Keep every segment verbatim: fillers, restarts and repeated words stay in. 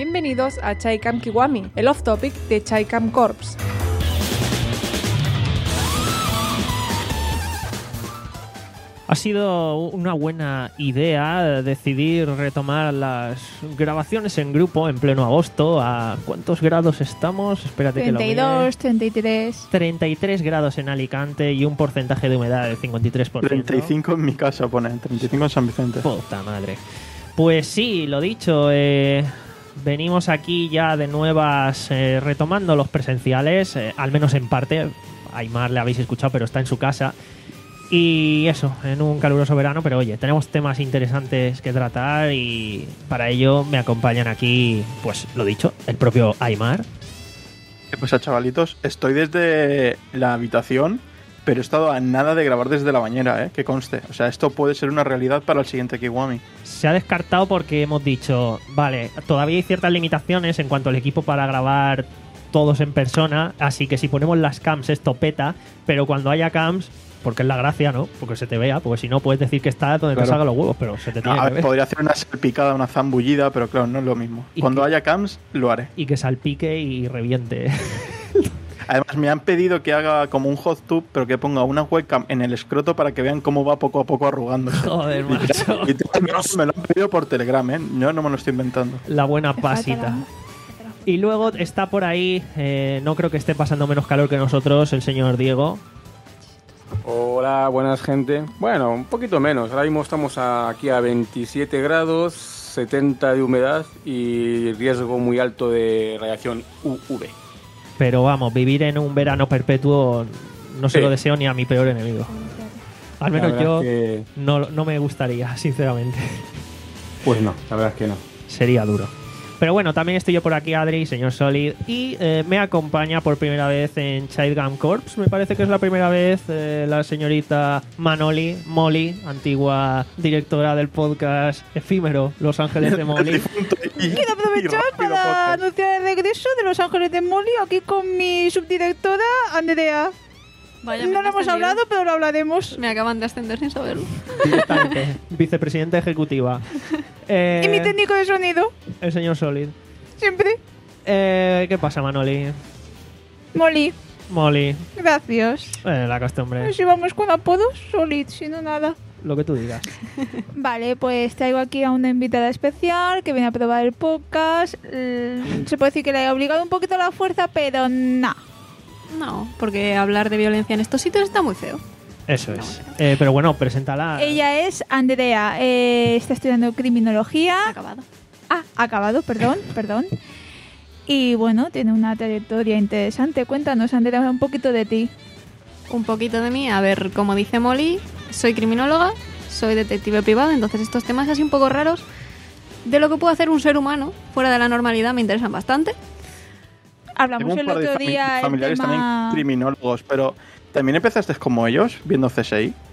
Bienvenidos a Chaikam Kiwami, el off-topic de Chaikam Corps. Ha sido una buena idea decidir retomar las grabaciones en grupo en pleno agosto. ¿A cuántos grados estamos? Espérate treinta y dos, que lo mire. treinta y tres. treinta y tres grados en Alicante y un porcentaje de humedad del cincuenta y tres por ciento. treinta y cinco en mi casa pone, treinta y cinco en San Vicente. Puta madre. Pues sí, lo dicho, eh, venimos aquí ya de nuevas eh, retomando los presenciales, eh, al menos en parte. A Aimar le habéis escuchado, pero está en su casa. Y eso, en un caluroso verano, pero oye, tenemos temas interesantes que tratar y para ello me acompañan aquí, pues lo dicho, el propio Aimar. ¿Qué pasa, chavalitos? Estoy desde la habitación, pero he estado a nada de grabar desde la bañera, ¿eh? Que conste. O sea, esto puede ser una realidad para el siguiente Kiwami. Se ha descartado porque hemos dicho, vale, todavía hay ciertas limitaciones en cuanto al equipo para grabar todos en persona, así que si ponemos las cams esto peta, pero cuando haya cams... Porque es la gracia, ¿no? Porque se te vea, porque si no puedes decir que está donde Claro. te salgan los huevos, pero se te No, tiene a que ver, ver. podría hacer una salpicada, una zambullida, pero claro, no es lo mismo. Y Cuando que- haya cams, lo haré. Y que salpique y reviente. Además, me han pedido que haga como un hot tub, pero que ponga una webcam en el escroto para que vean cómo va poco a poco arrugándose. Joder, macho. Y me lo han pedido por Telegram, ¿eh? Yo no me lo estoy inventando. La buena pasita. Y luego está por ahí, eh, no creo que esté pasando menos calor que nosotros, el señor Diego. Hola, buenas gente. Bueno, un poquito menos. Ahora mismo estamos a- aquí a veintisiete grados, setenta de humedad y riesgo muy alto de radiación U V. Pero vamos, vivir en un verano perpetuo no se Sí. lo deseo ni a mi peor enemigo. Al menos La verdad yo es que- no, no me gustaría, sinceramente. Pues no, la verdad es que no. Sería duro. Pero bueno, también estoy yo por aquí, Adri, señor Solid, y eh, me acompaña por primera vez en Chaikam Corps. Me parece que es la primera vez eh, la señorita Manoli, Molly, antigua directora del podcast efímero Los Ángeles de Molly. Quiero aprovechar para anunciar el regreso de Los Ángeles de Molly aquí con mi subdirectora Andrea. Vaya, No me lo han hemos ascendido. hablado, pero lo hablaremos. Me acaban de ascender sin saberlo. Directamente, vicepresidenta ejecutiva. Eh, Y mi técnico de sonido, el señor Solid. siempre. Eh, ¿Qué pasa, Manoli? Molly, Molly. gracias. Eh, la costumbre. Si vamos con apodos, Solid, si no nada. Lo que tú digas. Vale, pues traigo aquí a una invitada especial que viene a probar el podcast. Eh, Se puede decir que le he obligado un poquito a la fuerza, pero no. No, porque hablar de violencia en estos sitios está muy feo. Eso es. Eh, pero bueno, preséntala. Ella es Andrea, eh, está estudiando criminología. Acabado. Ah, acabado, perdón, perdón. Y bueno, tiene una trayectoria interesante. Cuéntanos, Andrea, un poquito de ti. Un poquito de mí. A ver, como dice Molly, soy criminóloga, soy detective privado, entonces estos temas así un poco raros de lo que puede hacer un ser humano fuera de la normalidad me interesan bastante. Hablamos Tengo un el par de otro fami- día el familiares tema... también criminólogos, pero ¿también empezaste como ellos, viendo C S I?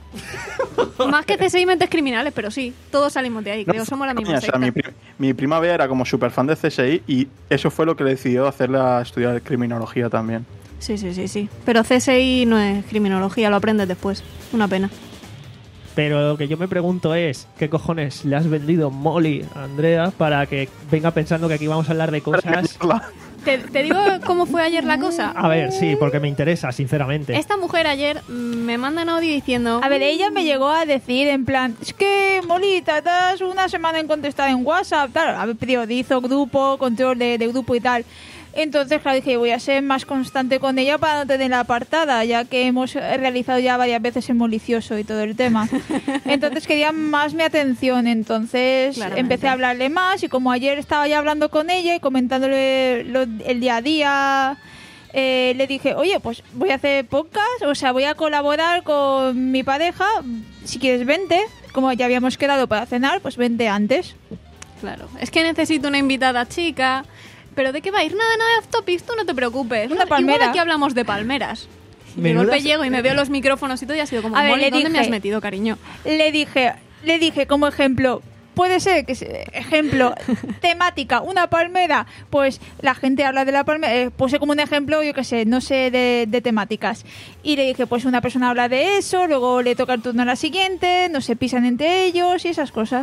Más que C S I mentes criminales, pero sí, todos salimos de ahí, creo, No, somos la coña, misma o sea, secta. mi, pri- mi prima Bea era como súper fan de C S I y eso fue lo que le decidió hacerla estudiar criminología también. Sí, sí, sí, sí. Pero C S I no es criminología, lo aprendes después. Una pena. Pero lo que yo me pregunto es, ¿qué cojones le has vendido Molly a Andrea para que venga pensando que aquí vamos a hablar de cosas? ¿Te, te digo cómo fue ayer la cosa? A ver, sí, porque me interesa, sinceramente. Esta mujer ayer mm, me manda un audio diciendo... A ver, ella me llegó a decir en plan, es que, Molly, tardas una semana en contestar en WhatsApp, tal, a ver, priorizo grupo, control de, de grupo y tal. Entonces, claro, dije, voy a ser más constante con ella para no tenerla apartada, ya que hemos realizado ya varias veces el molicioso y todo el tema. Entonces quería más mi atención, entonces Claramente. empecé a hablarle más y como ayer estaba ya hablando con ella y comentándole lo- el día a día, eh, le dije, oye, pues voy a hacer podcast, o sea, voy a colaborar con mi pareja, si quieres vente, como ya habíamos quedado para cenar, pues vente antes. Claro, es que necesito una invitada chica... ¿Pero de qué va a ir? Nada, nada de off-topic, tú no te preocupes. Una palmera. Igual aquí hablamos de palmeras. Y de Menudas- golpe llego y me veo los micrófonos y todo y ha sido como, A ver, Molly, le ¿dónde me dije- has metido, cariño? Le dije, le dije como ejemplo, puede ser que, se- ejemplo, temática, una palmera, pues la gente habla de la palmera, eh, puse como un ejemplo, yo qué sé, no sé, de, de temáticas. Y le dije, pues una persona habla de eso, luego le toca el turno a la siguiente, no se pisan entre ellos y esas cosas.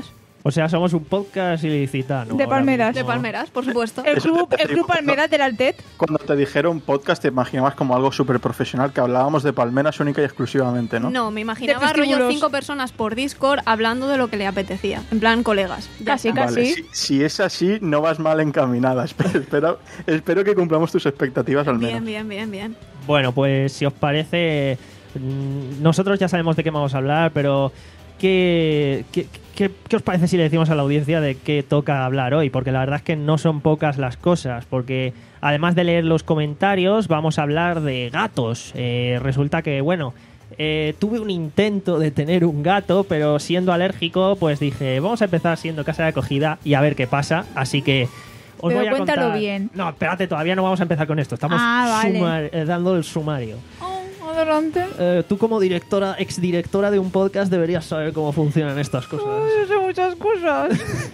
O sea, somos un podcast ilicitano. De ahora palmeras. mismo. De palmeras, por supuesto. El Eso club, te el digo, club Palmeras del Altet. Cuando te dijeron podcast te imaginabas como algo súper profesional, que hablábamos de palmeras única y exclusivamente, ¿no? No, me imaginaba De rollo prostíbulos. cinco personas por Discord hablando de lo que le apetecía. En plan, colegas. Ya Casi, está. casi. Vale, si, si es así, no vas mal encaminada. Espero, espero, espero que cumplamos tus expectativas al menos. Bien, bien, bien, bien. Bueno, pues si os parece, mm, nosotros ya sabemos de qué vamos a hablar, pero ¿qué, qué, qué, qué os parece si le decimos a la audiencia de qué toca hablar hoy? Porque la verdad es que no son pocas las cosas, porque además de leer los comentarios, vamos a hablar de gatos. Eh, resulta que, bueno, eh, tuve un intento de tener un gato, pero siendo alérgico, pues dije, vamos a empezar siendo casa de acogida y a ver qué pasa. Así que os Pero voy a cuéntalo contar... bien. No, espérate, todavía no vamos a empezar con esto. Estamos Ah, vale. sumar- eh, dando el sumario. Oh, adelante. Eh, tú como directora, exdirectora de un podcast deberías saber cómo funcionan estas cosas. Uy, son muchas cosas.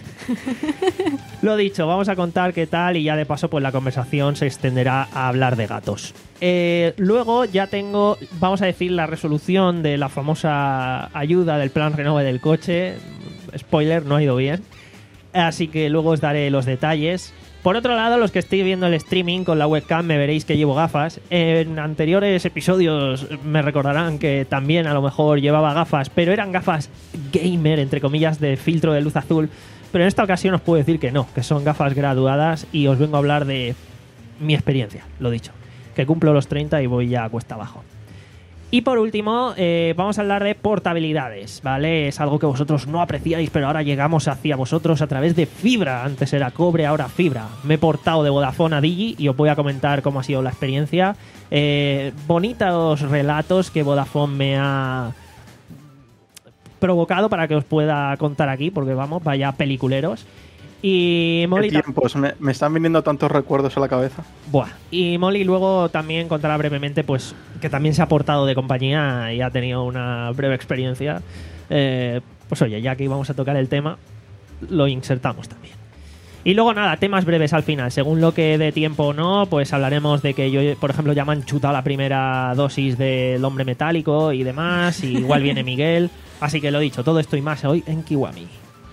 Lo dicho, vamos a contar qué tal y ya de paso pues la conversación se extenderá a hablar de gatos. Eh, luego ya tengo, vamos a decir, la resolución de la famosa ayuda del plan renove del coche. Spoiler, no ha ido bien. Así que luego os daré los detalles. Por otro lado, los que estéis viendo el streaming con la webcam me veréis que llevo gafas. En anteriores episodios me recordarán que también a lo mejor llevaba gafas, pero eran gafas gamer, entre comillas, de filtro de luz azul. Pero en esta ocasión os puedo decir que no, que son gafas graduadas y os vengo a hablar de mi experiencia, lo dicho. Que cumplo los treinta y voy ya a cuesta abajo. Y por último, eh, vamos a hablar de portabilidades, ¿vale? Es algo que vosotros no apreciáis, pero ahora llegamos hacia vosotros a través de fibra. Antes era cobre, ahora fibra. Me he portado de Vodafone a Digi y os voy a comentar cómo ha sido la experiencia. Eh, bonitos relatos que Vodafone me ha provocado para que os pueda contar aquí, porque vamos, vaya peliculeros. Y ¿Qué Molly, ta- tiempos? Me, me están viniendo tantos recuerdos a la cabeza. Buah. Y Molly luego también contará brevemente pues que también se ha portado de compañía y ha tenido una breve experiencia. Eh, pues oye, ya que íbamos a tocar el tema, lo insertamos también. Y luego nada, temas breves al final. Según lo que dé tiempo o no, pues hablaremos de que yo, por ejemplo, ya me han chutado la primera dosis del hombre metálico y demás. Y igual viene Miguel. Así que lo dicho, todo esto y más hoy en Kiwami.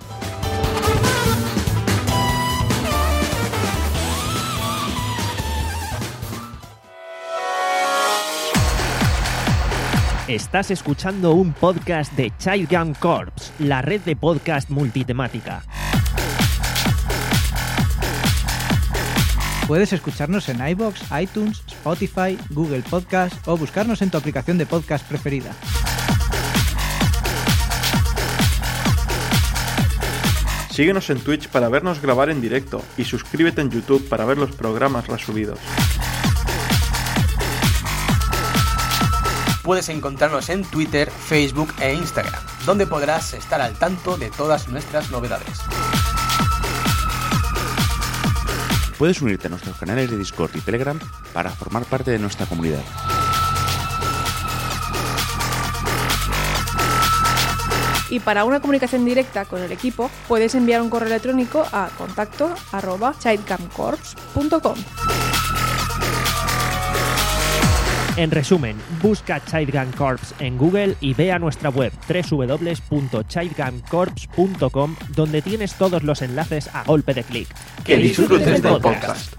Estás escuchando un podcast de Child Gun Corps, la red de podcast multitemática. Puedes escucharnos en iVoox, iTunes, Spotify, Google Podcast o buscarnos en tu aplicación de podcast preferida. Síguenos en Twitch para vernos grabar en directo y suscríbete en YouTube para ver los programas resubidos. Puedes encontrarnos en Twitter, Facebook e Instagram, donde podrás estar al tanto de todas nuestras novedades. Puedes unirte a nuestros canales de Discord y Telegram para formar parte de nuestra comunidad. Y para una comunicación directa con el equipo, puedes enviar un correo electrónico a contacto arroba childcamcorps punto com. En resumen, busca Child Gun Corps en Google y ve a nuestra web doble u doble u doble u punto child gun corps punto com, donde tienes todos los enlaces a golpe de clic. Que disfrutes del podcast.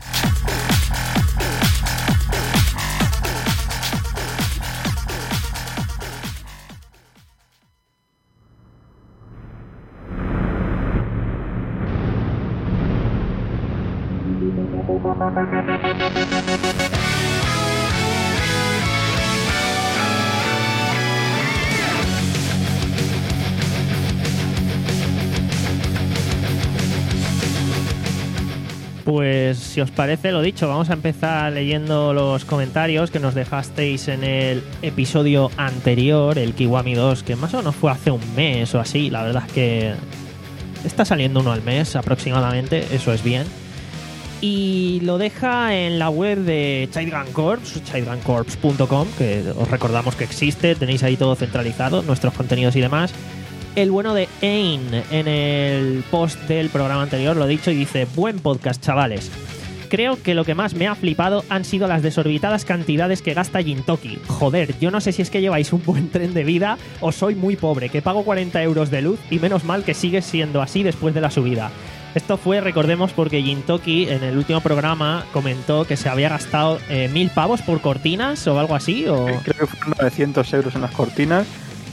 Pues si os parece, lo dicho, vamos a empezar leyendo los comentarios que nos dejasteis en el episodio anterior, el Kiwami dos, que más o menos fue hace un mes o así. La verdad es que está saliendo uno al mes aproximadamente, eso es bien. Y lo deja en la web de Child Gun Corps, child gun corps punto com, que os recordamos que existe, tenéis ahí todo centralizado, nuestros contenidos y demás. El bueno de Ain en el post del programa anterior lo ha dicho y dice: buen podcast, chavales. creo que lo que más me ha flipado han sido las desorbitadas cantidades que gasta Gintoki. Joder, yo no sé si es que lleváis un buen tren de vida o soy muy pobre, que pago cuarenta euros de luz y menos mal que sigue siendo así después de la subida. Esto fue, recordemos, porque Gintoki en el último programa comentó que se había gastado eh, mil pavos por cortinas o algo así. O... Creo que fueron novecientos euros en las cortinas.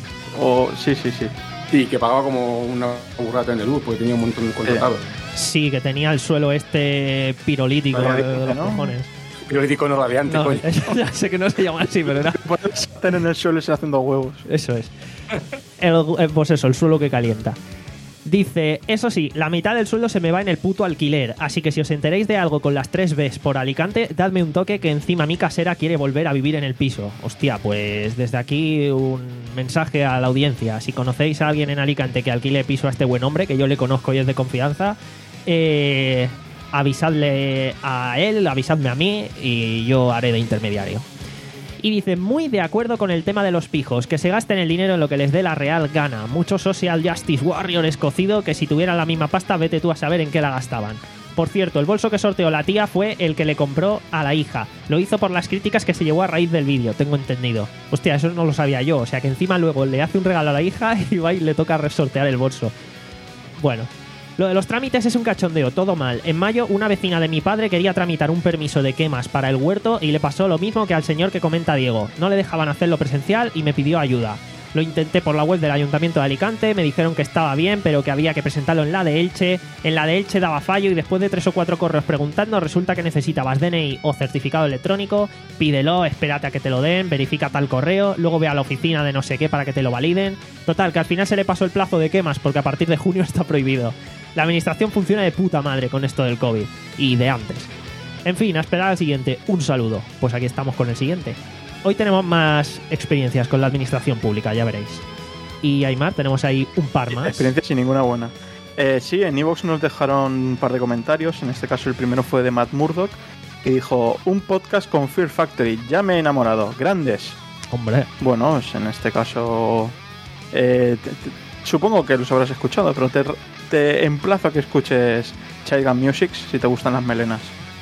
O sí, sí, sí. Sí, que pagaba como una burrata en el luz porque tenía un montón de contratados. Sí, que tenía el suelo este pirolítico Radiante, de los ¿no? cojones. Pirolítico no radiante, No, coño. ya sé que no se llama así, pero era... Están en el suelo y se haciendo huevos. Eso es. El, eh, pues eso, el suelo que calienta. Dice, eso sí, la mitad del sueldo se me va en el puto alquiler, así que si os enteréis de algo con las tres Bs por Alicante, dadme un toque que encima mi casera quiere volver a vivir en el piso. Hostia, pues desde aquí un mensaje a la audiencia. Si conocéis a alguien en Alicante que alquile piso a este buen hombre, que yo le conozco y es de confianza, eh, avisadle a él, avisadme a mí y yo haré de intermediario. Y dice, muy de acuerdo con el tema de los pijos, que se gasten el dinero en lo que les dé la real gana. Mucho social justice warrior escocido que si tuvieran la misma pasta, vete tú a saber en qué la gastaban. Por cierto, el bolso que sorteó la tía fue el que le compró a la hija. Lo hizo por las críticas que se llevó a raíz del vídeo, tengo entendido. Hostia, eso no lo sabía yo, o sea que encima luego le hace un regalo a la hija y va y le toca resortear el bolso. Bueno... Lo de los trámites es un cachondeo, todo mal. En mayo, una vecina de mi padre quería tramitar un permiso de quemas para el huerto y le pasó lo mismo que al señor que comenta Diego. No le dejaban hacerlo presencial y me pidió ayuda. Lo intenté por la web del Ayuntamiento de Alicante, me dijeron que estaba bien, pero que había que presentarlo en la de Elche. En la de Elche daba fallo y después de tres o cuatro correos preguntando, resulta que necesitabas D N I o certificado electrónico. Pídelo, espérate a que te lo den, verifica tal correo, luego ve a la oficina de no sé qué para que te lo validen. Total, que al final se le pasó el plazo de quemas porque a partir de junio está prohibido. La administración funciona de puta madre con esto del COVID. Y de antes. En fin, a esperar al siguiente. Un saludo. Pues aquí estamos con el siguiente. Hoy tenemos más experiencias con la administración pública, ya veréis. Y Aymar, tenemos ahí un par más. Experiencias sin ninguna buena. Eh, sí, en iVoox nos dejaron un par de comentarios. En este caso el primero fue de Matt Murdock, que dijo, un podcast con Fear Factory. Ya me he enamorado. Grandes. Hombre. Bueno, pues en este caso... Eh, te, te, supongo que los habrás escuchado, pero te, te emplazo a que escuches Child Gun Music si te gustan las melenas.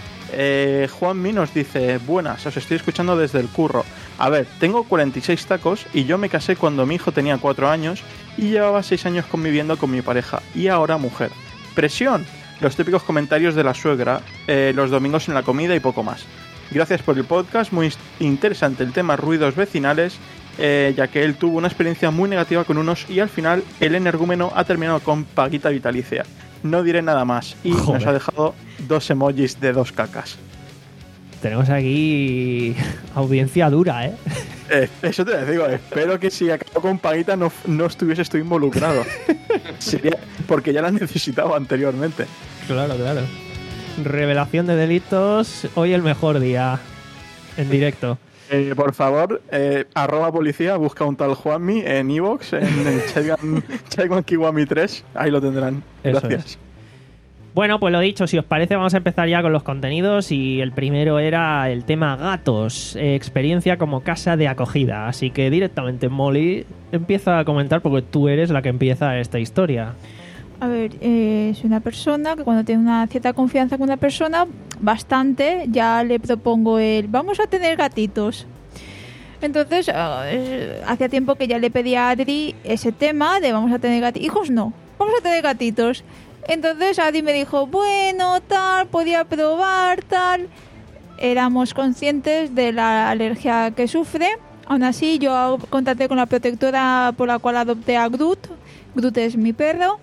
Eh, Juanmi nos dice, buenas, os estoy escuchando desde el curro. A ver, tengo cuarenta y seis tacos y yo me casé cuando mi hijo tenía cuatro años y llevaba seis años conviviendo con mi pareja y ahora mujer. Presión, los típicos comentarios de la suegra, eh, los domingos en la comida y poco más. Gracias por el podcast, muy interesante el tema ruidos vecinales, eh, ya que él tuvo una experiencia muy negativa con unos y al final el energúmeno ha terminado con paguita vitalicia. No diré nada más. Y Joder. Nos ha dejado dos emojis de dos cacas. Tenemos aquí audiencia dura, ¿eh? eh eso te digo. Espero que si acabo con paguita no, no estuvieses tú involucrado. Sería porque ya la necesitaba anteriormente. Claro, claro. Revelación de delitos. Hoy el mejor día. En directo. Eh, por favor, eh, arroba policía, busca un tal Juanmi en iVoox, en el Chaiwan Kiwami tres, ahí lo tendrán. Gracias. Es. Bueno, pues lo dicho, si os parece vamos a empezar ya con los contenidos y el primero era el tema gatos, eh, experiencia como casa de acogida, así que directamente Molly empieza a comentar porque tú eres la que empieza esta historia. A ver, eh, soy una persona que cuando tiene una cierta confianza con una persona, bastante, ya le propongo el vamos a tener gatitos. Entonces, uh, hacía tiempo que ya le pedía a Adri ese tema de vamos a tener gatitos. Hijos no, vamos a tener gatitos. Entonces Adri me dijo, bueno, tal, podía probar, tal. Éramos conscientes de la alergia que sufre. Aún así, yo contacté con la protectora por la cual adopté a Groot. Groot es mi perro.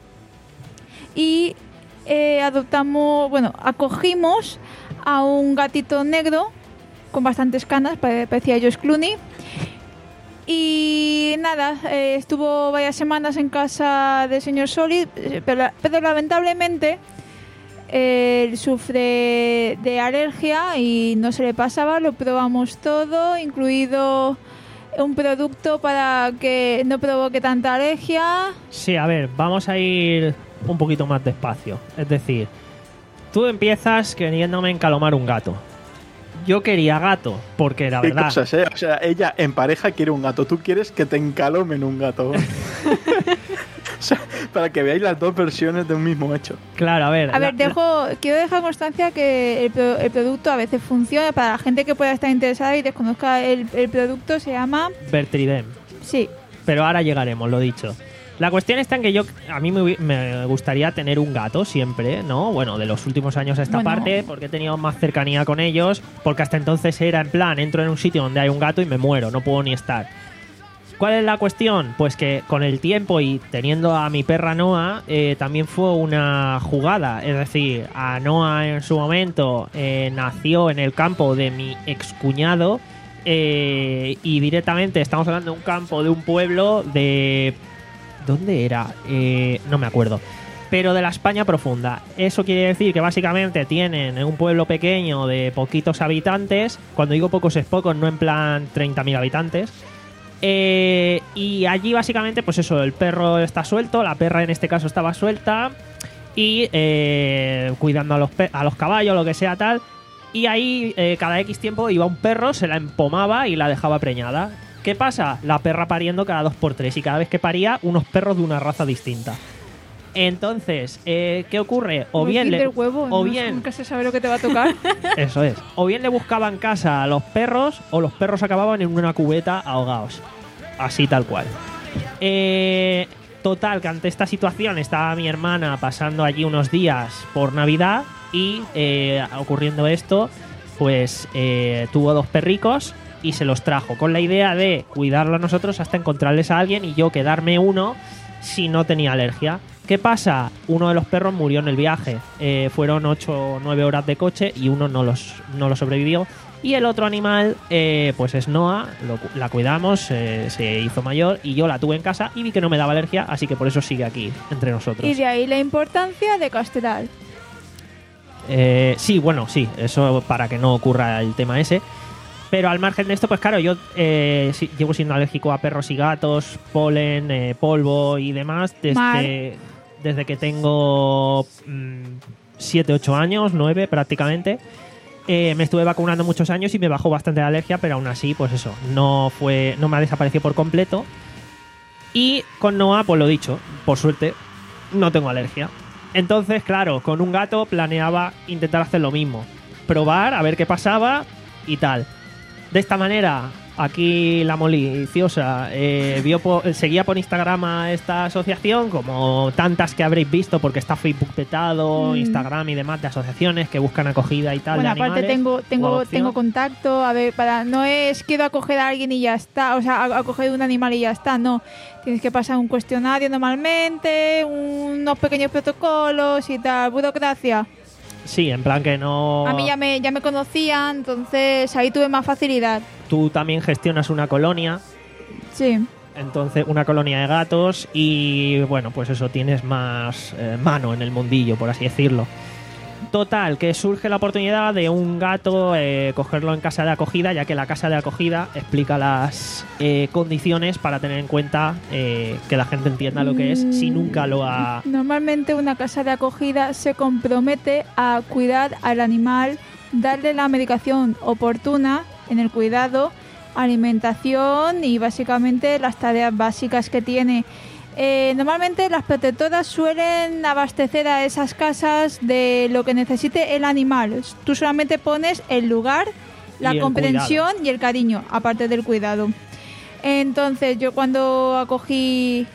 Y eh, adoptamos, bueno, acogimos a un gatito negro con bastantes canas, parecía George Clooney. Y nada, eh, estuvo varias semanas en casa del señor Solid, pero, pero lamentablemente eh, él sufre de alergia y no se le pasaba, lo probamos todo, incluido un producto para que no provoque tanta alergia. Sí, a ver, vamos a ir un poquito más despacio. Es decir, tú empiezas queriéndome encalomar un gato. Yo quería gato, porque la verdad... Cosas, ¿eh? O sea, ella en pareja quiere un gato. Tú quieres que te encalomen un gato. O sea, para que veáis las dos versiones de un mismo hecho. Claro, a ver. A ver, la- dejo, quiero dejar constancia que el, pro- el producto a veces funciona. Para la gente que pueda estar interesada y desconozca el, el producto, se llama... Bertridem. Sí, Pero ahora llegaremos, lo dicho. La cuestión está en que yo, a mí me, hubi- me gustaría tener un gato siempre, ¿no? Bueno, de los últimos años a esta Bueno. parte, porque he tenido más cercanía con ellos, porque hasta entonces era en plan, entro en un sitio donde hay un gato y me muero, no puedo ni estar. ¿Cuál es la cuestión? Pues que con el tiempo y teniendo a mi perra Noah, eh, también fue una jugada. Es decir, a Noah en su momento eh, nació en el campo de mi excuñado eh, y directamente estamos hablando de un campo de un pueblo de... ¿Dónde era? Eh, no me acuerdo. Pero de la España profunda. Eso quiere decir que básicamente tienen un pueblo pequeño de poquitos habitantes. Cuando digo pocos es pocos, no en plan treinta mil habitantes. Eh, y allí básicamente, pues eso, el perro está suelto, la perra en este caso estaba suelta y eh, cuidando a los, pe- a los caballos, lo que sea tal. Y ahí eh, cada X tiempo iba un perro, se la empomaba y la dejaba preñada. ¿Qué pasa? La perra pariendo cada dos por tres y cada vez que paría unos perros de una raza distinta. Entonces, eh, ¿qué ocurre? O como el bien, le, Kinder huevo, o no- bien nunca se sabe lo que te va a tocar. eso es. O bien le buscaban casa a los perros o los perros acababan en una cubeta ahogados. Así tal cual. Eh, total, que ante esta situación estaba mi hermana pasando allí unos días por Navidad y eh, ocurriendo esto, pues eh, tuvo dos perricos y se los trajo con la idea de cuidarlos nosotros hasta encontrarles a alguien y yo quedarme uno si no tenía alergia. ¿Qué pasa? Uno de los perros murió en el viaje. Eh, fueron ocho o nueve horas de coche y uno no los, no lo sobrevivió. Y el otro animal, eh, pues es Noah, lo cu- la cuidamos, eh, se hizo mayor y yo la tuve en casa y vi que no me daba alergia, así que por eso sigue aquí entre nosotros. Y de ahí la importancia de castrar. Eh, sí, bueno, sí, eso para que no ocurra el tema ese. Pero al margen de esto, pues claro, yo eh, sí, llevo siendo alérgico a perros y gatos, polen, eh, polvo y demás Mar. desde, desde que tengo siete ocho años, nueve prácticamente. Eh, me estuve vacunando muchos años y me bajó bastante la alergia, pero aún así, pues eso, no fue, no me ha desaparecido por completo. Y con Noah, pues lo dicho, por suerte, no tengo alergia. Entonces, claro, con un gato planeaba intentar hacer lo mismo. Probar, a ver qué pasaba y tal. De esta manera, aquí la maliciosa eh, vio po- seguía por Instagram a esta asociación, como tantas que habréis visto, porque está Facebook petado, Mm. Instagram y demás de asociaciones que buscan acogida y tal. Bueno, de aparte animales tengo o tengo adopción. tengo contacto, a ver, para no es quiero acoger a alguien y ya está, o sea, a- acoger un animal y ya está, no. Tienes que pasar un cuestionario normalmente, unos pequeños protocolos y tal, burocracia. Sí, en plan que no... A mí ya me ya me conocían, entonces ahí tuve más facilidad. Tú también gestionas una colonia, Sí. entonces una colonia de gatos y bueno, pues eso, tienes más eh, mano en el mundillo, por así decirlo. Total, que surge la oportunidad de un gato eh, cogerlo en casa de acogida, ya que la casa de acogida explica las eh, condiciones para tener en cuenta eh, que la gente entienda lo que es si nunca lo ha... Normalmente una casa de acogida se compromete a cuidar al animal, darle la medicación oportuna en el cuidado, alimentación y básicamente las tareas básicas que tiene. Eh, normalmente las protectoras suelen abastecer a esas casas de lo que necesite el animal. Tú solamente pones el lugar, la Y el comprensión cuidado. y el cariño, aparte del cuidado. Entonces yo cuando acogí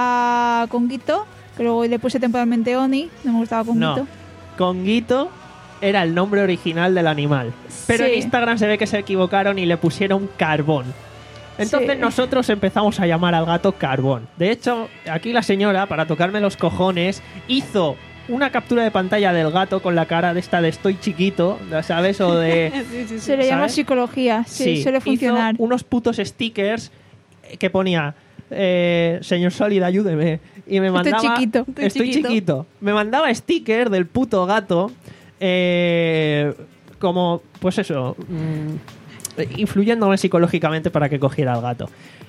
a Conguito, que luego le puse temporalmente Oni, no me gustaba Conguito. No, Conguito era el nombre original del animal, pero Sí. en Instagram se ve que se equivocaron y le pusieron Carbón. Entonces Sí. nosotros empezamos a llamar al gato Carbón. De hecho, aquí la señora, para tocarme los cojones, hizo una captura de pantalla del gato con la cara de esta de estoy chiquito, ¿sabes? O de... Se le llama ¿sabes? psicología, sí, suele hizo funcionar. unos putos stickers que ponía eh, señor Sólida, ayúdeme. Y me Estoy mandaba... chiquito. Estoy, Estoy chiquito. chiquito. Me mandaba sticker del puto gato eh, como, pues eso... mm, influyéndome psicológicamente para que cogiera al gato.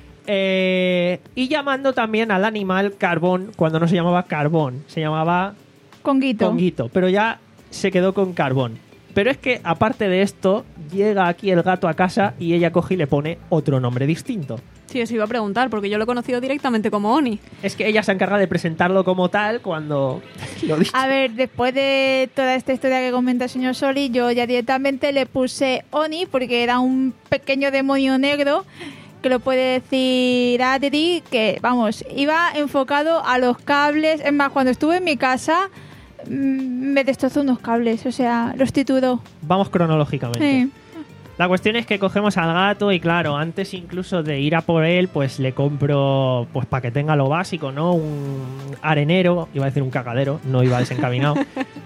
Eh, y llamando también al animal Carbón, cuando no se llamaba Carbón, se llamaba Conguito. Conguito, pero ya se quedó con Carbón. Pero es que, aparte de esto, llega aquí el gato a casa y ella coge y le pone otro nombre distinto. Sí, os iba a preguntar, porque yo lo he conocido directamente como Oni. Es que ella se encarga de presentarlo como tal cuando lo dice. A ver, después de toda esta historia que comenta el señor Soli, yo ya directamente le puse Oni porque era un pequeño demonio negro que lo puede decir Adri, que vamos, iba enfocado a los cables. Es más, cuando estuve en mi casa me destrozó unos cables, o sea, los trituró. Vamos cronológicamente. Sí. La cuestión es que cogemos al gato y claro, antes incluso de ir a por él, pues le compro, pues para que tenga lo básico, ¿no? Un arenero, iba a decir un cagadero, no iba desencaminado.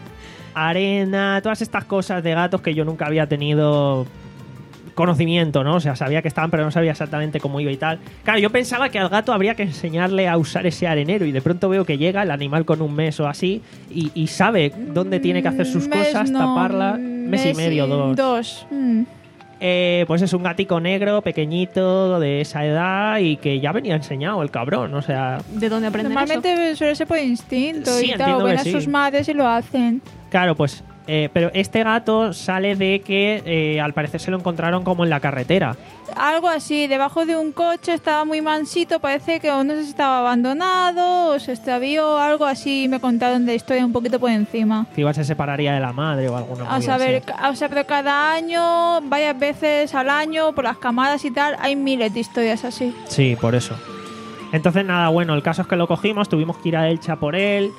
Arena, todas estas cosas de gatos que yo nunca había tenido conocimiento, ¿no? O sea, sabía que estaban, pero no sabía exactamente cómo iba y tal. Claro, yo pensaba que al gato habría que enseñarle a usar ese arenero y de pronto veo que llega el animal con un mes o así y, y sabe dónde tiene que hacer sus Mes cosas, no, taparla. Mes, y medio, dos. Dos. Mm. Eh, pues es un gatico negro, pequeñito, de esa edad y que ya venía enseñado el cabrón, o sea... ¿De dónde aprenden Normalmente eso? suele ser por instinto Sí, y entiendo tal, que ven a sí. sus madres y lo hacen. Claro, pues... Eh, pero este gato sale de que eh, al parecer se lo encontraron como en la carretera. Algo así, debajo de un coche, estaba muy mansito, parece que o no sé si estaba abandonado o se extravió, algo así, me contaron de historia un poquito por encima. Que igual se separaría de la madre o alguna O movida sea, a ver, así. ca- o sea, pero cada año, varias veces al año, por las camadas y tal, hay miles de historias así. Sí, por eso. Entonces, nada, bueno, el caso es que lo cogimos, tuvimos que ir a Elche a por él.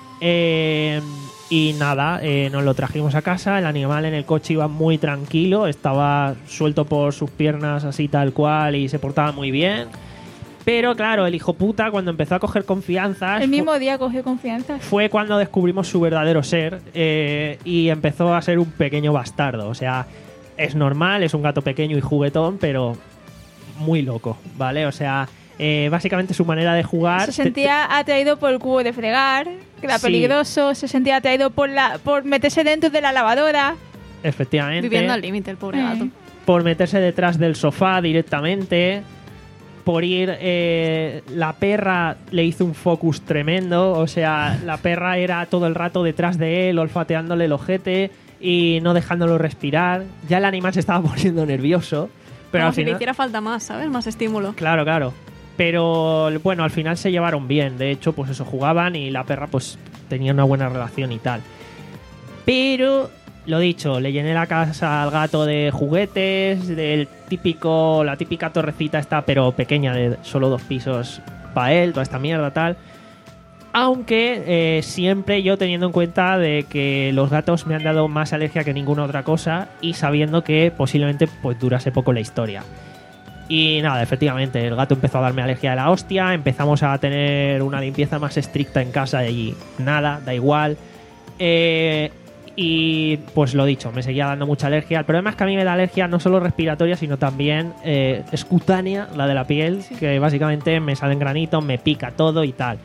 Eh, y nada, eh, nos lo trajimos a casa. El animal en el coche iba muy tranquilo, estaba suelto por sus piernas así tal cual y se portaba muy bien. Pero claro, el hijo puta cuando empezó a coger confianza... El mismo día cogió confianza. Fue cuando descubrimos su verdadero ser eh, y empezó a ser un pequeño bastardo. O sea, es normal, es un gato pequeño y juguetón, pero muy loco, ¿vale? O sea, eh, básicamente su manera de jugar... Se sentía atraído por el cubo de fregar, que era Sí. peligroso, se sentía atraído por la por meterse dentro de la lavadora. Efectivamente. Viviendo al límite, el pobre Eh. gato. Por meterse detrás del sofá directamente, por ir... eh, la perra le hizo un focus tremendo, o sea, la perra era todo el rato detrás de él, olfateándole el ojete y no dejándolo respirar. Ya el animal se estaba poniendo nervioso, pero Como al si le final... hiciera falta más, ¿sabes? Más estímulo. Claro, claro. Pero bueno, al final se llevaron bien. De hecho, pues eso, jugaban y la perra pues tenía una buena relación y tal. Pero, lo dicho, le llené la casa al gato de juguetes, del típico, la típica torrecita esta, pero pequeña, de solo dos pisos para él, toda esta mierda, tal. Aunque eh, siempre yo teniendo en cuenta de que los gatos me han dado más alergia que ninguna otra cosa y sabiendo que posiblemente pues durase poco la historia. Y nada, efectivamente, el gato empezó a darme alergia de la hostia, empezamos a tener una limpieza más estricta en casa y nada, da igual. Eh, y pues lo dicho, me seguía dando mucha alergia. El problema es que a mí me da alergia no solo respiratoria, sino también eh, es cutánea, la de la piel, sí. Que básicamente me salen granitos, me pica todo y tal.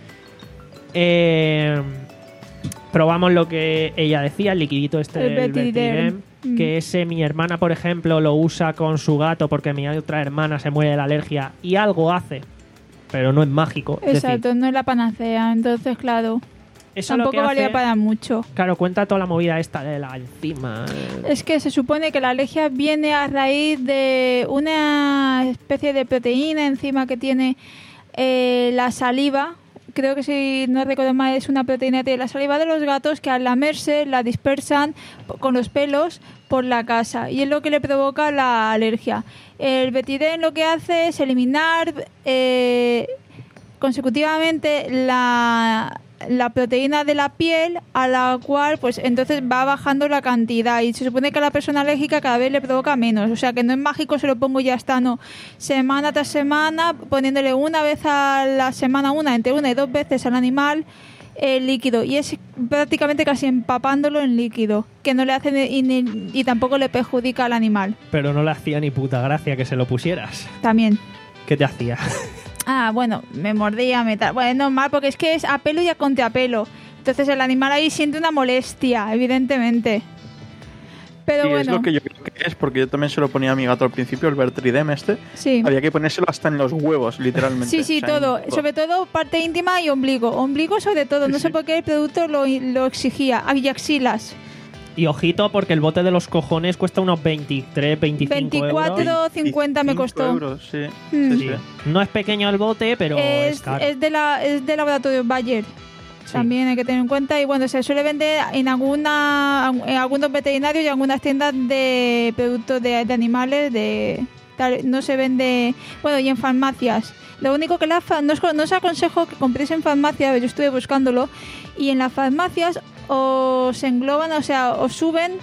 Eh, probamos lo que ella decía, el liquidito este El del Betidem. Betidem, que ese mi hermana, por ejemplo, lo usa con su gato porque mi otra hermana se muere de la alergia y algo hace, pero no es mágico. Es Exacto, decir, no es la panacea, entonces claro, eso lo tampoco que valía hace- para mucho. Claro, cuenta toda la movida esta de la enzima. Es que se supone que la alergia viene a raíz de una especie de proteína encima que tiene eh, la saliva. Creo que si no recuerdo mal es una proteína que tiene la saliva de los gatos que al lamerse la dispersan p- con los pelos por la casa y es lo que le provoca la alergia. El Betidem lo que hace es eliminar eh, consecutivamente la, la proteína de la piel, a la cual pues entonces va bajando la cantidad y se supone que a la persona alérgica cada vez le provoca menos, o sea que no es mágico, se lo pongo y ya está, no, semana tras semana poniéndole una vez a la semana, una entre una y dos veces al animal el líquido y es prácticamente casi empapándolo en líquido que no le hace ni- y, ni- y tampoco le perjudica al animal Pero no le hacía ni puta gracia que se lo pusieras. también. ¿Qué te hacía? Ah, bueno, me mordía, me tal. Bueno, es normal porque es que es a pelo y a contrapelo. Entonces el animal ahí siente una molestia, evidentemente. Pero Sí, bueno, es lo que yo creo que es, porque yo también se lo ponía a mi gato al principio, el Bertridem este. sí. Había que ponérselo hasta en los huevos, literalmente. Sí, sí, O sea, todo. en- Sobre todo parte íntima y ombligo. Ombligo sobre todo. Sí, No sé sí. por qué el producto lo, lo exigía. Ah, y axilas. Y ojito, porque el bote de los cojones cuesta unos veintitrés, veinticinco veinticuatro euros. cincuenta me costó. Euros, sí. Mm. Sí, Sí. sí. No es pequeño el bote, pero es, Es, caro. es de la es de laboratorio Bayer. Sí. También hay que tener en cuenta. Y bueno, se suele vender en alguna en algunos veterinarios y algunas tiendas de productos de, de animales. De tal- no se vende. Bueno, y en farmacias. Lo único que la fa- no, os, no os aconsejo que compréis en farmacia. Yo estuve buscándolo. Y en las farmacias os engloban, o sea, os suben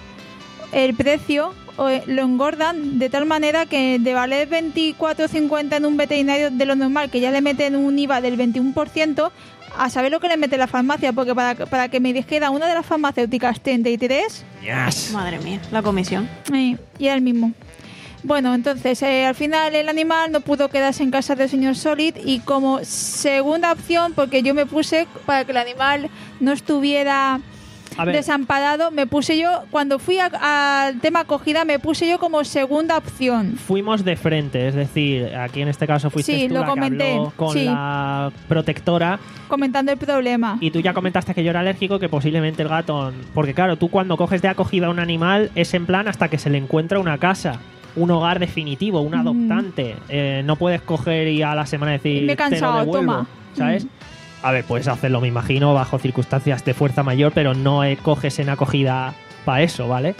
el precio o lo engordan de tal manera que de valer veinticuatro cincuenta en un veterinario de lo normal, que ya le meten un I V A del veintiuno por ciento, a saber lo que le mete la farmacia, porque para, para que me dijera una de las farmacéuticas treinta y tres, Yes. Madre mía, la comisión. eh, y era el mismo. Bueno, entonces eh, al final el animal no pudo quedarse en casa del señor Solid, y como segunda opción, porque yo me puse para que el animal no estuviera A ver, desamparado, me puse yo, cuando fui a- al tema acogida, me puse yo como segunda opción. fuimos de frente, es decir, aquí en este caso fuiste Sí, tú lo la que comenté, habló con sí. la protectora Comentando el problema. y tú ya comentaste que yo era alérgico, que posiblemente el gato... Porque claro, tú cuando coges de acogida a un animal es en plan hasta que se le encuentra una casa, un hogar definitivo, un adoptante. Eh, no puedes coger y a la semana decir Me he cansado, te lo devuelvo, toma. ¿sabes? Mm. A ver, puedes hacerlo, me imagino, bajo circunstancias de fuerza mayor, pero no eh, coges en acogida para eso, ¿vale?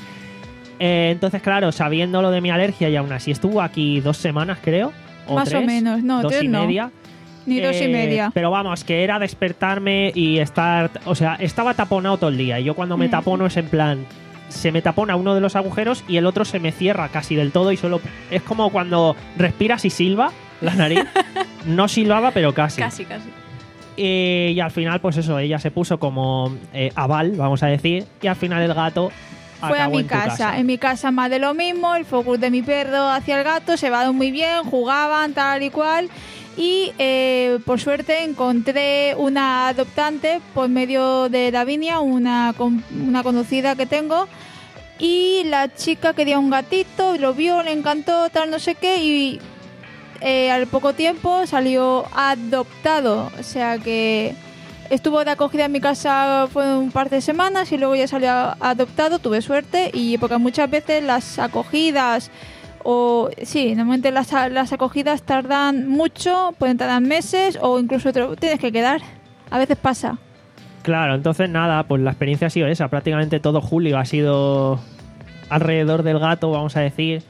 Eh, entonces, claro, sabiendo lo de mi alergia y aún así estuvo aquí dos semanas, creo. O Más o tres, menos, no, dos tres y no. media. Ni dos y Eh, media. Pero vamos, que era despertarme y estar... O sea, estaba taponado todo el día. Y yo cuando me Mm. tapono es en plan... Se me tapona uno de los agujeros y el otro se me cierra casi del todo y solo... Es como cuando respiras y silba la nariz. No silbaba, pero casi. Casi, casi. Eh, y al final, pues eso, ella se puso como eh, aval, vamos a decir. Y al final el gato Fue a acabó mi en tu casa. En mi casa más de lo mismo, el focus de mi perro hacia el gato, se va muy bien, jugaban tal y cual. Y eh, por suerte encontré una adoptante por medio de Davinia, una, con- una conocida que tengo. Y la chica quería un gatito, lo vio, le encantó, tal, no sé qué. Y eh, al poco tiempo salió adoptado. O sea que estuvo de acogida en mi casa fue un par de semanas y luego ya salió adoptado. Tuve suerte, y porque muchas veces las acogidas... O sí, normalmente las, las acogidas tardan mucho, pueden tardar meses o incluso te lo tienes que quedar. A veces pasa. Claro, entonces nada, pues la experiencia ha sido esa. Prácticamente todo julio ha sido alrededor del gato, vamos a decir.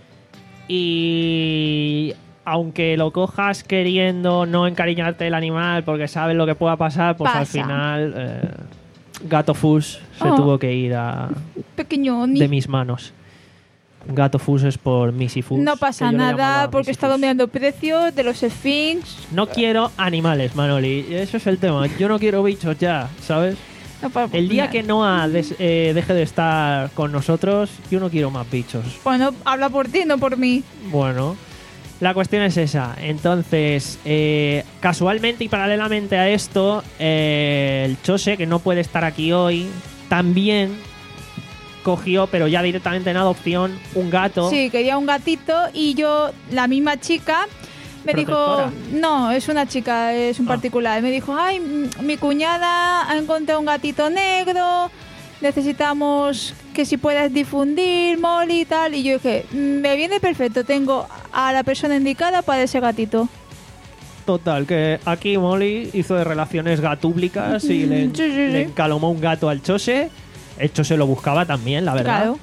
Y aunque lo cojas queriendo no encariñarte del animal porque sabes lo que pueda pasar, pues al Pasa. final eh, Gato Fus se Oh. tuvo que ir a, Pequeño Oni. de mis manos. Gato Fus es por Missy Fus. No que pasa yo le nada llamaba porque Missy he estado Fus. mirando precios de los Sphinx. No quiero animales, Manoli. Eso es el tema. Yo no quiero bichos ya, ¿sabes? No, pa- El día que Noah des- eh, deje de estar con nosotros, yo no quiero más bichos. Bueno, habla por ti, no por mí. Bueno, la cuestión es esa. Entonces, eh, casualmente y paralelamente a esto, eh, el Chose, que no puede estar aquí hoy, también cogió, pero ya directamente en adopción, un gato. Sí, quería un gatito y yo, la misma chica, me ¿Protectora? dijo... No, es una chica, es un Ah. particular. Me dijo, ay, mm, mi cuñada ha encontrado un gatito negro, necesitamos que si puedas difundir, Molly y tal. Y yo dije, "Mm, me viene perfecto, tengo a la persona indicada para ese gatito". Total, que aquí Molly hizo de relaciones gatúblicas y le, Sí, sí, sí. le encalomó un gato al Chose. El Chose lo buscaba también, la verdad. Claro.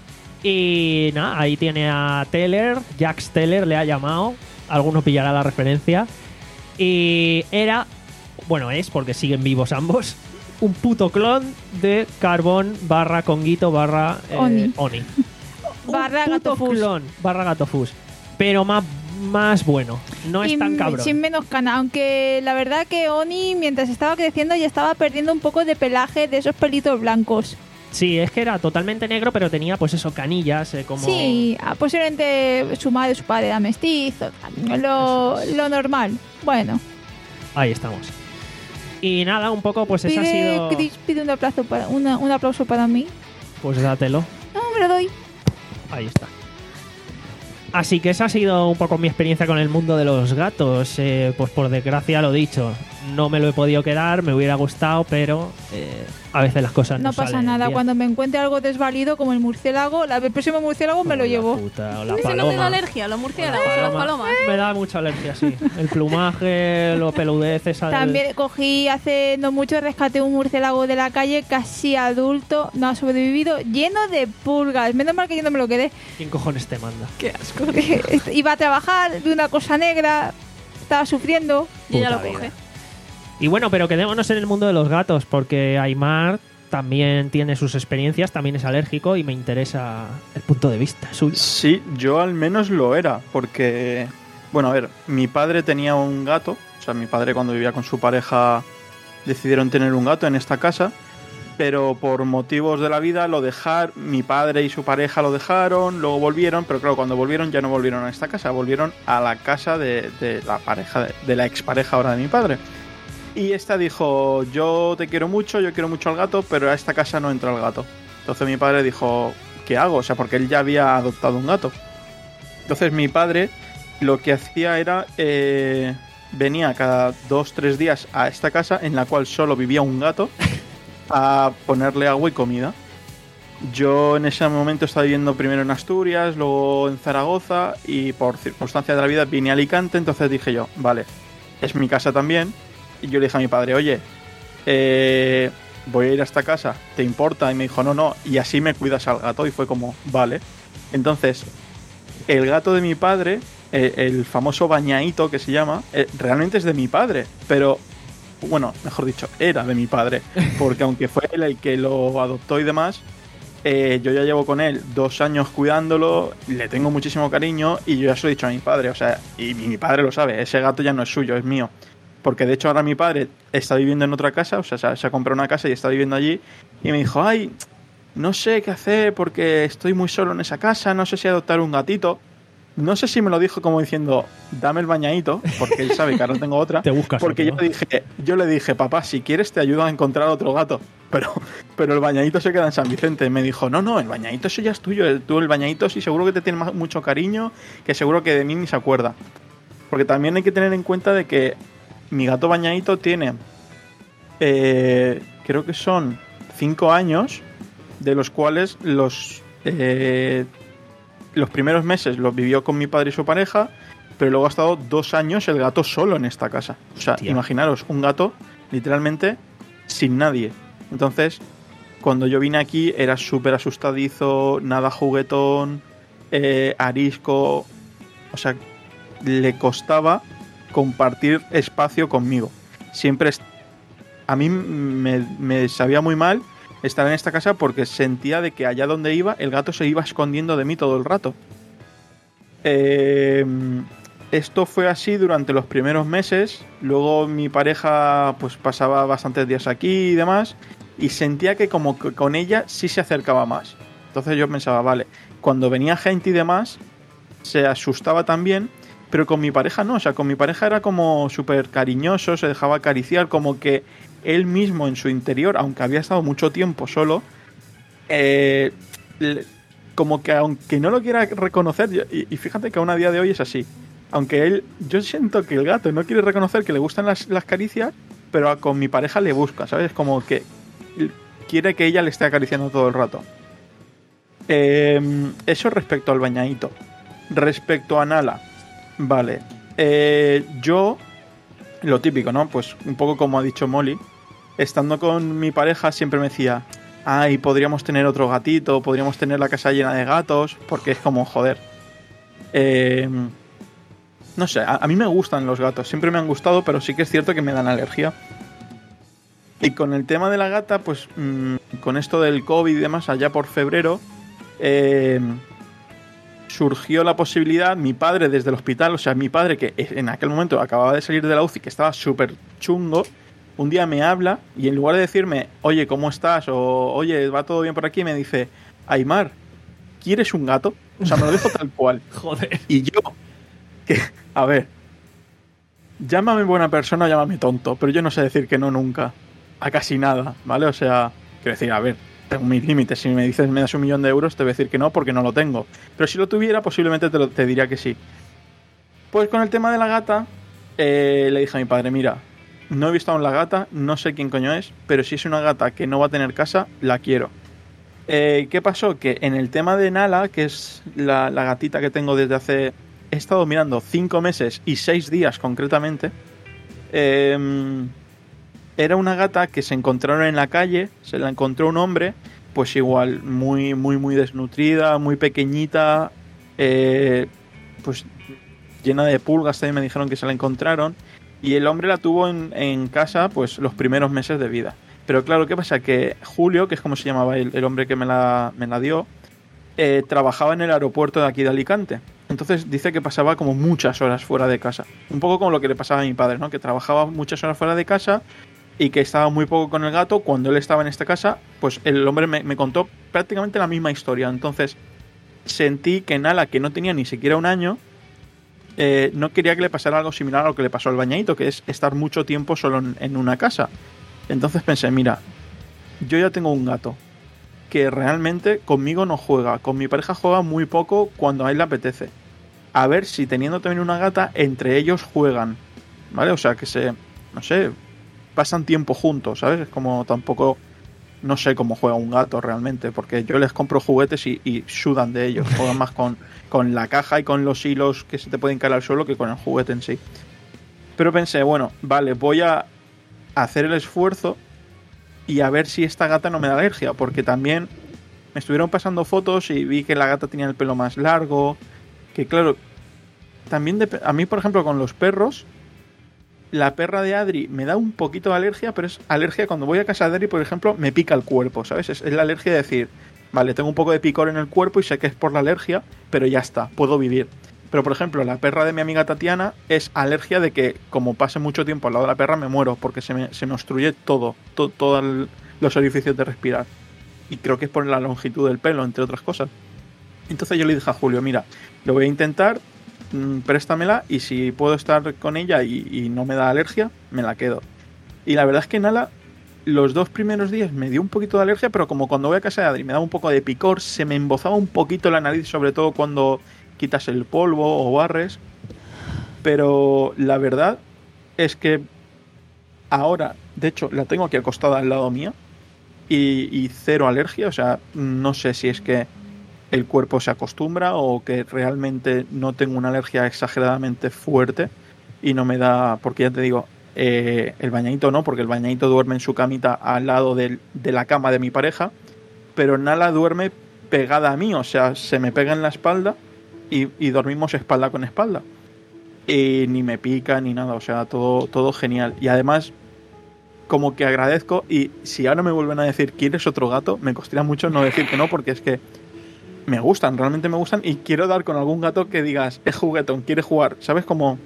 Y nada, ahí tiene a Teller, Jax Teller le ha llamado, alguno pillará la referencia. Y era, bueno es porque siguen vivos ambos, un puto clon de Carbón barra Conguito barra eh, Oni. Oni. Barra un puto Gatofus. clon barra Gatofus, pero más, más bueno, no es Y tan m- cabrón. Sin menos cana, aunque la verdad que Oni, mientras estaba creciendo, ya estaba perdiendo un poco de pelaje de esos pelitos blancos. Sí, es que era totalmente negro, pero tenía pues eso, canillas, eh, como... Sí, ah, posiblemente su madre, su padre era mestizo, lo, lo normal. Bueno, Ahí estamos. Y nada, un poco pues esa ha pide, sido... Chris, pide un aplauso para una- un aplauso para mí. Pues dátelo. No, me lo doy. Ahí está. Así que esa ha sido un poco mi experiencia con el mundo de los gatos. Eh, pues por desgracia lo dicho, no me lo he podido quedar, me hubiera gustado, pero eh, a veces las cosas no, No pasa salen nada, bien. cuando me encuentre algo desvalido como el murciélago, la- el próximo murciélago me lo La llevo. puta, o la ¿Eso no te da paloma. alergia? ¿Los murciélagos La o las paloma. palomas? Me da mucha alergia, sí. El plumaje, lo peludez, esa del- También cogí hace no mucho, rescaté un murciélago de la calle, casi adulto, no ha sobrevivido, lleno de pulgas. Menos mal que yo no me lo quedé. ¿Quién cojones te manda? Qué asco. Iba a trabajar de una cosa negra, estaba sufriendo. Y ella Puta lo vida. coge. Y bueno, pero quedémonos en el mundo de los gatos, porque Aymar también tiene sus experiencias, también es alérgico y me interesa el punto de vista suyo. Sí, yo al menos lo era, porque, bueno, a ver, mi padre tenía un gato, o sea, mi padre cuando vivía con su pareja decidieron tener un gato en esta casa, pero por motivos de la vida lo dejaron, mi padre y su pareja lo dejaron, luego volvieron, pero claro, cuando volvieron ya no volvieron a esta casa, volvieron a la casa de, de la pareja, de, de la expareja ahora de mi padre. Y esta dijo, yo te quiero mucho, yo quiero mucho al gato, pero a esta casa no entra el gato. Entonces mi padre dijo, ¿qué hago? O sea, porque él ya había adoptado un gato. Entonces mi padre lo que hacía era, eh, venía cada dos, tres días a esta casa en la cual solo vivía un gato a ponerle agua y comida. Yo en ese momento estaba viviendo primero en Asturias, luego en Zaragoza y por circunstancias de la vida vine a Alicante, entonces dije yo, vale, es mi casa también. Y yo le dije a mi padre, oye, eh, voy a ir a esta casa, ¿te importa? Y me dijo, no, no, y así me cuidas al gato. Y fue como, vale. Entonces, el gato de mi padre, eh, el famoso bañaíto que se llama, eh, realmente es de mi padre, pero, bueno, mejor dicho, era de mi padre, porque aunque fue él el que lo adoptó y demás, eh, yo ya llevo con él dos años cuidándolo, le tengo muchísimo cariño y yo ya se lo he dicho a mi padre, o sea, y mi padre lo sabe, ese gato ya no es suyo, es mío. Porque de hecho ahora mi padre está viviendo en otra casa, o sea, se ha, se ha comprado una casa y está viviendo allí. Y me dijo, ay, no sé qué hacer porque estoy muy solo en esa casa, no sé si adoptar un gatito. No sé si me lo dijo como diciendo, dame el bañadito, porque él sabe que ahora tengo otra. Te buscas Porque otro. yo le dije, yo le dije, papá, si quieres te ayudo a encontrar otro gato. Pero, pero el bañadito se queda en San Vicente. Me dijo, no, no, el bañadito eso ya es tuyo. El, tú el bañadito sí seguro que te tiene más- mucho cariño, que seguro que de mí ni se acuerda. Porque también hay que tener en cuenta de que mi gato bañadito tiene, eh, creo que son cinco años, de los cuales los eh, los primeros meses los vivió con mi padre y su pareja, pero luego ha estado dos años el gato solo en esta casa. O sea, Hostia. imaginaros, un gato literalmente sin nadie. Entonces, cuando yo vine aquí era súper asustadizo, nada juguetón, eh, arisco, o sea, le costaba compartir espacio conmigo. Siempre es... a mí me, me sabía muy mal estar en esta casa porque sentía de que allá donde iba el gato se iba escondiendo de mí todo el rato. Eh, esto fue así durante los primeros meses. Luego mi pareja pues pasaba bastantes días aquí y demás y sentía que como que con ella sí se acercaba más. Entonces yo pensaba, vale, cuando venía gente y demás se asustaba también, pero con mi pareja no, o sea, con mi pareja era como súper cariñoso, se dejaba acariciar, como que él mismo en su interior, aunque había estado mucho tiempo solo, eh, le- como que aunque no lo quiera reconocer, yo- y, y fíjate que aún a día de hoy es así, aunque él, yo siento que el gato no quiere reconocer que le gustan las, las caricias, pero a- con mi pareja le busca, ¿sabes? Como que quiere que ella le esté acariciando todo el rato. Eh, eso respecto al bañadito. Respecto a Nala, vale. Eh, yo, lo típico, ¿no? Pues un poco como ha dicho Molly, estando con mi pareja siempre me decía, ay, podríamos tener otro gatito, podríamos tener la casa llena de gatos, porque es como, joder. Eh, no sé, a, a mí me gustan los gatos, siempre me han gustado, pero sí que es cierto que me dan alergia. Y con el tema de la gata, pues mmm, con esto del COVID y demás, allá por febrero, eh, surgió la posibilidad, mi padre desde el hospital, o sea, mi padre que en aquel momento acababa de salir de la U C I, que estaba súper chungo, un día me habla y en lugar de decirme, oye, ¿cómo estás? O, oye, ¿va todo bien por aquí? Me dice, Aymar, ¿quieres un gato? O sea, me lo dijo tal cual. Joder. Y yo, que, a ver, llámame buena persona o llámame tonto, pero yo no sé decir que no nunca, a casi nada, ¿vale? O sea, quiero decir, a ver, tengo mis límites. Si me dices me das un millón de euros, te voy a decir que no porque no lo tengo. Pero si lo tuviera, posiblemente te, lo, te diría que sí. Pues con el tema de la gata, eh, le dije a mi padre, mira, no he visto aún la gata, no sé quién coño es, pero si es una gata que no va a tener casa, la quiero. Eh, ¿Qué pasó? Que en el tema de Nala, que es la, la gatita que tengo desde hace... He estado mirando cinco meses y seis días concretamente. Eh, era una gata que se encontraron en la calle, se la encontró un hombre, pues igual, muy, muy, muy desnutrida, muy pequeñita, eh, pues llena de pulgas, también me dijeron que se la encontraron. Y el hombre la tuvo en, en casa pues los primeros meses de vida. Pero claro, ¿qué pasa? Que Julio, que es como se llamaba el, el hombre que me la, me la dio, eh, trabajaba en el aeropuerto de aquí de Alicante. Entonces dice que pasaba como muchas horas fuera de casa. Un poco como lo que le pasaba a mi padre, ¿no? Que trabajaba muchas horas fuera de casa y que estaba muy poco con el gato. Cuando él estaba en esta casa, pues el hombre me, me contó prácticamente la misma historia. Entonces sentí que Nala, que no tenía ni siquiera un año, eh, no quería que le pasara algo similar a lo que le pasó al bañadito, que es estar mucho tiempo solo en, en una casa. Entonces pensé, mira, yo ya tengo un gato que realmente conmigo no juega, con mi pareja juega muy poco cuando a él le apetece. A ver si teniendo también una gata, entre ellos juegan, ¿vale? O sea, que se, no sé, pasan tiempo juntos, ¿sabes? Es como tampoco, no sé cómo juega un gato realmente, porque yo les compro juguetes y, y sudan de ellos, juegan más con, con la caja y con los hilos que se te pueden caer al suelo que con el juguete en sí. Pero pensé, bueno, vale, voy a hacer el esfuerzo y a ver si esta gata no me da alergia, porque también me estuvieron pasando fotos y vi que la gata tenía el pelo más largo, que claro, también de, a mí por ejemplo con los perros, la perra de Adri me da un poquito de alergia, pero es alergia cuando voy a casa de Adri, por ejemplo, me pica el cuerpo, ¿sabes? Es, es la alergia de decir, vale, tengo un poco de picor en el cuerpo y sé que es por la alergia, pero ya está, puedo vivir. Pero, por ejemplo, la perra de mi amiga Tatiana es alergia de que, como pase mucho tiempo al lado de la perra, me muero, porque se me, se me obstruye todo, to, todos los orificios de respirar. Y creo que es por la longitud del pelo, entre otras cosas. Entonces yo le dije a Julio, mira, lo voy a intentar, mmm, préstamela, y si puedo estar con ella y, y no me da alergia, me la quedo. Y la verdad es que Nala, los dos primeros días me dio un poquito de alergia, pero como cuando voy a casa de Adri me daba un poco de picor, se me embozaba un poquito la nariz, sobre todo cuando quitas el polvo o barres, pero la verdad es que ahora, de hecho, la tengo aquí acostada al lado mía y, y cero alergia, o sea, no sé si es que el cuerpo se acostumbra o que realmente no tengo una alergia exageradamente fuerte y no me da, porque ya te digo, eh, el bañadito no, porque el bañadito duerme en su camita al lado del, de la cama de mi pareja, pero Nala duerme pegada a mí, o sea, se me pega en la espalda Y, y dormimos espalda con espalda y ni me pica ni nada, o sea, todo, todo genial. Y además como que agradezco, y si ahora me vuelven a decir ¿quieres otro gato? Me costaría mucho no decir que no, porque es que me gustan, realmente me gustan, y quiero dar con algún gato que digas es juguetón, quiere jugar, ¿sabes? Como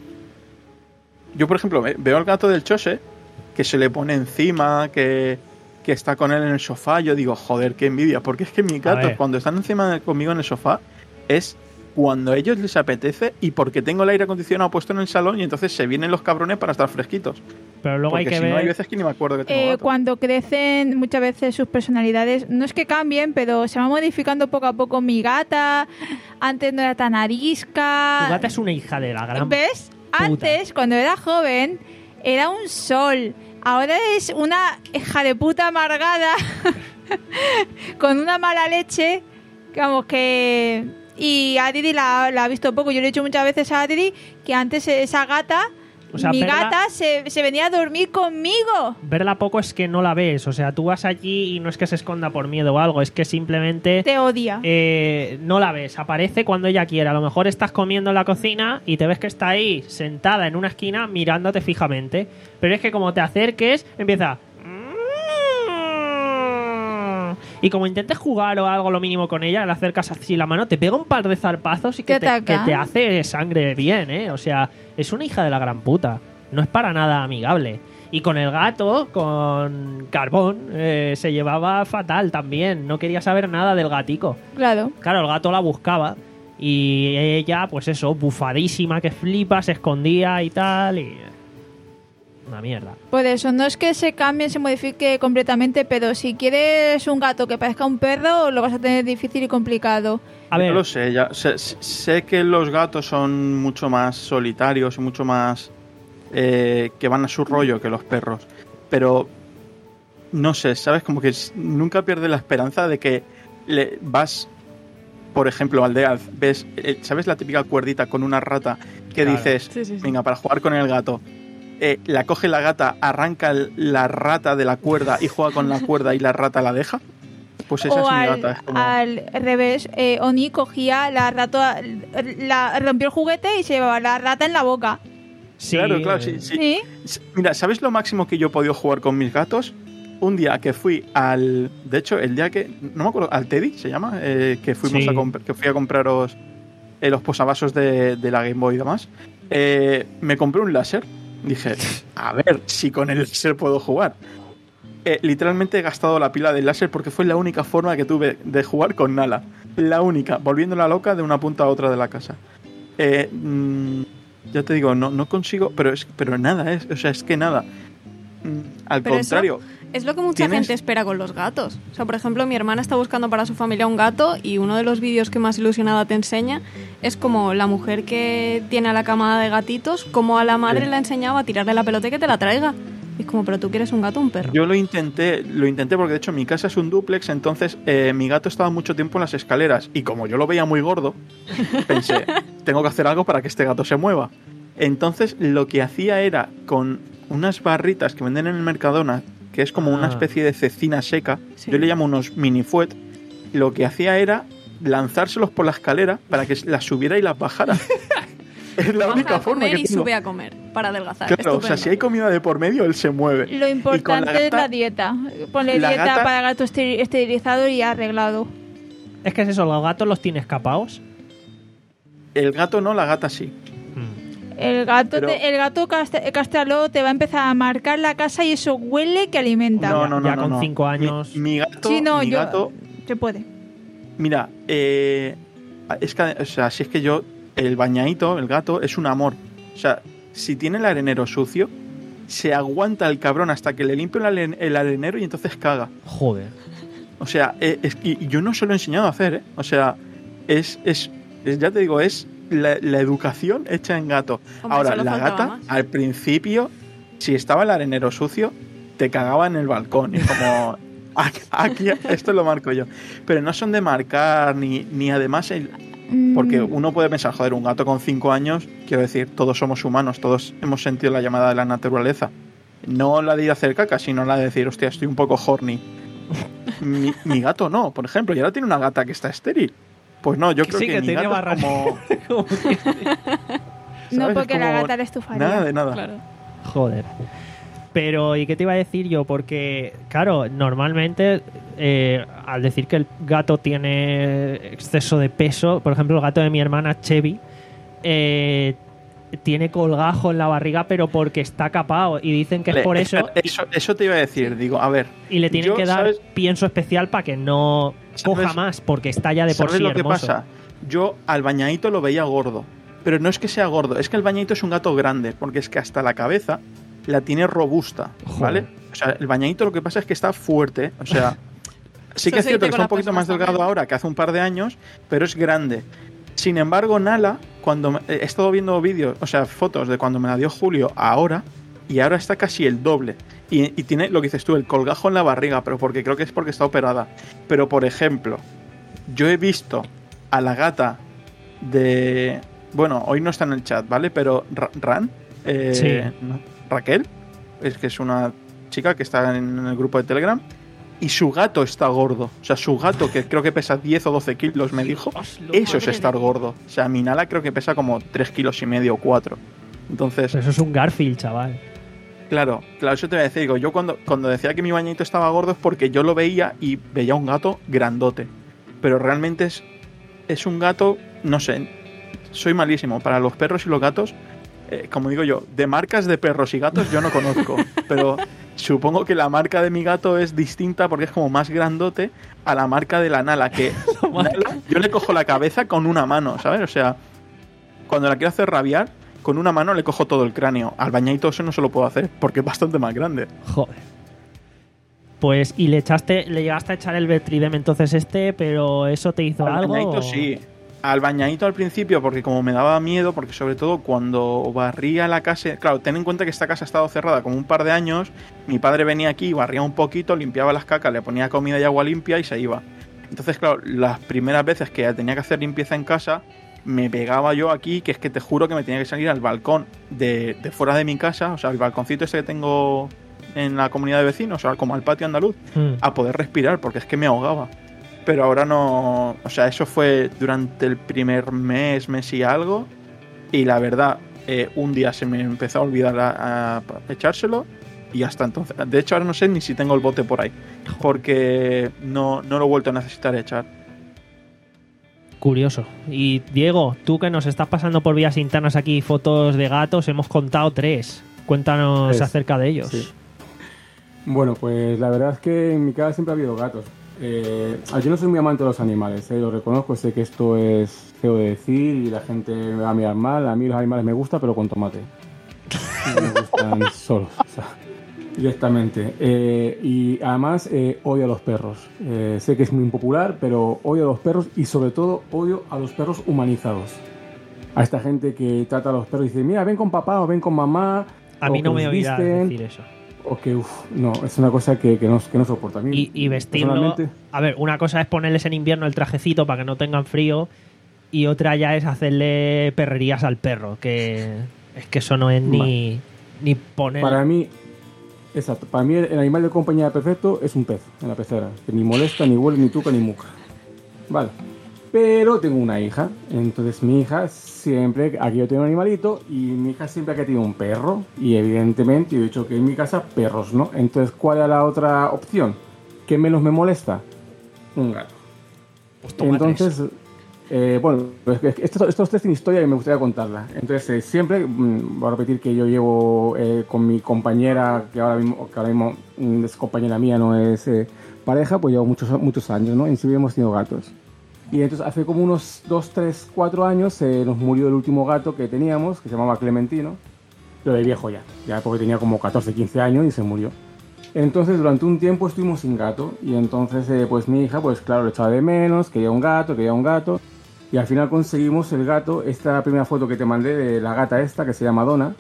yo por ejemplo veo al gato del Chose que se le pone encima, que, que está con él en el sofá, yo digo joder, qué envidia, porque es que mis gatos cuando están encima de, conmigo en el sofá es cuando a ellos les apetece y porque tengo el aire acondicionado puesto en el salón y entonces se vienen los cabrones para estar fresquitos. Pero luego porque hay que si ver... no, hay veces que ni me acuerdo que tengo eh, gato. Cuando crecen muchas veces sus personalidades, no es que cambien, pero se va modificando poco a poco. Mi gata antes no era tan arisca. Tu gata es una hija de la gran... ¿Ves? Puta. Antes, cuando era joven, era un sol. Ahora es una hija de puta amargada con una mala leche. Vamos, que... Y Adri la, la ha visto poco. Yo le he dicho muchas veces a Adri que antes esa gata, o sea, mi verla, gata, se, se venía a dormir conmigo. Verla poco es que no la ves. O sea, tú vas allí y no es que se esconda por miedo o algo, es que simplemente... Te odia. Eh, no la ves. Aparece cuando ella quiera. A lo mejor estás comiendo en la cocina y te ves que está ahí sentada en una esquina mirándote fijamente. Pero es que como te acerques, empieza... Y como intentes jugar o algo lo mínimo con ella, le acercas así la mano, te pega un par de zarpazos y que te, que te hace sangre bien, ¿eh? O sea, es una hija de la gran puta. No es para nada amigable. Y con el gato, con Carbón, eh, se llevaba fatal también. No quería saber nada del gatico. Claro. Claro, el gato la buscaba. Y ella, pues eso, bufadísima, que flipa, se escondía y tal, y... una mierda. Por eso, no es que se cambie, se modifique completamente, pero si quieres un gato que parezca un perro, lo vas a tener difícil y complicado. A ver. Yo lo sé, ya sé, sé que los gatos son mucho más solitarios y mucho más eh, que van a su rollo que los perros. Pero, no sé, ¿sabes? Como que nunca pierdes la esperanza de que le vas, por ejemplo, al Dealz, ves, eh, ¿sabes la típica cuerdita con una rata que Claro. dices, Sí, sí, sí. venga, para jugar con el gato? Eh, la coge la gata, arranca el- la rata de la cuerda y juega con la cuerda y la rata la deja. Pues esa O es mi al, gata. Es como... al revés, eh, Oni cogía la rata, la, rompió el juguete y se llevaba la rata en la boca. Sí, Claro, claro, eh, sí, sí. ¿Sí? Mira, ¿sabes lo máximo que yo he podido jugar con mis gatos? Un día que fui al... De hecho, el día que... No me acuerdo, al Teddy se llama, eh, que fuimos Sí. a comp- que fui a compraros eh, los posavasos de, de la Game Boy y demás. Eh, me compré un láser. Dije, a ver si con el láser puedo jugar. Eh, literalmente he gastado la pila del láser porque fue la única forma que tuve de jugar con Nala. La única, volviéndola loca de una punta a otra de la casa. Eh, mm, ya te digo, no, no consigo, pero es pero nada, es, o sea, es que nada. Mm, al Pero eso- contrario, Es lo que mucha ¿Tienes? gente espera con los gatos. O sea, por ejemplo, mi hermana está buscando para su familia un gato y uno de los vídeos que más ilusionada te enseña es como la mujer que tiene a la camada de gatitos, como a la madre Sí. le ha enseñado a tirarle la pelota y que te la traiga. Y es como, pero tú quieres un gato o un perro. yo lo intenté, lo intenté porque de hecho mi casa es un dúplex, entonces eh, mi gato estaba mucho tiempo en las escaleras y como yo lo veía muy gordo, pensé, tengo que hacer algo para que este gato se mueva. Entonces lo que hacía era con unas barritas que venden en el Mercadona, que es como una Ah. especie de cecina seca, Sí. yo le llamo unos mini fuet, lo que hacía era lanzárselos por la escalera para que las subiera y las bajara. Es la Baja única a forma comer que y tengo. sube a comer para adelgazar. Claro, o sea, Estupendo. si hay comida de por medio, él se mueve. Lo Y con importante la es gata- la dieta. Ponle la dieta gata- para gato esteri- esterilizado y arreglado. Es que es eso, los gatos los tienes capaos. El gato no, la gata sí. El gato, Pero- te- el gato cast- castralo te va a empezar a marcar la casa y eso huele que alimenta. No, no, no. Ya no, con no. cinco años. Mi, mi gato, Sí, no, mi yo- gato, Se puede. mira, eh, es que, o sea, si es que yo, el bañadito, el gato, es un amor. O sea, si tiene el arenero sucio, se aguanta el cabrón hasta que le limpio el, aren- el arenero y entonces caga. Joder. O sea, eh, es, y yo no se lo he enseñado a hacer, ¿eh? O sea, es, es, es- ya te digo, es la, la educación hecha en gato. Hombre, Ahora, solo la faltaba gata, más. al principio, si estaba el arenero sucio, te cagaba en el balcón. Y como, aquí, aquí- esto lo marco yo. Pero no son de marcar, ni, ni además, el, porque Mm, uno puede pensar, joder, un gato con cinco años, quiero decir, todos somos humanos, todos hemos sentido la llamada de la naturaleza. No la de ir a hacer caca, sino la de decir, hostia, estoy un poco horny. Mi, mi gato no, por ejemplo, y ahora tiene una gata que está estéril. Pues no, yo Que creo sí, que, que mi tiene gato es barra- como... Como que- no, ¿sabes? porque Es la como gata eres tu faria. Nada de nada. Claro. Joder. Pero, ¿y qué te iba a decir yo? Porque, claro, normalmente, eh, al decir que el gato tiene exceso de peso, por ejemplo, el gato de mi hermana, Chevy, eh, tiene colgajo en la barriga, pero porque está capado. Y dicen que es Vale, por eso. espera, eso. Eso te iba a decir, digo, a ver. Y le tienen yo, que dar ¿sabes? pienso especial para que no coja ¿Sabes? más, porque está ya de por ¿Sabes sí lo que hermoso. pasa? Yo al bañadito lo veía gordo. Pero no es que sea gordo, es que el bañadito es un gato grande, porque es que hasta la cabeza la tiene robusta, ¿vale? Joder. O sea, el bañadito lo que pasa es que está fuerte, o sea, sí que Eso es se cierto dice que con está la un poquito más persona delgado también. ahora que hace un par de años, pero es grande. Sin embargo, Nala, cuando me- he estado viendo vídeos, o sea, fotos de cuando me la dio Julio a ahora, y ahora está casi el doble. Y, y tiene lo que dices tú, el colgajo en la barriga, pero porque creo que es porque está operada. Pero, por ejemplo, yo he visto a la gata de... Bueno, hoy no está en el chat, ¿vale? Pero Ra- Ran, eh, Sí. no, Raquel, es que es una chica que está en el grupo de Telegram, y su gato está gordo. O sea, su gato, que creo que pesa diez o doce kilos, me dijo, eso es madre estar de- gordo. O sea, mi Nala creo que pesa como tres kilos y medio o cuatro. Entonces, Pero eso es un Garfield, chaval. claro, claro, eso te voy a decir. Digo, yo cuando, cuando decía que mi bañito estaba gordo es porque yo lo veía y veía un gato grandote. Pero realmente es, es un gato, no sé, soy malísimo. Para los perros y los gatos, eh, como digo yo, de marcas de perros y gatos yo no conozco. Pero supongo que la marca de mi gato es distinta porque es como más grandote a la marca de la Nala. Que Nala, yo le cojo la cabeza con una mano, ¿sabes? O sea, cuando la quiero hacer rabiar, con una mano le cojo todo el cráneo. Al bañadito eso no se lo puedo hacer porque es bastante más grande. Joder. Pues, y le echaste, le llegaste a echar el Betridem entonces este, pero eso te hizo Al algo. bañadito o- sí. al bañadito al principio, porque como me daba miedo, porque sobre todo cuando barría la casa, claro, ten en cuenta que esta casa ha estado cerrada como un par de años, mi padre venía aquí, barría un poquito, limpiaba las cacas, le ponía comida y agua limpia y se iba. Entonces, claro, las primeras veces que tenía que hacer limpieza en casa, me pegaba yo aquí, que es que te juro que me tenía que salir al balcón de, de fuera de mi casa, o sea, el balconcito ese que tengo en la comunidad de vecinos, o sea, como al patio andaluz, mm. a poder respirar, porque es que me ahogaba. Pero ahora no, o sea, eso fue durante el primer mes, mes y algo, y la verdad, eh, un día se me empezó a olvidar a, a echárselo, y hasta entonces, de hecho ahora no sé ni si tengo el bote por ahí, porque no, no lo he vuelto a necesitar echar. Curioso. Y Diego, tú que nos estás pasando por vías internas aquí fotos de gatos, hemos contado tres. Cuéntanos es, acerca de ellos. Sí. Bueno, pues la verdad es que en mi casa siempre ha habido gatos. Eh, yo no soy muy amante de los animales, eh, lo reconozco, sé que esto es feo de decir y la gente me va a mirar mal. A mí los animales me gustan, pero con tomate. No me gustan solos, o sea, directamente. Eh, y además eh, odio a los perros. Eh, sé que es muy impopular, pero odio a los perros y sobre todo odio a los perros humanizados. A esta gente que trata a los perros y dice, mira, ven con papá o ven con mamá. A mí no me oirás decir eso. O que, uff, no, es una cosa que, que, no, que no soporto a mí. Y, y vestirlo... A ver, una cosa es ponerles en invierno el trajecito para que no tengan frío y otra ya es hacerle perrerías al perro, que es que eso no es ni, ni poner... Para mí, exacto, para mí el animal de compañía perfecto es un pez en la pecera, que ni molesta, ni huele, ni tuca, ni muca. Vale. Pero tengo una hija, entonces mi hija siempre, aquí yo tengo un animalito y mi hija siempre ha querido un perro y evidentemente yo he dicho que en mi casa perros, ¿no? Entonces, ¿cuál es la otra opción? ¿Qué menos me molesta? Un gato. Pues entonces, eh, bueno, estos, estos tres tienen historia y me gustaría contarla. Entonces, eh, siempre, mmm, voy a repetir que yo llevo eh, con mi compañera, que ahora mismo, que ahora mismo es compañera mía, no es eh, pareja, pues llevo muchos, muchos años, ¿no? Y siempre hemos tenido gatos. Y entonces hace como unos dos, tres, cuatro años eh, nos murió el último gato que teníamos, que se llamaba Clementino, pero de viejo ya, ya porque tenía como catorce, quince años y se murió. Entonces durante un tiempo estuvimos sin gato y entonces eh, pues mi hija pues claro le echaba de menos, quería un gato, quería un gato y al final conseguimos el gato, esta primera foto que te mandé de la gata esta que se llama Donna,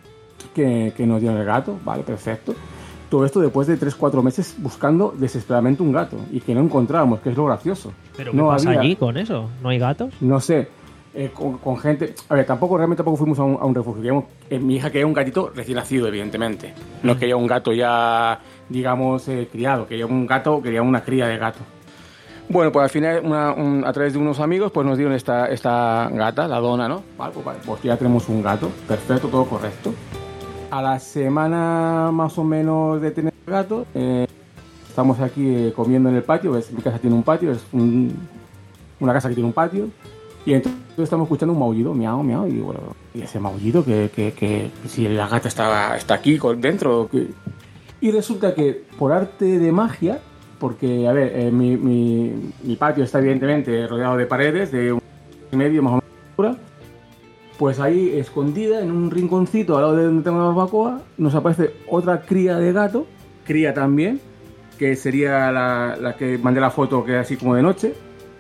que, que nos dio el gato, vale, perfecto. Todo esto después de tres cuatro meses buscando desesperadamente un gato y que no encontrábamos, que es lo gracioso. ¿Pero qué no pasa había, allí con eso? ¿No hay gatos? No sé, eh, con, con gente... A ver, tampoco realmente tampoco fuimos a un, a un refugio. Queríamos, eh, mi hija quería un gatito recién nacido, evidentemente. No quería un gato ya, digamos, eh, criado. Quería un gato, quería una cría de gato. Bueno, pues al final, una, un, a través de unos amigos, pues nos dieron esta, esta gata, la Donna, ¿no? Vale, pues, vale, pues ya tenemos un gato, perfecto, todo correcto. A la semana más o menos de tener el gato, eh, estamos aquí eh, comiendo en el patio. ¿Ves? Mi casa tiene un patio, es un, una casa que tiene un patio. Y entonces estamos escuchando un maullido, miau, miau. Y bueno, y ese maullido que, que, que si la gata está, está aquí dentro. Que... Y resulta que por arte de magia, porque a ver, eh, mi, mi, mi patio está evidentemente rodeado de paredes de un y medio más o menos de altura. Pues ahí, escondida en un rinconcito al lado de donde tengo la barbacoa, nos aparece otra cría de gato, cría también, que sería la, la que mandé la foto, que es así como de noche,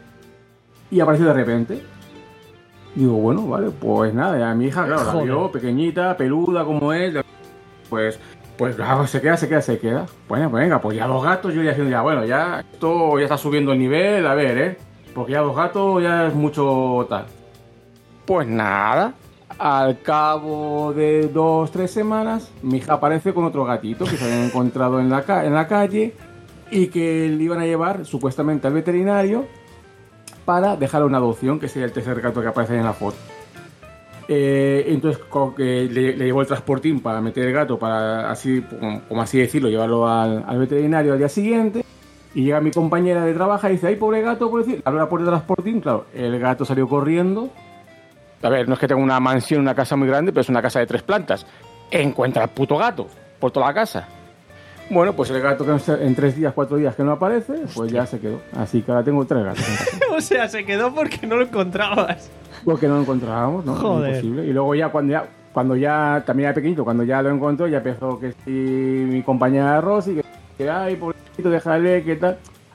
y apareció de repente. Digo, bueno, vale, pues nada, ya mi hija, claro, la vio, pequeñita, peluda como es, pues, pues claro, se queda, se queda, se queda. Bueno, pues venga, pues ya dos gatos, yo ya haciendo ya, bueno, ya esto ya está subiendo el nivel, a ver, ¿eh? Porque ya dos gatos ya es mucho tal. Pues nada, al cabo de dos, tres semanas, mi hija aparece con otro gatito que se habían encontrado en la, ca- en la calle y que le iban a llevar supuestamente al veterinario para dejarle una adopción, que sería el tercer gato que aparece en la foto. Eh, entonces con que le, le llevó el transportín para meter el gato, para así, como, como así decirlo, llevarlo al, al veterinario al día siguiente. Y llega mi compañera de trabajo y dice, ay, pobre gato, por decir, abre la puerta del transportín, claro, el gato salió corriendo. A ver, no es que tenga una mansión, una casa muy grande, pero es una casa de tres plantas. Encuentra el puto gato por toda la casa. Bueno, pues el gato que en tres días, cuatro días que no aparece, pues Hostia. Ya se quedó. Así que ahora tengo tres gatos en casa. O sea, se quedó porque no lo encontrabas. Porque no lo encontrábamos, ¿no? Joder. Imposible. Y luego ya cuando ya, cuando ya también era pequeñito, cuando ya lo encontró, ya empezó que si mi compañera Rosy, que, que ay, pobrecito, déjale, que tal.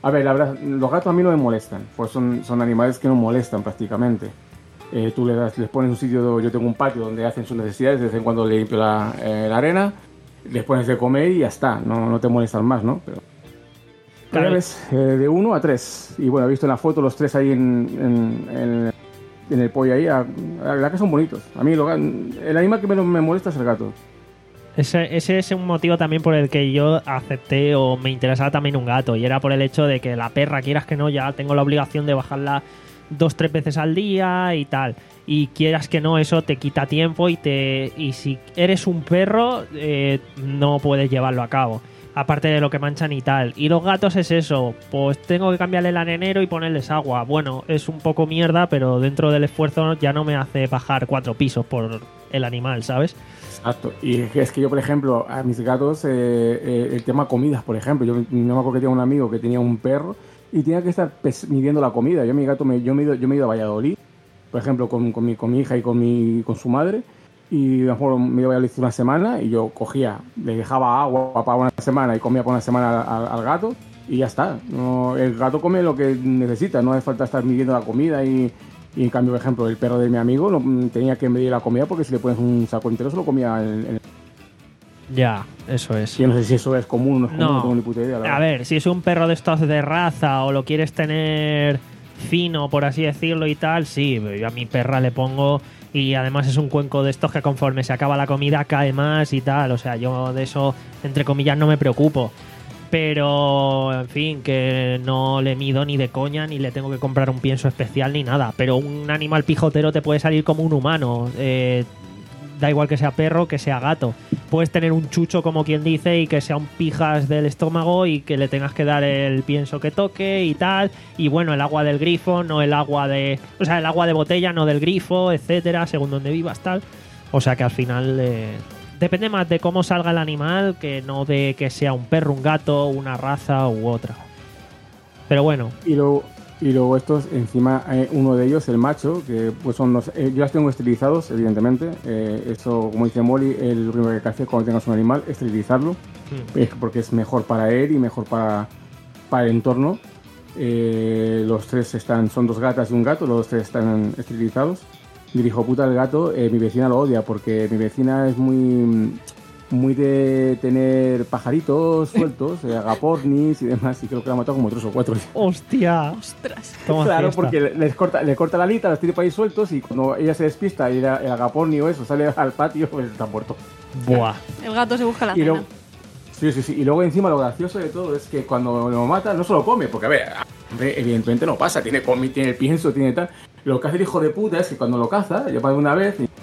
A ver, la verdad, los gatos a mí no me molestan, pues son, son animales que no molestan prácticamente. Eh, tú les, das, les pones un sitio, yo tengo un patio donde hacen sus necesidades, de vez en cuando le limpio la, eh, la arena, les pones de comer y ya está, no, no te molestan más, ¿no? Pero, Claro. pero ves, eh, de uno a tres, y bueno, he visto en la foto los tres ahí en, en, en, en el pollo ahí, a, a la verdad que son bonitos. A mí lo, el animal que menos me molesta es el gato. Ese, ese es un motivo también por el que yo acepté o me interesaba también un gato, y era por el hecho de que la perra, quieras que no, ya tengo la obligación de bajarla dos, tres veces al día y tal. Y quieras que no, eso te quita tiempo y te y si eres un perro, eh, no puedes llevarlo a cabo. Aparte de lo que manchan y tal. Y los gatos es eso, pues tengo que cambiarle el arenero y ponerles agua. Bueno, es un poco mierda, pero dentro del esfuerzo ya no me hace bajar cuatro pisos por el animal, ¿sabes? Exacto. Y es que yo, por ejemplo, a mis gatos, eh, eh, el tema comidas, por ejemplo, yo no me acuerdo que tenía un amigo que tenía un perro y tenía que estar pes- midiendo la comida. Yo, mi gato, me, yo, me he ido, yo me he ido a Valladolid, por ejemplo, con, con, mi, con mi hija y con, mi, con su madre, y a lo mejor me iba a Valladolid una semana y yo cogía, le dejaba agua para una semana y comía por una semana al, al gato y ya está. No, el gato come lo que necesita, no hace falta estar midiendo la comida y... Y en cambio, por ejemplo, el perro de mi amigo no, tenía que medir la comida porque si le pones un saco entero se lo comía en, en... Ya, eso es. Yo no sé si eso es común o no es común, No. no tengo ni puta idea. La A verdad. ver, si es un perro de estos de raza o lo quieres tener fino, por así decirlo, y tal, sí, yo a mi perra le pongo, y además es un cuenco de estos que conforme se acaba la comida cae más y tal, o sea, yo de eso, entre comillas, no me preocupo. Pero, en fin, que no le mido ni de coña, ni le tengo que comprar un pienso especial ni nada. Pero un animal pijotero te puede salir como un humano. Eh, da igual que sea perro, que sea gato. Puedes tener un chucho, como quien dice, y que sea un pijas del estómago y que le tengas que dar el pienso que toque y tal. Y bueno, el agua del grifo, no el agua de... O sea, el agua de botella, no del grifo, etcétera, según donde vivas, tal. O sea que al final... Eh, depende más de cómo salga el animal que no de que sea un perro, un gato, una raza u otra. Pero bueno. Y luego, y luego estos, encima, eh, uno de ellos, el macho, que pues son los, eh, yo los tengo esterilizados, evidentemente. Eh, eso, como dice Molly, el lo primero que hay que hacer cuando tengas un animal, esterilizarlo, Mm. eh, porque es mejor para él y mejor para, para el entorno. Eh, los tres están, son dos gatas y un gato, los tres están esterilizados. Y el hijo puta del gato, eh, mi vecina lo odia porque mi vecina es muy muy de tener pajaritos sueltos, eh, agapornis y demás, y creo que la ha matado como tres o cuatro. ¡Hostia! Ostras. Toma Claro, fiesta. porque les corta, le corta la alita, los tiene por ahí sueltos y cuando ella se despista y el, el agaporni o eso sale al patio, pues está muerto. Buah. El gato se busca la Y cena. luego, sí, sí, sí. Y luego encima lo gracioso de todo es que cuando lo mata no se lo come, porque a ver, hombre, evidentemente no pasa, tiene comi, tiene el pienso, tiene tal. Lo que hace el hijo de puta es que cuando lo caza, ya para una vez, y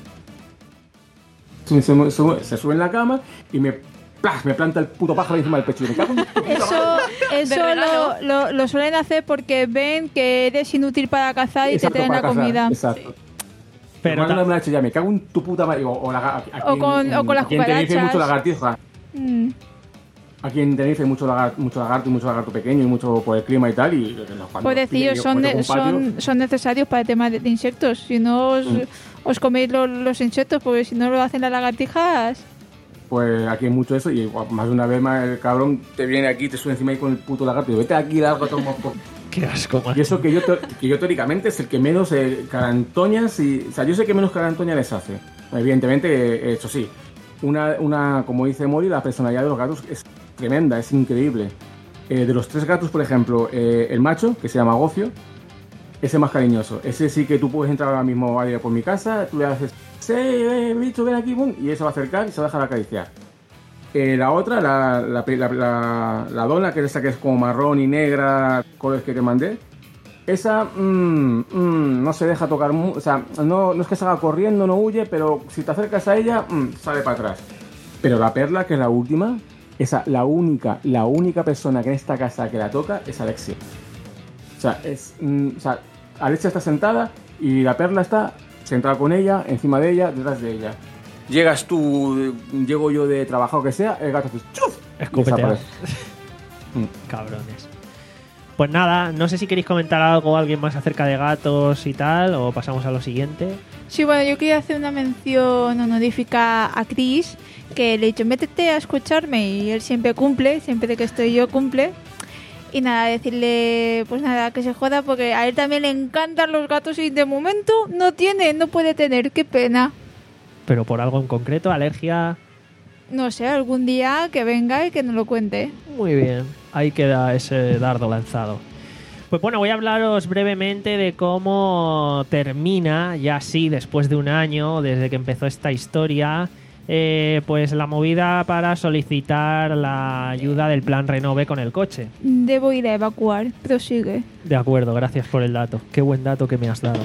se, se, se, se sube en la cama y me, ¡plas!, me planta el puto pájaro encima del pecho. Y me cago en tu puta Eso, madre. eso De regalo. lo, lo, lo suelen hacer porque ven que eres inútil para cazar y Exacto, te traen para la cazar, comida. Exacto. Pero Pero ta- no me la he hecho ya, me cago en tu puta madre. O, o, la, aquí O con- en, o con las aquí en Tenerife hay cucarachas. mucho lagartija. Mm. Aquí en Tenerife hay mucho lagarto, mucho lagarto y mucho lagarto pequeño y mucho por el clima y tal. Y cuando Pues decir, yo- son, cuando ne- tengo un patio, son, son necesarios para el tema de, de insectos. Si no, os, Mm. os coméis lo- los insectos, porque si no lo hacen las lagartijas. pues aquí hay mucho eso. Y igual, más de una vez más el cabrón te viene aquí, te sube encima ahí con el puto lagarto. Y yo, vete aquí, largo, toma por... Qué asco, Y eso que yo, te- que yo teóricamente es el que menos eh, carantoñas y... O sea, yo sé que menos carantoñas les hace. Evidentemente, eh, eso sí. Una, una, como dice Mori, la personalidad de los gatos es tremenda, es increíble. Eh, de los tres gatos, por ejemplo, eh, el macho, que se llama Gocio, ese es más cariñoso. Ese sí que tú puedes entrar ahora mismo a ir por mi casa, tú le haces, sí, eh, bicho, ven aquí, boom, y él se va a acercar y se va a dejar acariciar. Eh, la otra, la, la, la, la, la dona, que es esa que es como marrón y negra, colores que te mandé, esa mm, mm, no se deja tocar, mu- o sea, no, no es que salga corriendo, no huye, pero si te acercas a ella, mm, sale para atrás. Pero la perla, que es la última, esa, la única, la única persona que en esta casa que la toca es Alexia. O sea, es, mm, o sea, Alexia está sentada y la perla está sentada con ella, encima de ella, detrás de ella. Llegas tú, llego yo de trabajo o que sea, el gato hace ¡chuf! y Escopetea. desaparece. Cabrones. Pues nada, no sé si queréis comentar algo, alguien más acerca de gatos y tal, o pasamos a lo siguiente. Sí, bueno, yo quería hacer una mención honorífica a Chris, que le he dicho, métete a escucharme, y él siempre cumple, siempre que estoy yo cumple. Y nada, decirle, pues nada, que se joda, porque a él también le encantan los gatos y de momento no tiene, no puede tener, qué pena. Pero por algo en concreto, alergia... No sé, algún día que venga y que nos lo cuente. Muy bien, ahí queda ese dardo lanzado. Pues bueno, voy a hablaros brevemente de cómo termina, ya así, después de un año, desde que empezó esta historia... Eh, pues la movida para solicitar la ayuda del plan Renove con el coche. Debo ir a evacuar, prosigue. De acuerdo, gracias por el dato. Qué buen dato que me has dado.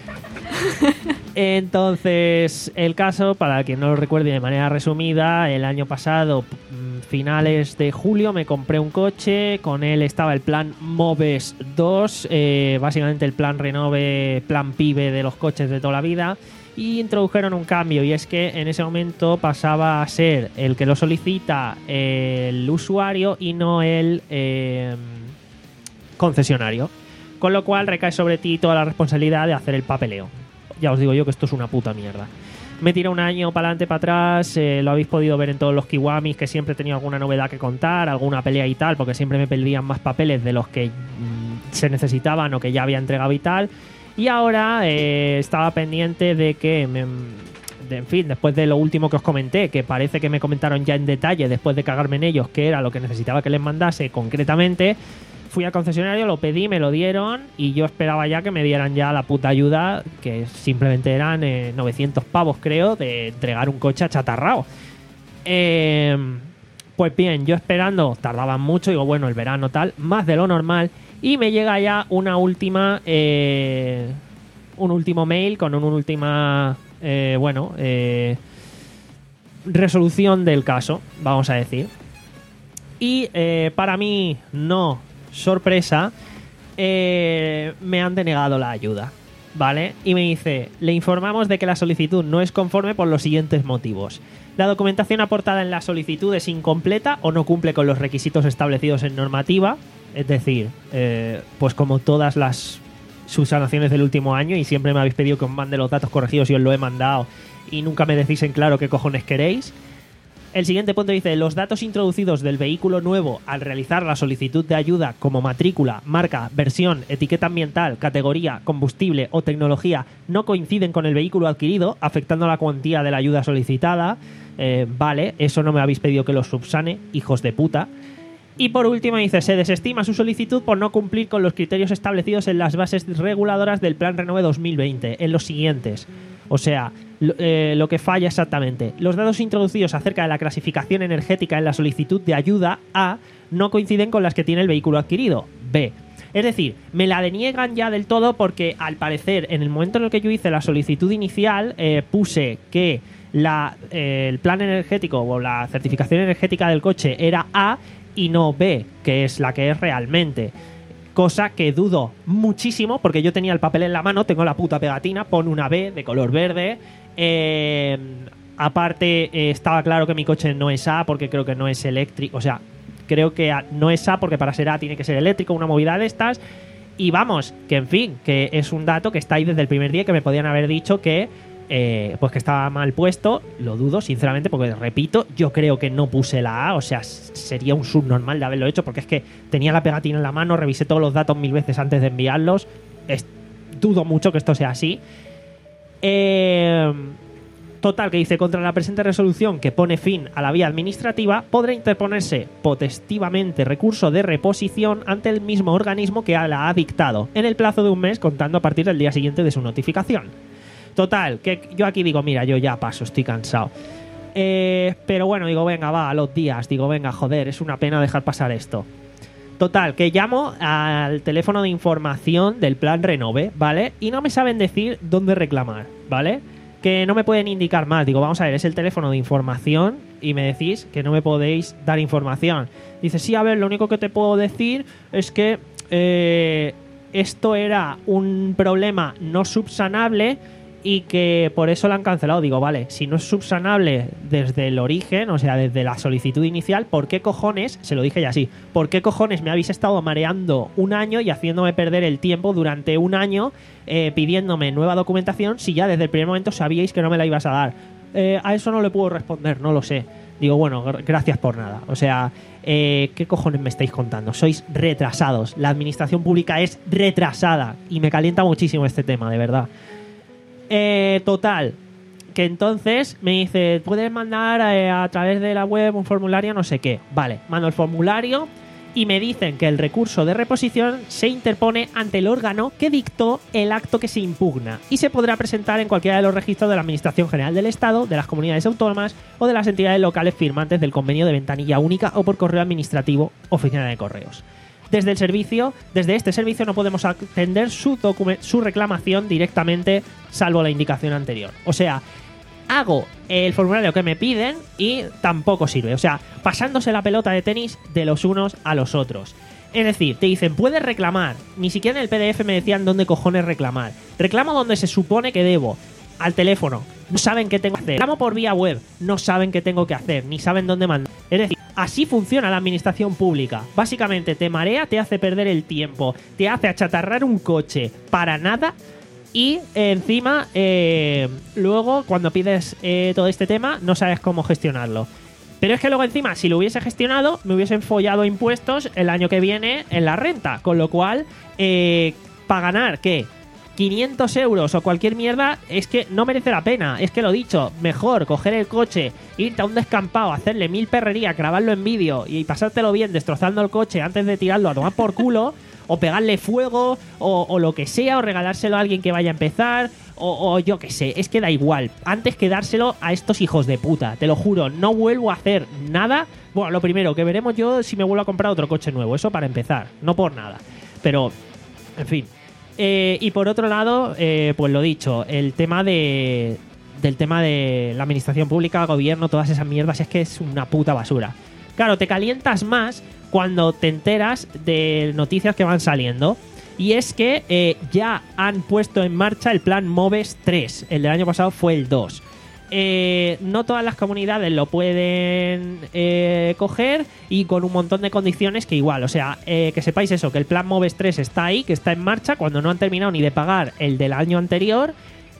Entonces, el caso, para quien no lo recuerde de manera resumida, el año pasado, finales de julio, me compré un coche. Con él estaba el plan Moves dos, eh, básicamente el plan Renove, plan pibe de los coches de toda la vida. Y introdujeron un cambio, y es que en ese momento pasaba a ser el que lo solicita el usuario y no el eh, concesionario. Con lo cual recae sobre ti toda la responsabilidad de hacer el papeleo. Ya os digo yo que esto es una puta mierda. Me tira un año para adelante, para atrás, eh, lo habéis podido ver en todos los Kiwamis, que siempre he tenido alguna novedad que contar, alguna pelea y tal, porque siempre me pedían más papeles de los que mmm, se necesitaban o que ya había entregado y tal. Y ahora eh, estaba pendiente de que, me, de, en fin, después de lo último que os comenté, que parece que me comentaron ya en detalle, después de cagarme en ellos, que era lo que necesitaba que les mandase concretamente, fui al concesionario, lo pedí, me lo dieron, y yo esperaba ya que me dieran ya la puta ayuda, que simplemente eran eh, novecientos pavos, creo, de entregar un coche achatarrado. Eh, pues bien, yo esperando, tardaban mucho, digo, bueno, el verano tal, más de lo normal. Y me llega ya una última eh, un último mail con una última eh, bueno eh, resolución del caso, vamos a decir. Y eh, para mí, no sorpresa, eh, me han denegado la ayuda, ¿vale? Y me dice, le informamos de que la solicitud no es conforme por los siguientes motivos. La documentación aportada en la solicitud es incompleta o no cumple con los requisitos establecidos en normativa. Es decir, eh, pues como todas las subsanaciones del último año, y siempre me habéis pedido que os mande los datos corregidos y os lo he mandado y nunca me decís en claro qué cojones queréis. El siguiente punto dice, los datos introducidos del vehículo nuevo al realizar la solicitud de ayuda como matrícula, marca, versión, etiqueta ambiental, categoría, combustible o tecnología no coinciden con el vehículo adquirido, afectando la cuantía de la ayuda solicitada. Eh, vale, eso no me habéis pedido que lo subsane, hijos de puta. Y por último dice, se desestima su solicitud por no cumplir con los criterios establecidos en las bases reguladoras del Plan Renove dos mil veinte, en los siguientes. O sea, lo, eh, lo que falla exactamente. Los datos introducidos acerca de la clasificación energética en la solicitud de ayuda A no coinciden con las que tiene el vehículo adquirido B. Es decir, me la deniegan ya del todo porque, al parecer, en el momento en el que yo hice la solicitud inicial, eh, puse que la, eh, el plan energético o la certificación energética del coche era A y no B, que es la que es realmente. Cosa que dudo muchísimo, porque yo tenía el papel en la mano, tengo la puta pegatina, pone una B de color verde. Eh, aparte, eh, estaba claro que mi coche no es A, porque creo que no es eléctrico. O sea, creo que no es A, porque para ser A tiene que ser eléctrico, una movida de estas. Y vamos, que en fin, que es un dato que está ahí desde el primer día, que me podían haber dicho que Eh, pues que estaba mal puesto. Lo dudo sinceramente, porque repito, yo creo que no puse la A. O sea, sería un subnormal de haberlo hecho, porque es que tenía la pegatina en la mano, revisé todos los datos mil veces antes de enviarlos. Es, dudo mucho que esto sea así. eh, Total, que dice, contra la presente resolución que pone fin a la vía administrativa, podrá interponerse potestivamente recurso de reposición ante el mismo organismo que la ha dictado, en el plazo de un mes contando a partir del día siguiente de su notificación. Total, que yo aquí digo, mira, yo ya paso, estoy cansado. Eh, pero bueno, digo, venga, va, a los días. Digo, venga, joder, es una pena dejar pasar esto. Total, que llamo al teléfono de información del Plan Renove, ¿vale? Y no me saben decir dónde reclamar, ¿vale? Que no me pueden indicar más. Digo, vamos a ver, es el teléfono de información y me decís que no me podéis dar información. Dice, sí, a ver, lo único que te puedo decir es que eh, esto era un problema no subsanable y que por eso la han cancelado. Digo, vale, si no es subsanable desde el origen, o sea, desde la solicitud inicial, ¿por qué cojones, se lo dije ya así, ¿por qué cojones me habéis estado mareando un año y haciéndome perder el tiempo durante un año eh, pidiéndome nueva documentación si ya desde el primer momento sabíais que no me la ibas a dar? Eh, a eso no le puedo responder, no lo sé. Digo, bueno, gr- gracias por nada. O sea, eh, ¿qué cojones me estáis contando? Sois retrasados. La administración pública es retrasada. Y me calienta muchísimo este tema, de verdad. Eh, total, que entonces me dice, puedes mandar eh, a través de la web un formulario, no sé qué. Vale, mando el formulario y me dicen que el recurso de reposición se interpone ante el órgano que dictó el acto que se impugna y se podrá presentar en cualquiera de los registros de la Administración General del Estado, de las comunidades autónomas o de las entidades locales firmantes del convenio de ventanilla única o por correo administrativo, oficina de correos. Desde el servicio, desde este servicio no podemos atender su, document- su reclamación directamente, salvo la indicación anterior. O sea, hago el formulario que me piden y tampoco sirve. O sea, pasándose la pelota de tenis de los unos a los otros. Es decir, te dicen, puedes reclamar. Ni siquiera en el P D F me decían dónde cojones reclamar. Reclamo donde se supone que debo. Al teléfono. No saben qué tengo que hacer. Reclamo por vía web. No saben qué tengo que hacer. Ni saben dónde mandar. Es decir, así funciona la administración pública. Básicamente te marea, te hace perder el tiempo, te hace achatarrar un coche para nada. Y eh, encima, eh, luego, cuando pides eh, todo este tema, no sabes cómo gestionarlo. Pero es que luego encima, si lo hubiese gestionado, me hubiesen follado impuestos el año que viene en la renta. Con lo cual, eh, para ganar, ¿qué? quinientos euros o cualquier mierda, es que no merece la pena. Es que lo dicho, mejor coger el coche, irte a un descampado, hacerle mil perrerías, grabarlo en vídeo y pasártelo bien destrozando el coche antes de tirarlo a tomar por culo, o pegarle fuego, o, o lo que sea, o regalárselo a alguien que vaya a empezar, o, o yo qué sé, es que da igual. Antes que dárselo a estos hijos de puta, te lo juro, no vuelvo a hacer nada. Bueno, lo primero, que veremos yo si me vuelvo a comprar otro coche nuevo, eso para empezar, no por nada. Pero, en fin. Eh, y por otro lado, eh, pues lo dicho, el tema de del tema de la administración pública, gobierno, todas esas mierdas, es que es una puta basura. Claro, te calientas más cuando te enteras de noticias que van saliendo. Y es que eh, ya han puesto en marcha el plan MOVES tres. El del año pasado fue el dos. Eh, no todas las comunidades lo pueden eh, coger y con un montón de condiciones que igual, o sea, eh, que sepáis eso, que el plan MOVES tres está ahí, que está en marcha cuando no han terminado ni de pagar el del año anterior.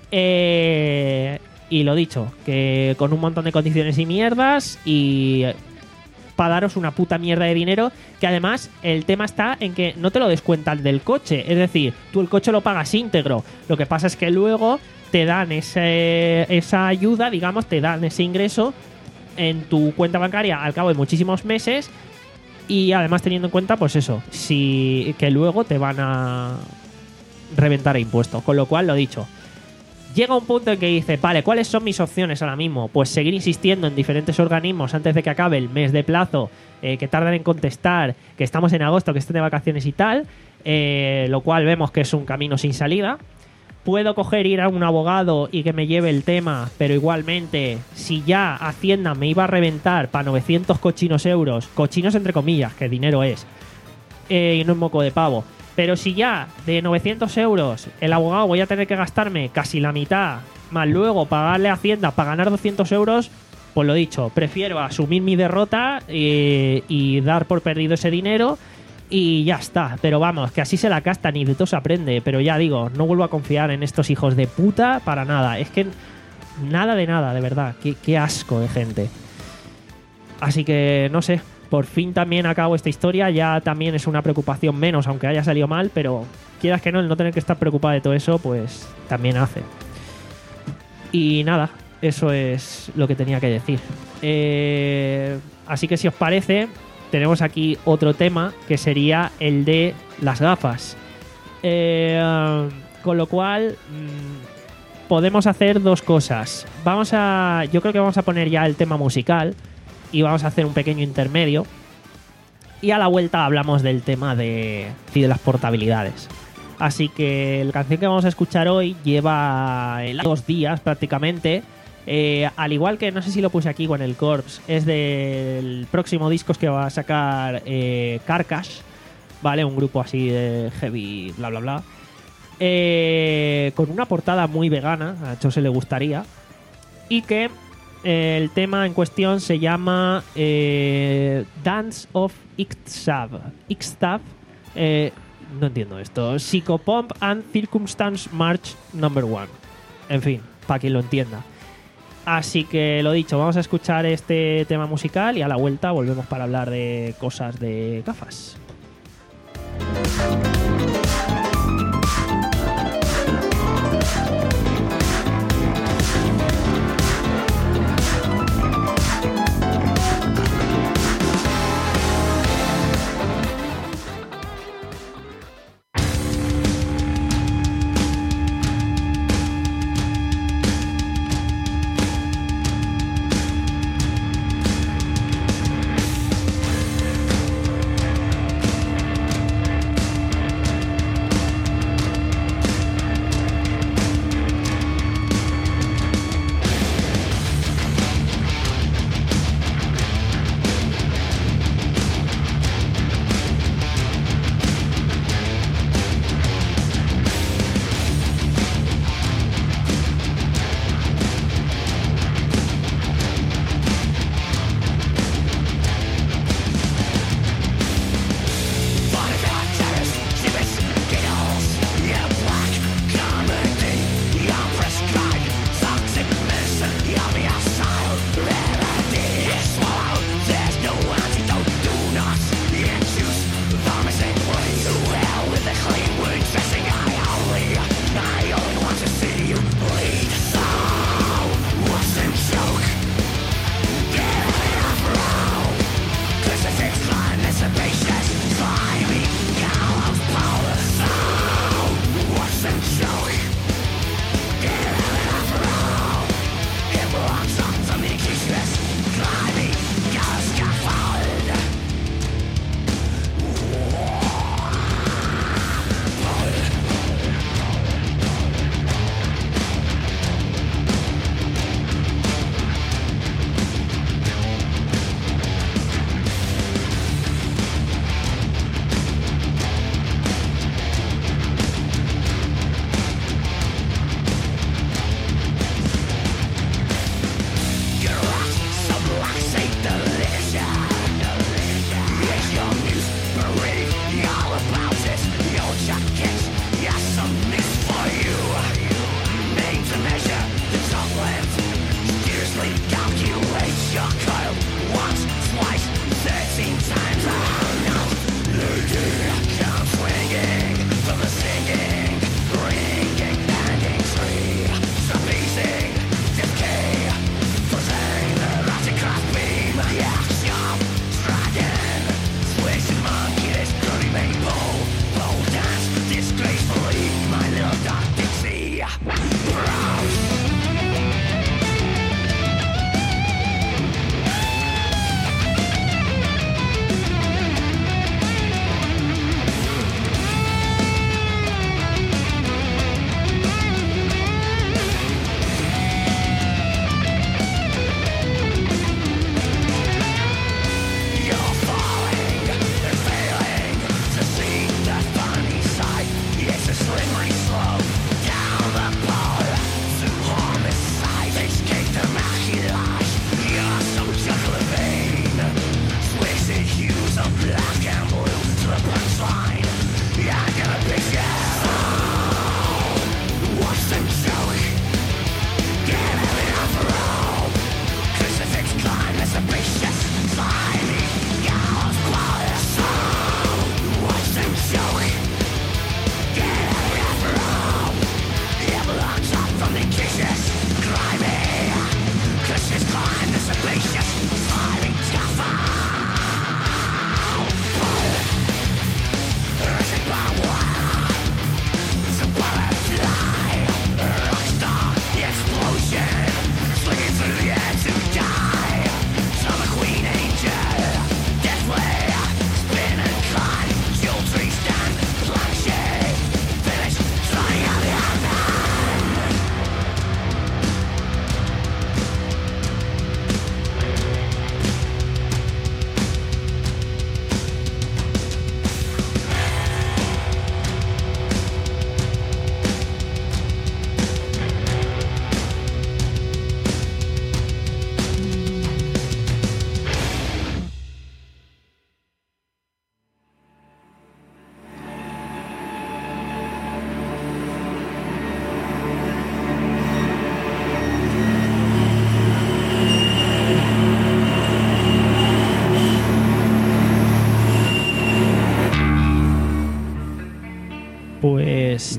Eh, y lo dicho, que con un montón de condiciones y mierdas y para daros una puta mierda de dinero, que además el tema está en que no te lo descuentan del coche, es decir, tú el coche lo pagas íntegro, lo que pasa es que luego te dan ese, esa ayuda, digamos, te dan ese ingreso en tu cuenta bancaria al cabo de muchísimos meses y además teniendo en cuenta, pues eso, si que luego te van a reventar a impuestos. Con lo cual, lo dicho, llega un punto en que dice, vale, ¿cuáles son mis opciones ahora mismo? Pues seguir insistiendo en diferentes organismos antes de que acabe el mes de plazo, eh, que tardan en contestar, que estamos en agosto, que estén de vacaciones y tal, eh, lo cual vemos que es un camino sin salida. Puedo coger, ir a un abogado y que me lleve el tema, pero igualmente, si ya Hacienda me iba a reventar para novecientos cochinos euros, cochinos entre comillas, que dinero es, eh, y no es moco de pavo, pero si ya de novecientos euros el abogado voy a tener que gastarme casi la mitad, más luego pagarle a Hacienda para ganar doscientos euros, pues lo dicho, prefiero asumir mi derrota y, y dar por perdido ese dinero. Y ya está, pero vamos, que así se la castan y de todo se aprende. Pero ya digo, no vuelvo a confiar en estos hijos de puta para nada. Es que nada de nada, de verdad. Qué, qué asco de gente. Así que no sé, por fin también acabo esta historia. Ya también es una preocupación menos, aunque haya salido mal. Pero quieras que no, el no tener que estar preocupado de todo eso, pues también hace. Y nada, eso es lo que tenía que decir. Eh, así que si os parece, tenemos aquí otro tema que sería el de las gafas. Eh, con lo cual, mmm, podemos hacer dos cosas. Vamos a, yo creo que vamos a poner ya el tema musical y vamos a hacer un pequeño intermedio. Y a la vuelta hablamos del tema de, de las portabilidades. Así que la canción que vamos a escuchar hoy lleva dos días prácticamente. Eh, al igual que, no sé si lo puse aquí con el Corps, es del próximo disco que va a sacar eh, Carcass, ¿vale? Un grupo así de heavy, bla, bla, bla. Eh, con una portada muy vegana, a Chose le gustaría. Y que eh, el tema en cuestión se llama eh, Dance of Ixtab. Ixtab, eh, no entiendo esto. Psychopomp and Circumstance March Number One. En fin, para quien lo entienda. Así que lo dicho, vamos a escuchar este tema musical y a la vuelta volvemos para hablar de cosas de gafas.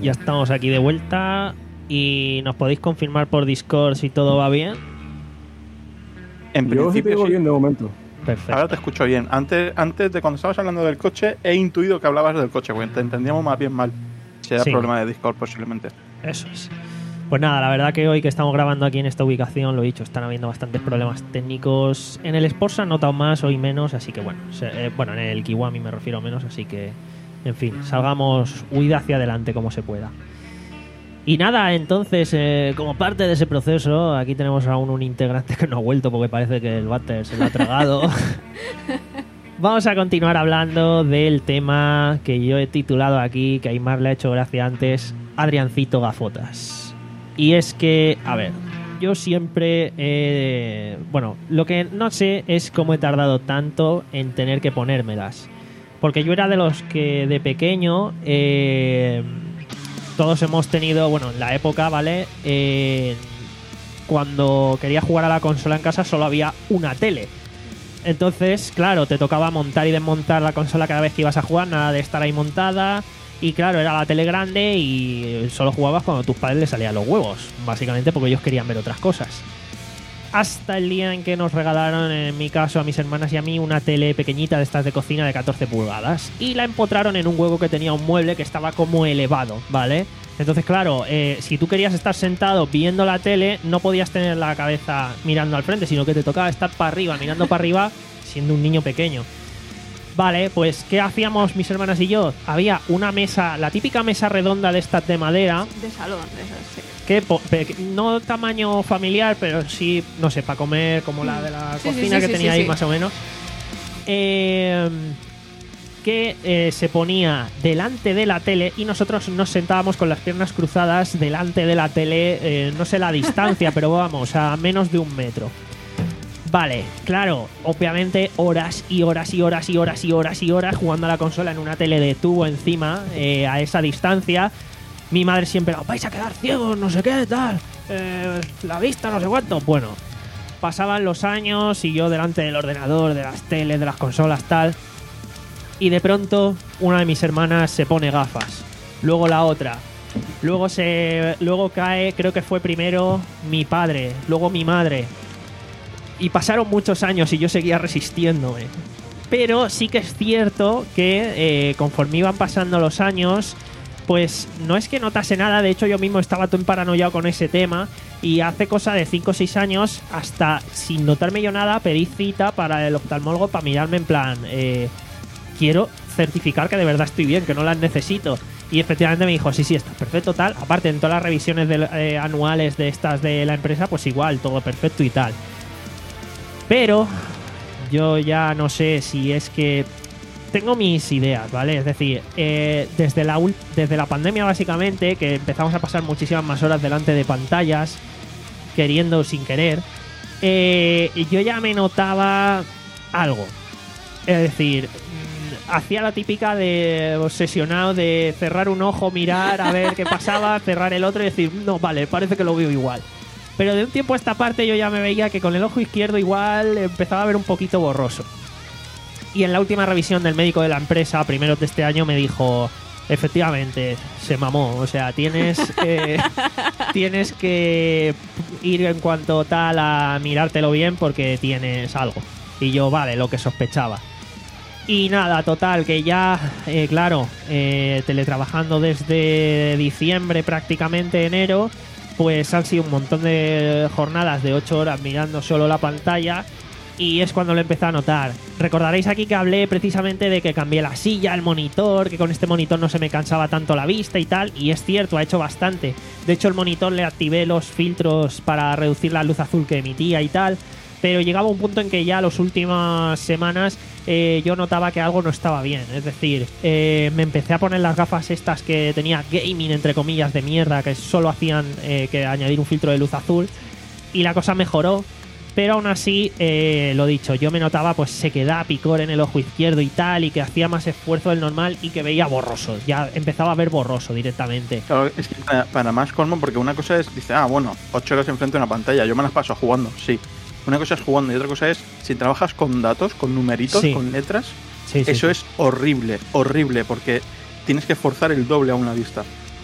ya estamos aquí de vuelta y nos podéis confirmar por Discord si todo va bien. En Yo sí te principio digo sí. bien de momento. Perfecto. Ahora te escucho bien. Antes, antes de cuando estabas hablando del coche, he intuido que hablabas del coche, porque te entendíamos más bien mal. Si era Sí. problema de Discord, posiblemente. Eso es. Pues nada, la verdad que hoy que estamos grabando aquí en esta ubicación, lo he dicho, están habiendo bastantes problemas técnicos. En el Sport se han notado más, hoy menos, así que bueno. Se, eh, bueno, en el Kiwami me refiero menos, así que, en fin, salgamos huida hacia adelante como se pueda. Y nada, entonces, eh, como parte de ese proceso, aquí tenemos aún un integrante que no ha vuelto porque parece que el váter se lo ha tragado. Vamos a continuar hablando del tema que yo he titulado aquí, que a Aymar le ha hecho gracia antes, Adriancito Gafotas. Y es que, a ver, yo siempre... Eh, bueno, lo que no sé es cómo he tardado tanto en tener que ponérmelas. Porque yo era de los que de pequeño... Eh, todos hemos tenido, bueno, en la época, ¿vale? Eh, cuando quería jugar a la consola en casa solo había una tele. Entonces, claro, te tocaba montar y desmontar la consola cada vez que ibas a jugar, nada de estar ahí montada. Y claro, era la tele grande y solo jugabas cuando a tus padres les salían los huevos, básicamente porque ellos querían ver otras cosas. Hasta el día en que nos regalaron, en mi caso, a mis hermanas y a mí, una tele pequeñita de estas de cocina de catorce pulgadas. Y la empotraron en un hueco que tenía un mueble que estaba como elevado, ¿vale? Entonces, claro, eh, si tú querías estar sentado viendo la tele, no podías tener la cabeza mirando al frente, sino que te tocaba estar para arriba, mirando para arriba, siendo un niño pequeño. Vale, pues, ¿qué hacíamos mis hermanas y yo? Había una mesa, la típica mesa redonda de estas de madera. De salón, de esas, sí. Que po- pe- no tamaño familiar, pero sí, no sé, para comer, como la de la Sí, sí, cocina sí, que sí, tenía sí, ahí sí. más o menos. Eh, que eh, se ponía delante de la tele y nosotros nos sentábamos con las piernas cruzadas delante de la tele, eh, no sé la distancia, pero vamos, a menos de un metro. Vale, claro, obviamente horas y horas y horas y horas y horas y horas jugando a la consola en una tele de tubo encima, eh, a esa distancia. Mi madre siempre, os vais a quedar ciegos, no sé qué, tal, eh, la vista, no sé cuánto. Bueno, pasaban los años y yo delante del ordenador, de las teles, de las consolas, tal. Y de pronto una de mis hermanas se pone gafas, luego la otra, luego se, luego cae, creo que fue primero mi padre, luego mi madre. Y pasaron muchos años y yo seguía resistiéndome. Pero sí que es cierto que eh, conforme iban pasando los años, pues no es que notase nada. De hecho, yo mismo estaba todo emparanoiado con ese tema. Y hace cosa de cinco o seis años, hasta sin notarme yo nada, pedí cita para el oftalmólogo para mirarme en plan... Eh, quiero certificar que de verdad estoy bien, que no las necesito. Y efectivamente me dijo, sí, sí, está perfecto, tal. Aparte, en todas las revisiones de, eh, anuales de estas de la empresa, pues igual, todo perfecto y tal. Pero yo ya no sé si es que tengo mis ideas, ¿vale? Es decir, eh, desde, la ul- desde la pandemia básicamente, que empezamos a pasar muchísimas más horas delante de pantallas, queriendo o sin querer, eh, yo ya me notaba algo. Es decir, mm, hacía la típica de obsesionado de cerrar un ojo, mirar a ver qué pasaba, cerrar el otro y decir, no, vale, parece que lo veo igual. Pero de un tiempo a esta parte yo ya me veía que con el ojo izquierdo igual empezaba a ver un poquito borroso. Y en la última revisión del médico de la empresa, primero de este año, me dijo, efectivamente, se mamó. O sea, tienes, eh, tienes que ir en cuanto tal a mirártelo bien porque tienes algo. Y yo, vale, lo que sospechaba. Y nada, total, que ya, eh, claro, eh, teletrabajando desde diciembre, prácticamente enero, pues han sido un montón de jornadas de ocho horas mirando solo la pantalla y es cuando lo empecé a notar. Recordaréis aquí que hablé precisamente de que cambié la silla, el monitor, que con este monitor no se me cansaba tanto la vista y tal, y es cierto, ha hecho bastante. De hecho, el monitor le activé los filtros para reducir la luz azul que emitía y tal, pero llegaba un punto en que ya las últimas semanas eh, yo notaba que algo no estaba bien. Es decir, eh, me empecé a poner las gafas estas que tenía gaming, entre comillas, de mierda, que solo hacían eh, que añadir un filtro de luz azul, y la cosa mejoró. Pero aún así, eh, lo dicho, yo me notaba pues sequedad, picor en el ojo izquierdo y tal, y que hacía más esfuerzo del normal y que veía borroso. Ya empezaba a ver borroso directamente. Claro, es que para, para más colmo, porque una cosa es, dice, ah, bueno, ocho horas enfrente de una pantalla, yo me las paso jugando, sí. Una cosa es jugando y otra cosa es, si trabajas con datos, con numeritos, Sí. con letras, Sí, sí, eso sí. es horrible, horrible, porque tienes que forzar el doble a una vista.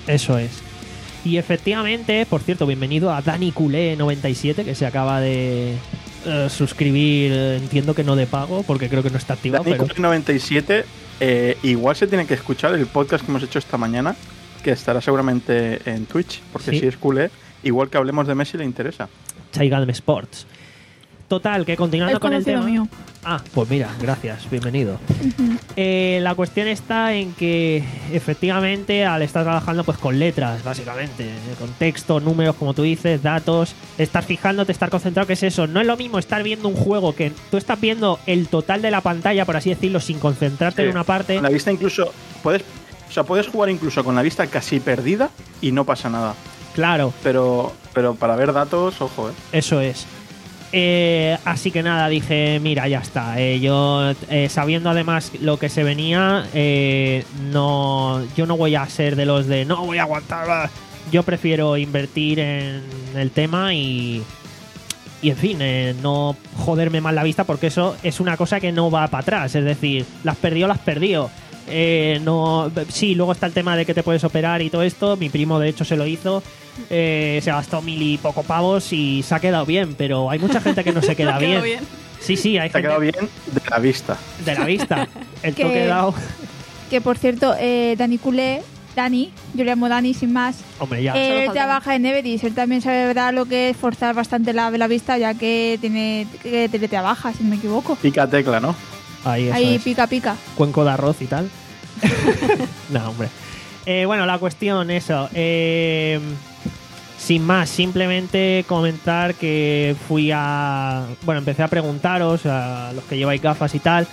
Eso es. Y efectivamente, por cierto, bienvenido a Dani Culé noventa y siete, que se acaba de uh, suscribir, entiendo que no de pago, porque creo que no está activado. Dani pero... Culé noventa y siete, eh, igual se tiene que escuchar el podcast que hemos hecho esta mañana, que estará seguramente en Twitch, porque ¿Sí? si es culé, igual que hablemos de Messi le interesa. Chaigalm Sports. Total, que continuando Es con el conocido tema... mío. Ah, pues mira, gracias, bienvenido. Eh, la cuestión está en que efectivamente al estar trabajando pues con letras, básicamente, con texto, números, como tú dices, datos, estar fijándote, estar concentrado, ¿qué es eso? No es lo mismo estar viendo un juego que tú estás viendo el total de la pantalla, por así decirlo, sin concentrarte Sí, en una parte. Con la vista incluso, puedes, o sea, puedes jugar incluso con la vista casi perdida y no pasa nada. Claro, Pero, pero para ver datos, ojo, eh. eso es. Eh, así que nada, dije, mira, ya está. Eh, yo, eh, sabiendo además lo que se venía, eh, no, yo no voy a ser de los de no voy a aguantar. Blah". Yo prefiero invertir en el tema y, y en fin, eh, no joderme más la vista, porque eso es una cosa que no va para atrás. Es decir, las perdió, las perdió. Eh, no, sí, luego está el tema de que te puedes operar y todo esto. Mi primo, de hecho, se lo hizo. Eh, se gastó mil y poco pavos y se ha quedado bien, pero hay mucha gente que no se queda Ha quedado bien. bien. Sí, sí, hay Se ha gente quedado bien de la vista. de la vista. El Que- toque dado. Que por cierto, eh, Dani Culé, Dani, yo le llamo Dani sin más, Hombre, ya. él solo falta- trabaja en Everis, él también sabe verdad lo que es forzar bastante la, la vista, ya que tiene que teletrabaja, si no me equivoco. Pica tecla, ¿no? Ahí, eso Ahí es. pica pica. Cuenco de arroz y tal. No, hombre. Eh, bueno, la cuestión, eso. Eh, sin más, simplemente comentar que fui a... Bueno, empecé a preguntaros a los que lleváis gafas y tal.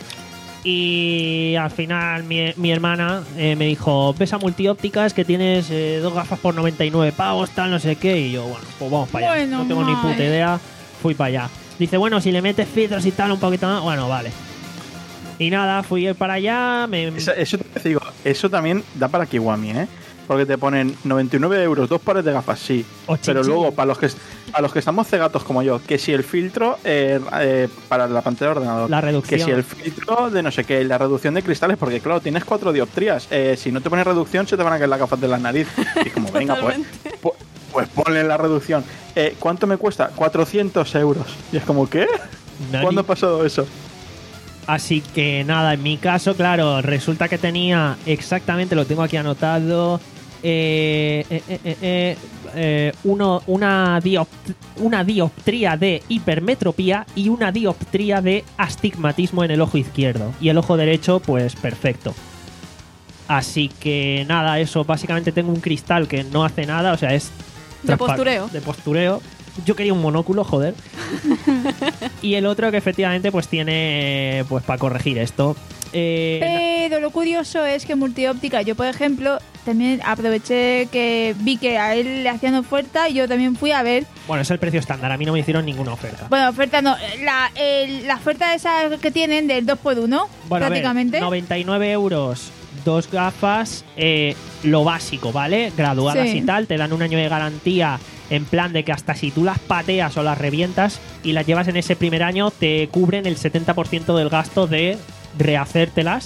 Y al final mi, mi hermana eh, me dijo, ves a Multiópticas que tienes eh, dos gafas por noventa y nueve pavos, tal, no sé qué. Y yo, bueno, pues vamos para allá. Bueno, no tengo ni puta madre. idea. Fui para allá. Dice, bueno, si le metes filtros y tal un poquito más, bueno, vale. Y nada, fui para allá. Me... Eso, eso te digo, eso también da para Kiwami, ¿eh? Porque te ponen noventa y nueve euros, dos pares de gafas, sí. O Pero chin, luego, chin. para los que a los que estamos cegatos como yo, que si el filtro eh, eh, para la pantalla de ordenador, La reducción. que si el filtro de no sé qué, la reducción de cristales, porque claro, tienes cuatro dioptrías. Eh, si no te pones reducción, se te van a caer las gafas de la nariz. Y como, venga, pues, pues, pues ponle la reducción. Eh, ¿Cuánto me cuesta? cuatrocientos euros. Y es como, ¿qué? Nani. ¿Cuándo ha pasado eso? Así que nada, en mi caso, claro, resulta que tenía exactamente, lo tengo aquí anotado, eh, eh, eh, eh, eh, eh, uno, una, diopt- una dioptría de hipermetropía y una dioptría de astigmatismo en el ojo izquierdo. Y el ojo derecho, pues perfecto. Así que nada, eso, básicamente tengo un cristal que no hace nada, o sea, es... De transpa- postureo. De postureo. Yo quería un monóculo, joder. Y el otro que efectivamente pues tiene pues para corregir esto. Eh, Pero lo curioso es que Multióptica, yo por ejemplo, también aproveché que vi que a él le hacían oferta y yo también fui a ver. bueno, es el precio estándar. A mí no me hicieron ninguna oferta. Bueno, oferta no, la, el- la oferta esa que tienen del dos por uno, Bueno, a ver, prácticamente. noventa y nueve euros, dos gafas, eh, lo básico, ¿vale? Graduadas Sí. y tal. Te dan un año de garantía en plan de que hasta si tú las pateas o las revientas y las llevas en ese primer año, te cubren el setenta por ciento del gasto de rehacértelas.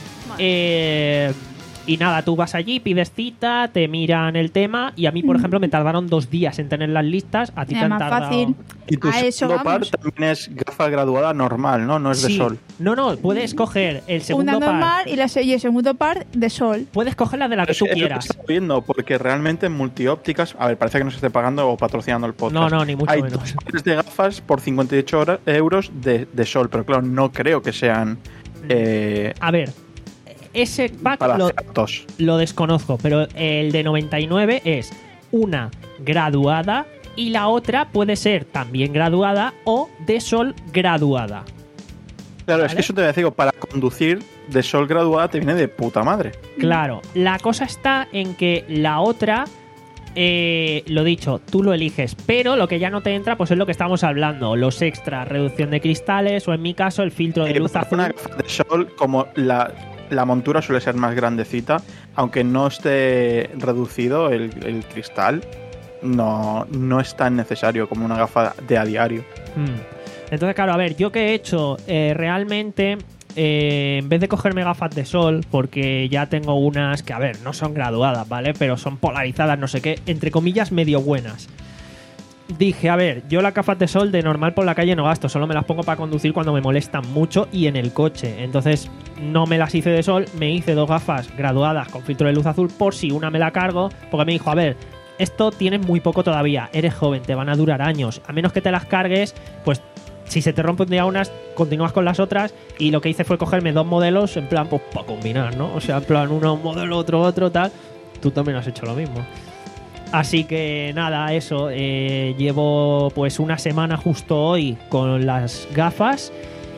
Eh, y nada, tú vas allí, pides cita, te miran el tema y a mí, por ejemplo, me tardaron dos días en tenerlas listas. A ti te Es han más tardado... fácil. Y tu A eso segundo par vamos. también es gafa graduada normal, ¿no? No es de Sí. sol. No, no, puedes coger el segundo Una par. normal y, la, se- y el segundo par de sol. Puedes coger la de la que Es, tú es lo que quieras. estoy viendo, porque realmente en Multiópticas, a ver, parece que no se esté pagando o patrocinando el podcast. No, no, ni mucho Hay menos. dos pares de gafas por cincuenta y ocho hora- euros de, de sol, pero claro, no creo que sean eh, A ver, ese pack para lo, cegatos. lo desconozco, pero el de noventa y nueve es una graduada y la otra puede ser también graduada o de sol graduada. Claro, es ¿Vale? que eso te voy a decir, para conducir de sol graduada te viene de puta madre. Claro, la cosa está en que la otra, eh, lo dicho, tú lo eliges, pero lo que ya no te entra pues es lo que estamos hablando, los extras, reducción de cristales o en mi caso el filtro de Eh, luz azul. Una gafa de sol, como la, la montura suele ser más grandecita, aunque no esté reducido el, el cristal, no, no es tan necesario como una gafa de a diario. Mm. Entonces, claro, a ver, yo que he hecho eh, realmente eh, en vez de cogerme gafas de sol, porque ya tengo unas que, a ver, no son graduadas, ¿vale? Pero son polarizadas, no sé qué, entre comillas, medio buenas. Dije, a ver, yo las gafas de sol de normal por la calle no gasto, solo me las pongo para conducir cuando me molestan mucho y en el coche. Entonces no me las hice de sol, me hice dos gafas graduadas con filtro de luz azul por si una me la cargo, porque me dijo, a ver, esto tienes muy poco todavía, eres joven, te van a durar años, a menos que te las cargues, pues si se te rompe un día unas, continúas con las otras. Y lo que hice fue cogerme dos modelos en plan, pues para combinar, ¿no? O sea, en plan uno un modelo, otro otro, tal. Tú también has hecho lo mismo. Así que nada, eso, eh, llevo pues una semana justo hoy con las gafas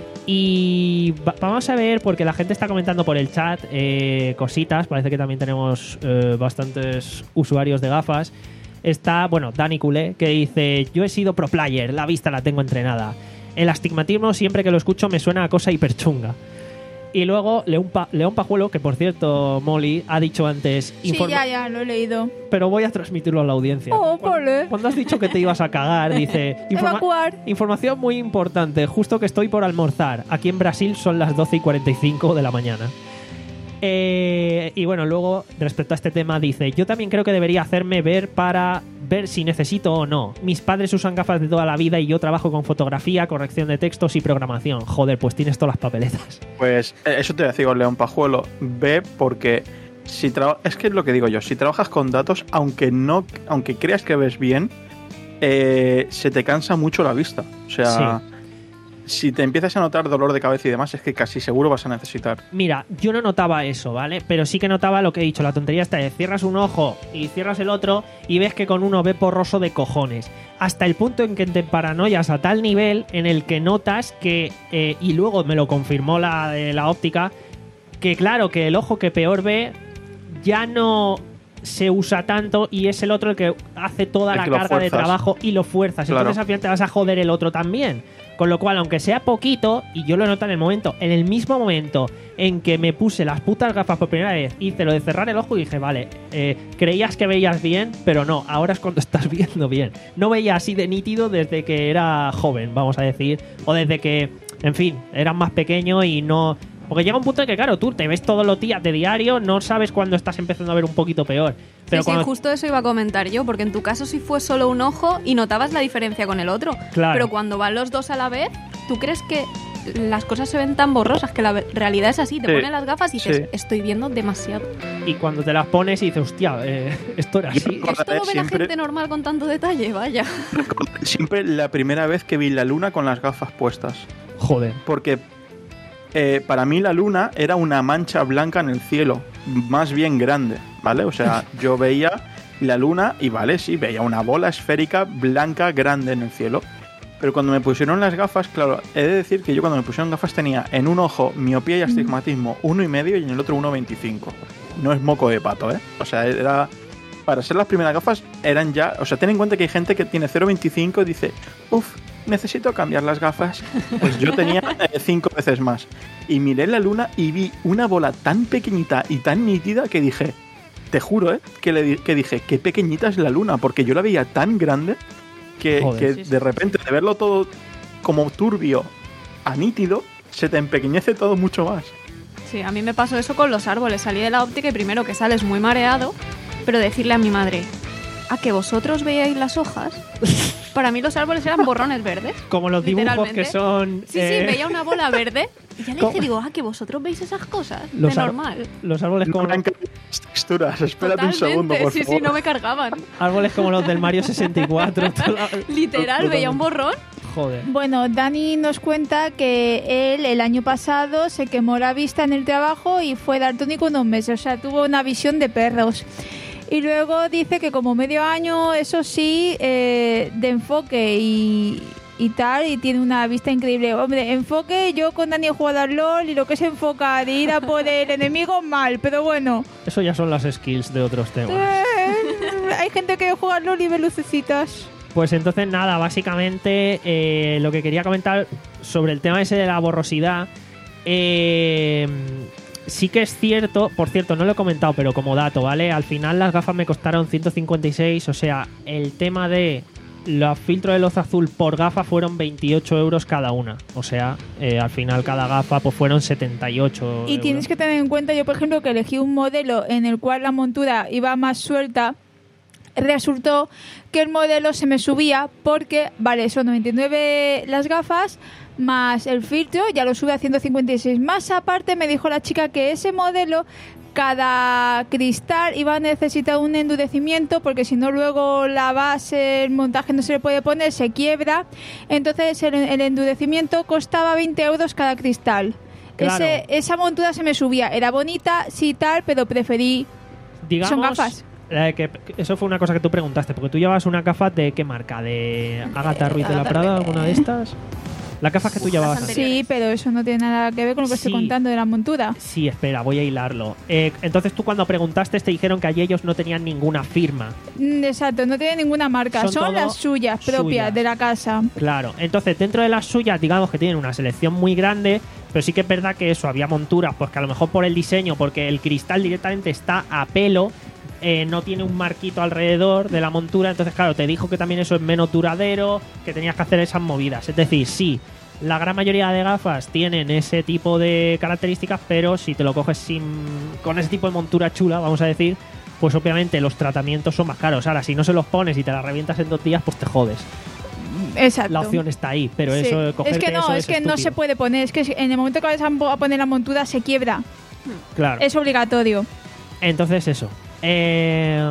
y va- vamos a ver, porque la gente está comentando por el chat eh, cositas, parece que también tenemos eh, bastantes usuarios de gafas. Está, bueno, Dani Culé, que dice, yo he sido pro player, la vista la tengo entrenada. El astigmatismo siempre que lo escucho me suena a cosa hiperchunga. Y luego León, pa León Pajuelo, que por cierto, Molly ha dicho antes... Sí, informa- ya, ya, lo he leído. Pero voy a transmitirlo a la audiencia. Oh, Cuando- vale. Cuando has dicho que te ibas a cagar, dice... informa- Evacuar. Información muy importante, justo que estoy por almorzar. Aquí en Brasil son las doce y cuarenta y cinco de la mañana. Eh, y bueno, luego, respecto a este tema, dice: yo también creo que debería hacerme ver para ver si necesito o no. Mis padres usan gafas de toda la vida y yo trabajo con fotografía, corrección de textos y programación. Joder, pues tienes todas las papeletas. Pues eh, eso te decía, León Pajuelo. Ve porque si traba- es que es lo que digo yo. Si trabajas con datos, aunque no, aunque creas que ves bien, eh, se te cansa mucho la vista. O sea, Sí. si te empiezas a notar dolor de cabeza y demás, es que casi seguro vas a necesitar. Mira, yo no notaba eso, ¿vale? Pero sí que notaba lo que he dicho, la tontería está de cierras un ojo y cierras el otro y ves que con uno ve borroso de cojones. Hasta el punto en que te paranoias a tal nivel en el que notas que, eh, y luego me lo confirmó la de la óptica, que claro, que el ojo que peor ve ya no se usa tanto y es el otro el que hace toda El la que lo carga de fuerzas. trabajo y lo fuerzas. Claro. Entonces al final te vas a joder el otro también. Con lo cual, aunque sea poquito, y yo lo noto en el momento, en el mismo momento en que me puse las putas gafas por primera vez, hice lo de cerrar el ojo y dije, vale, eh, creías que veías bien, pero no, ahora es cuando estás viendo bien. No veía así de nítido desde que era joven, vamos a decir, o desde que, en fin, eras más pequeño y no... Porque llega un punto en que, claro, tú te ves todos los días de diario, no sabes cuándo estás empezando a ver un poquito peor. Pero sí, cuando... sí, justo eso iba a comentar yo, porque en tu caso sí fue solo un ojo y notabas la diferencia con el otro. Claro. Pero cuando van los dos a la vez, ¿tú crees que las cosas se ven tan borrosas que la ve- realidad es así? Te Sí, pones las gafas y dices, sí. estoy viendo demasiado. Y cuando te las pones y dices, hostia, eh, esto era Yo así. recuerdo- Esto lo ve siempre- la gente normal con tanto detalle, vaya. Siempre la primera vez que vi la luna con las gafas puestas. Joder. Porque eh, para mí la luna era una mancha blanca en el cielo, más bien grande, ¿vale? O sea, yo veía la luna y, vale, sí, veía una bola esférica blanca grande en el cielo. Pero cuando me pusieron las gafas, claro, he de decir que yo cuando me pusieron gafas tenía en un ojo miopía y astigmatismo uno y medio y en el otro uno veinticinco. No es moco de pato, ¿eh? O sea, era... Para ser las primeras gafas eran ya... O sea, ten en cuenta que hay gente que tiene cero veinticinco y dice, uff, necesito cambiar las gafas. Pues yo tenía eh, cinco veces más. Y miré la luna y vi una bola tan pequeñita y tan nítida que dije, te juro, ¿eh? Que, le di- que dije, qué pequeñita es la luna, porque yo la veía tan grande que, Joder. que Sí, sí. de repente de verlo todo como turbio a nítido, se te empequeñece todo mucho más. Sí, a mí me pasó eso con los árboles. Salí de la óptica y primero que sales muy mareado, pero decirle a mi madre, ¿a que vosotros veíais las hojas? Para mí los árboles eran borrones verdes. Como los dibujos Literalmente. que son... Sí, eh, sí, veía una bola verde y ya le ¿Cómo? dije, digo, ah, que vosotros veis esas cosas Los de ar- normal. Los árboles No como, me han cambiado las texturas, espérate un Totalmente, segundo, por sí, favor. sí, no me cargaban. árboles como los del Mario sesenta y cuatro. Literal, veía un borrón. Joder. Bueno, Dani nos cuenta que él el año pasado se quemó la vista en el trabajo y fue daltónico unos meses, o sea, tuvo una visión de perros. Y luego dice que como medio año, eso sí, eh, de enfoque y, y tal, y tiene una vista increíble. Hombre, enfoque, yo con Dani he jugado al LOL y lo que es enfocar y ir a por el enemigo, mal, pero bueno. Eso ya son las skills de otros temas. Eh, hay gente que juega al LOL y ve lucecitas. Pues entonces nada, básicamente eh, lo que quería comentar sobre el tema ese de la borrosidad, eh, sí que es cierto, por cierto, no lo he comentado, pero como dato, ¿vale? Al final las gafas me costaron ciento cincuenta y seis, o sea, el tema de los filtros de luz azul por gafa fueron veintiocho euros cada una. O sea, eh, al final cada gafa pues fueron setenta y ocho euros. Y tienes que tener en cuenta, yo por ejemplo, que elegí un modelo en el cual la montura iba más suelta. Resultó que el modelo se me subía porque, vale, son noventa y nueve las gafas más el filtro, ya lo sube a ciento cincuenta y seis. Más aparte me dijo la chica que ese modelo, cada cristal iba a necesitar un endurecimiento porque si no luego la base, el montaje no se le puede poner, se quiebra. Entonces el, el endurecimiento costaba veinte euros cada cristal. Claro. Ese, esa montura se me subía, era bonita, sí tal, pero preferí... Digamos, son gafas. Eh, que eso fue una cosa que tú preguntaste, porque tú llevabas una gafa de qué marca, de Agatha Ruiz de la Prada, alguna de estas. Las gafas que tú llevabas antes. Sí, pero eso no tiene nada que ver con lo que Sí. estoy contando de la montura. Sí, espera, voy a hilarlo. Eh, entonces tú cuando preguntaste te dijeron que allí ellos no tenían ninguna firma. Mm, Exacto, no tiene ninguna marca, Son son, todo las suyas propias suyas. de la casa. Claro, entonces dentro de las suyas digamos que tienen una selección muy grande, pero sí que es verdad que eso, había monturas, pues que a lo mejor por el diseño, porque el cristal directamente está a pelo, eh, no tiene un marquito alrededor de la montura, entonces claro, te dijo que también eso es menos duradero, que tenías que hacer esas movidas. Es decir, sí, la gran mayoría de gafas tienen ese tipo de características, pero si te lo coges sin con ese tipo de montura chula, vamos a decir, pues obviamente los tratamientos son más caros. Ahora, si no se los pones y te la revientas en dos días, pues te jodes. Exacto. La opción está ahí, pero Sí. eso, es cogerte que no, eso es que no estúpido. se puede poner, es que en el momento que vayas a poner la montura se quiebra. Claro. Es obligatorio. Entonces eso. Eh,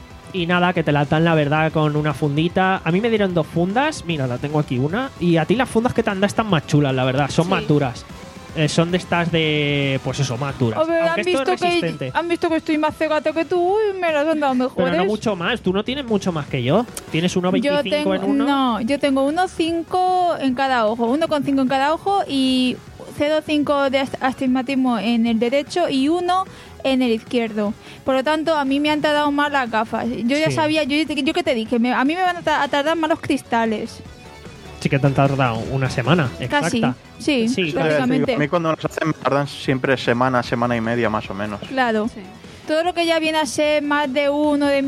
y nada, que te la dan la verdad con una fundita. A mí me dieron dos fundas. Mira, la tengo aquí una. Y a ti las fundas que te han dado están más chulas, la verdad. Son Sí. más duras. Eh, son de estas de... Pues eso, más duras. Hombre, Aunque han esto es visto, que, resistente. han visto que estoy más cegato que tú y me las han dado mejores. Pero no mucho más. Tú no tienes mucho más que yo. Tienes uno Yo veinticinco tengo, en uno. no, yo tengo uno coma cinco en cada ojo, uno coma cinco en cada ojo y cero coma cinco de ast- astigmatismo en el derecho y uno en el izquierdo. Por lo tanto, a mí me han tardado más las gafas. Yo ya Sí. sabía, yo, yo que te dije, me- a mí me van a, ta- a tardar más los cristales. Sí que te han tardado una semana. Casi. Exacta. Sí, Sí, claro. prácticamente. A mí cuando nos hacen me tardan siempre semana, semana y media más o menos. Claro. Sí. Todo lo que ya viene a ser más de uno de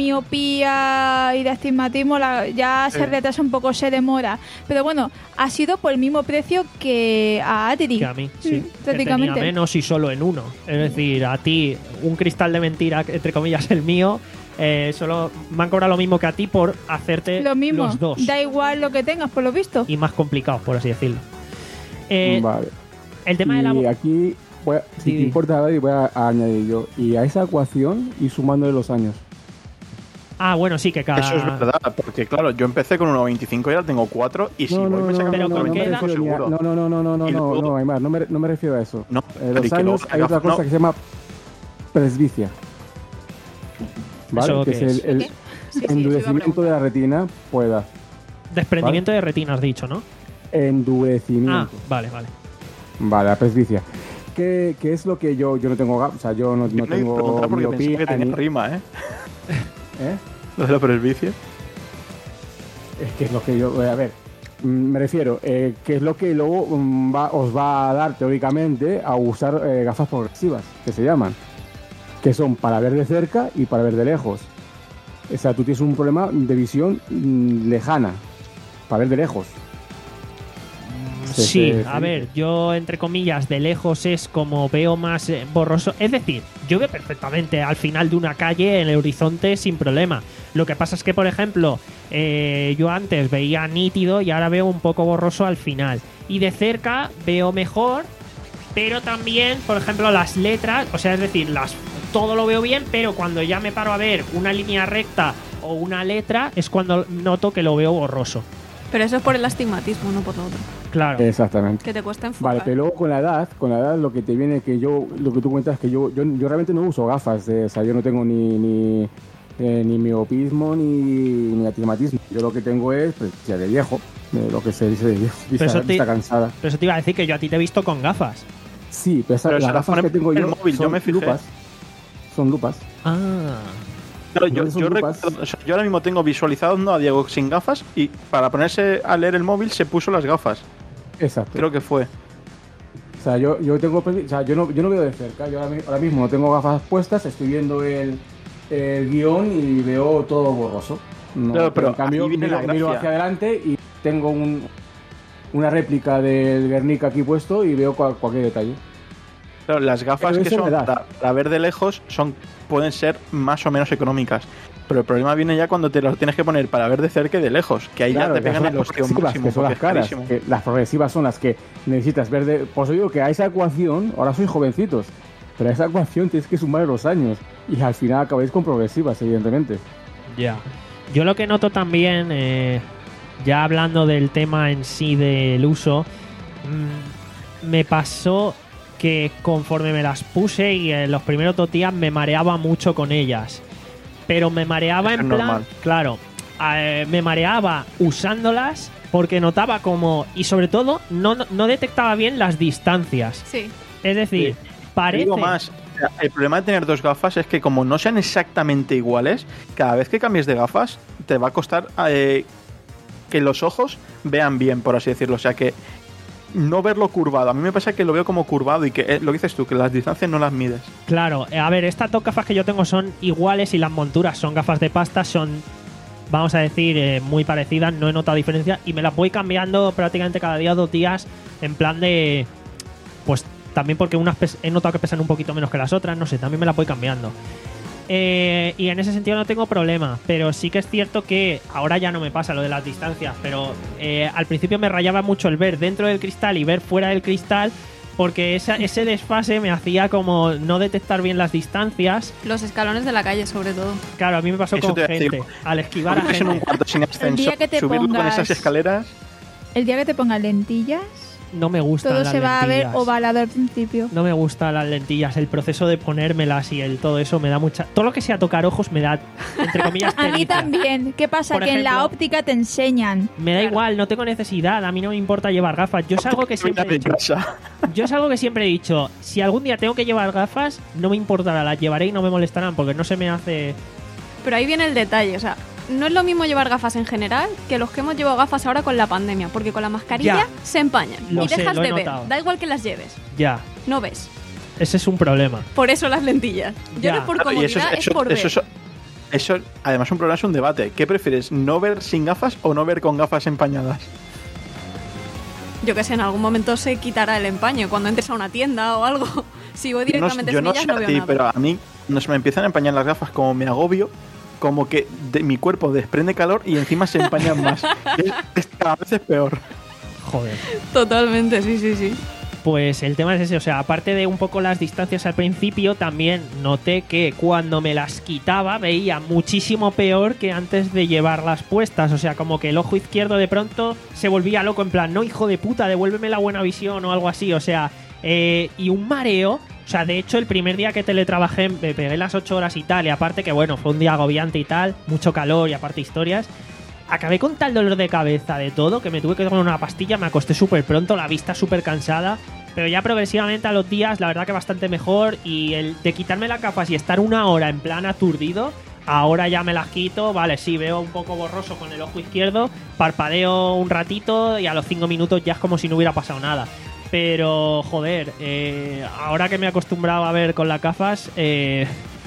miopía y de astigmatismo la- ya se Sí. retrasa un poco, se demora. Pero bueno, ha sido por el mismo precio que a Adri. Que a mí, sí. Mm, Que tenía prácticamente. menos y solo en uno. Es decir, a ti, un cristal de mentira, entre comillas, el mío, eh, solo me han cobrado lo mismo que a ti por hacerte Lo mismo. los dos. Da igual lo que tengas, por lo visto. Y más complicados, por así decirlo. Eh, Vale. el tema de la... Y aquí, voy a- si Di, te di. importa, David, voy a, a añadir yo. Y a esa ecuación y sumándole los años. Ah, bueno, sí, que cada... Eso es verdad, porque claro, yo empecé con uno veinticinco y ahora tengo cuatro y si No, voy no, me no, sacan pero no, ¿por no, qué no me da? refiero ni a- seguro. no, no, no, no, no, no, Y no, luego- no, Aymar, no me, no me refiero a eso. No, Eh, pero los y que luego años, las hay otra gafas no. cosa que se llama presbicia. ¿Vale? ¿Eso Que qué es es? el, el Sí, sí, endurecimiento de la retina por edad. Desprendimiento de retina, has dicho, ¿no? Endurecimiento. Ah, vale, vale. Vale, la presbicia. ¿Qué, ¿Qué es lo que yo yo no tengo gafas? O sea, yo no, no No iba a tengo preguntar porque pensé que miopía tenía ni- rima, ¿eh? ¿eh? Lo de la presbicia. Es que es lo que yo... A ver, mm, me refiero, eh, que es lo que luego mm, va- os va a dar teóricamente a usar eh, gafas progresivas, que se llaman. Que son para ver de cerca y para ver de lejos. O sea, tú tienes un problema de visión mm, lejana, para ver de lejos. Se- Sí, se- a se- ver, yo entre comillas de lejos es como veo más eh, borroso. Es decir, yo veo perfectamente al final de una calle en el horizonte sin problema. Lo que pasa es que, por ejemplo, eh, yo antes veía nítido y ahora veo un poco borroso al final. Y de cerca veo mejor, pero también, por ejemplo, las letras, o sea, es decir, las todo lo veo bien, pero cuando ya me paro a ver una línea recta o una letra es cuando noto que lo veo borroso. Pero eso es por el astigmatismo, no por lo otro. Claro. Exactamente. Que te cuesta enfocar. Vale, pero luego con la edad, con la edad lo que te viene que yo, lo que tú cuentas que yo, yo, yo realmente no uso gafas, de, o sea, yo no tengo ni ni, eh, ni miopismo ni, ni astigmatismo. Yo lo que tengo es, pues, ya de viejo, de lo que se dice de viejo, vista, eso te- vista cansada. Pero eso te iba a decir que yo a ti te he visto con gafas. Sí, pero, esa- Pero se las las gafas ponen que tengo en el yo móvil, yo son me fijé. lupas. Son lupas. Ah. Claro, yo, Entonces son yo, lupas. recuerdo- o sea, yo ahora mismo tengo visualizado no a Diego sin gafas y para ponerse a leer el móvil se puso las gafas. Exacto. Creo que fue. O sea, yo, yo tengo, o sea, yo no, yo no veo de cerca. Yo ahora, mi- ahora mismo no tengo gafas puestas, estoy viendo el, el guión y veo todo borroso. No, Claro, pero en cambio, ahí viene miro, la miro gracia. hacia adelante y tengo un, una réplica del Guernica aquí puesto y veo cual- cualquier detalle. Claro, las gafas Pero que eso son me da. para, para ver de lejos son pueden ser más o menos económicas. Pero el problema viene ya cuando te lo tienes que poner para ver de cerca y de lejos, que ahí Claro, ya te que pegan son el las ostión progresivas, máximo. que son porque las es caras, carísimo. que las progresivas son las que necesitas ver de... Por eso digo que a esa ecuación, ahora sois jovencitos, pero a esa ecuación tienes que sumar los años y al final acabáis con progresivas, evidentemente. Ya. Yo lo que noto también, eh, ya hablando del tema en sí del uso, mmm, me pasó que conforme me las puse y en los primeros dos días me mareaba mucho con ellas. Pero me mareaba Eso en es plan... normal. Claro, eh, me mareaba usándolas porque notaba como... Y sobre todo, no, no detectaba bien las distancias. Sí. Es decir, Te parece... digo más, el problema de tener dos gafas es que como no sean exactamente iguales, cada vez que cambies de gafas te va a costar eh, que los ojos vean bien, por así decirlo. O sea que no verlo curvado. A mí me pasa que lo veo como curvado y que eh, lo que dices tú, que las distancias no las mides. Claro, eh, a ver, estas dos gafas que yo tengo son iguales y las monturas son gafas de pasta, son, vamos a decir, eh, muy parecidas, no he notado diferencia y me las voy cambiando prácticamente cada día o dos días en plan de... Pues también porque unas pes- he notado que pesan un poquito menos que las otras, no sé, también me las voy cambiando. Eh, y en ese sentido no tengo problema, pero sí que es cierto que ahora ya no me pasa lo de las distancias, pero eh, al principio me rayaba mucho el ver dentro del cristal y ver fuera del cristal, porque esa, ese desfase me hacía como no detectar bien las distancias. Los escalones de la calle, sobre todo. Claro, a mí me pasó Eso con te iba a decir. gente, al esquivar a Cuando estés en un gente. cuarto sin ascensor, día que te subirlo con pongas- esas escaleras, El día que te pongas lentillas, No me gustan todo las se va a ver lentillas. ovalado al principio. No me gustan las lentillas, el proceso de ponérmelas y el todo eso me da mucha... Todo lo que sea tocar ojos me da, entre comillas, A mí pereza. también. ¿Qué pasa? Por que en la ejemplo, óptica te enseñan. Me da igual, no tengo necesidad, a mí no me importa llevar gafas. Yo es algo que siempre he de dicho. casa. Yo es algo que siempre he dicho. Si algún día tengo que llevar gafas, no me importará, las llevaré y no me molestarán porque no se me hace... Pero ahí viene el detalle, o sea, no es lo mismo llevar gafas en general que los que hemos llevado gafas ahora con la pandemia, porque con la mascarilla Ya. se empañan Lo y sé, dejas lo he de ver. notado. Da igual que las lleves, Ya, no ves. ese es un problema. Por eso las lentillas. Yo Ya. no es por Claro, y comodidad, eso, es eso- por ver. eso- eso- eso, además, un problema es un debate. ¿Qué prefieres, no ver sin gafas o no ver con gafas empañadas? Yo que sé, en algún momento se quitará el empaño cuando entres a una tienda o algo. Si voy Yo no, directamente yo sin no ellas sé no a veo ti, nada. pero a mí no se me empiezan a empañar las gafas, como me agobio, como que de, mi cuerpo desprende calor y encima se empañan más. Es, es cada vez es peor. Joder. Totalmente, sí, sí, sí. Pues el tema es ese, o sea, aparte de un poco las distancias al principio, también noté que cuando me las quitaba veía muchísimo peor que antes de llevarlas puestas, o sea, como que el ojo izquierdo de pronto se volvía loco en plan, no hijo de puta, devuélveme la buena visión o algo así, o sea, eh, y un mareo, o sea, de hecho el primer día que teletrabajé me pegué las ocho horas y tal, y aparte que bueno, fue un día agobiante y tal, mucho calor y aparte historias. Acabé con tal dolor de cabeza de todo que me tuve que tomar una pastilla, me acosté súper pronto, la vista súper cansada, pero ya progresivamente a los días la verdad que bastante mejor y el de quitarme las gafas y estar una hora en plan aturdido, ahora ya me las quito, vale, sí, veo un poco borroso con el ojo izquierdo, parpadeo un ratito y a los cinco minutos ya es como si no hubiera pasado nada. Pero, joder, eh, ahora que me he acostumbrado a ver con las gafas, eh,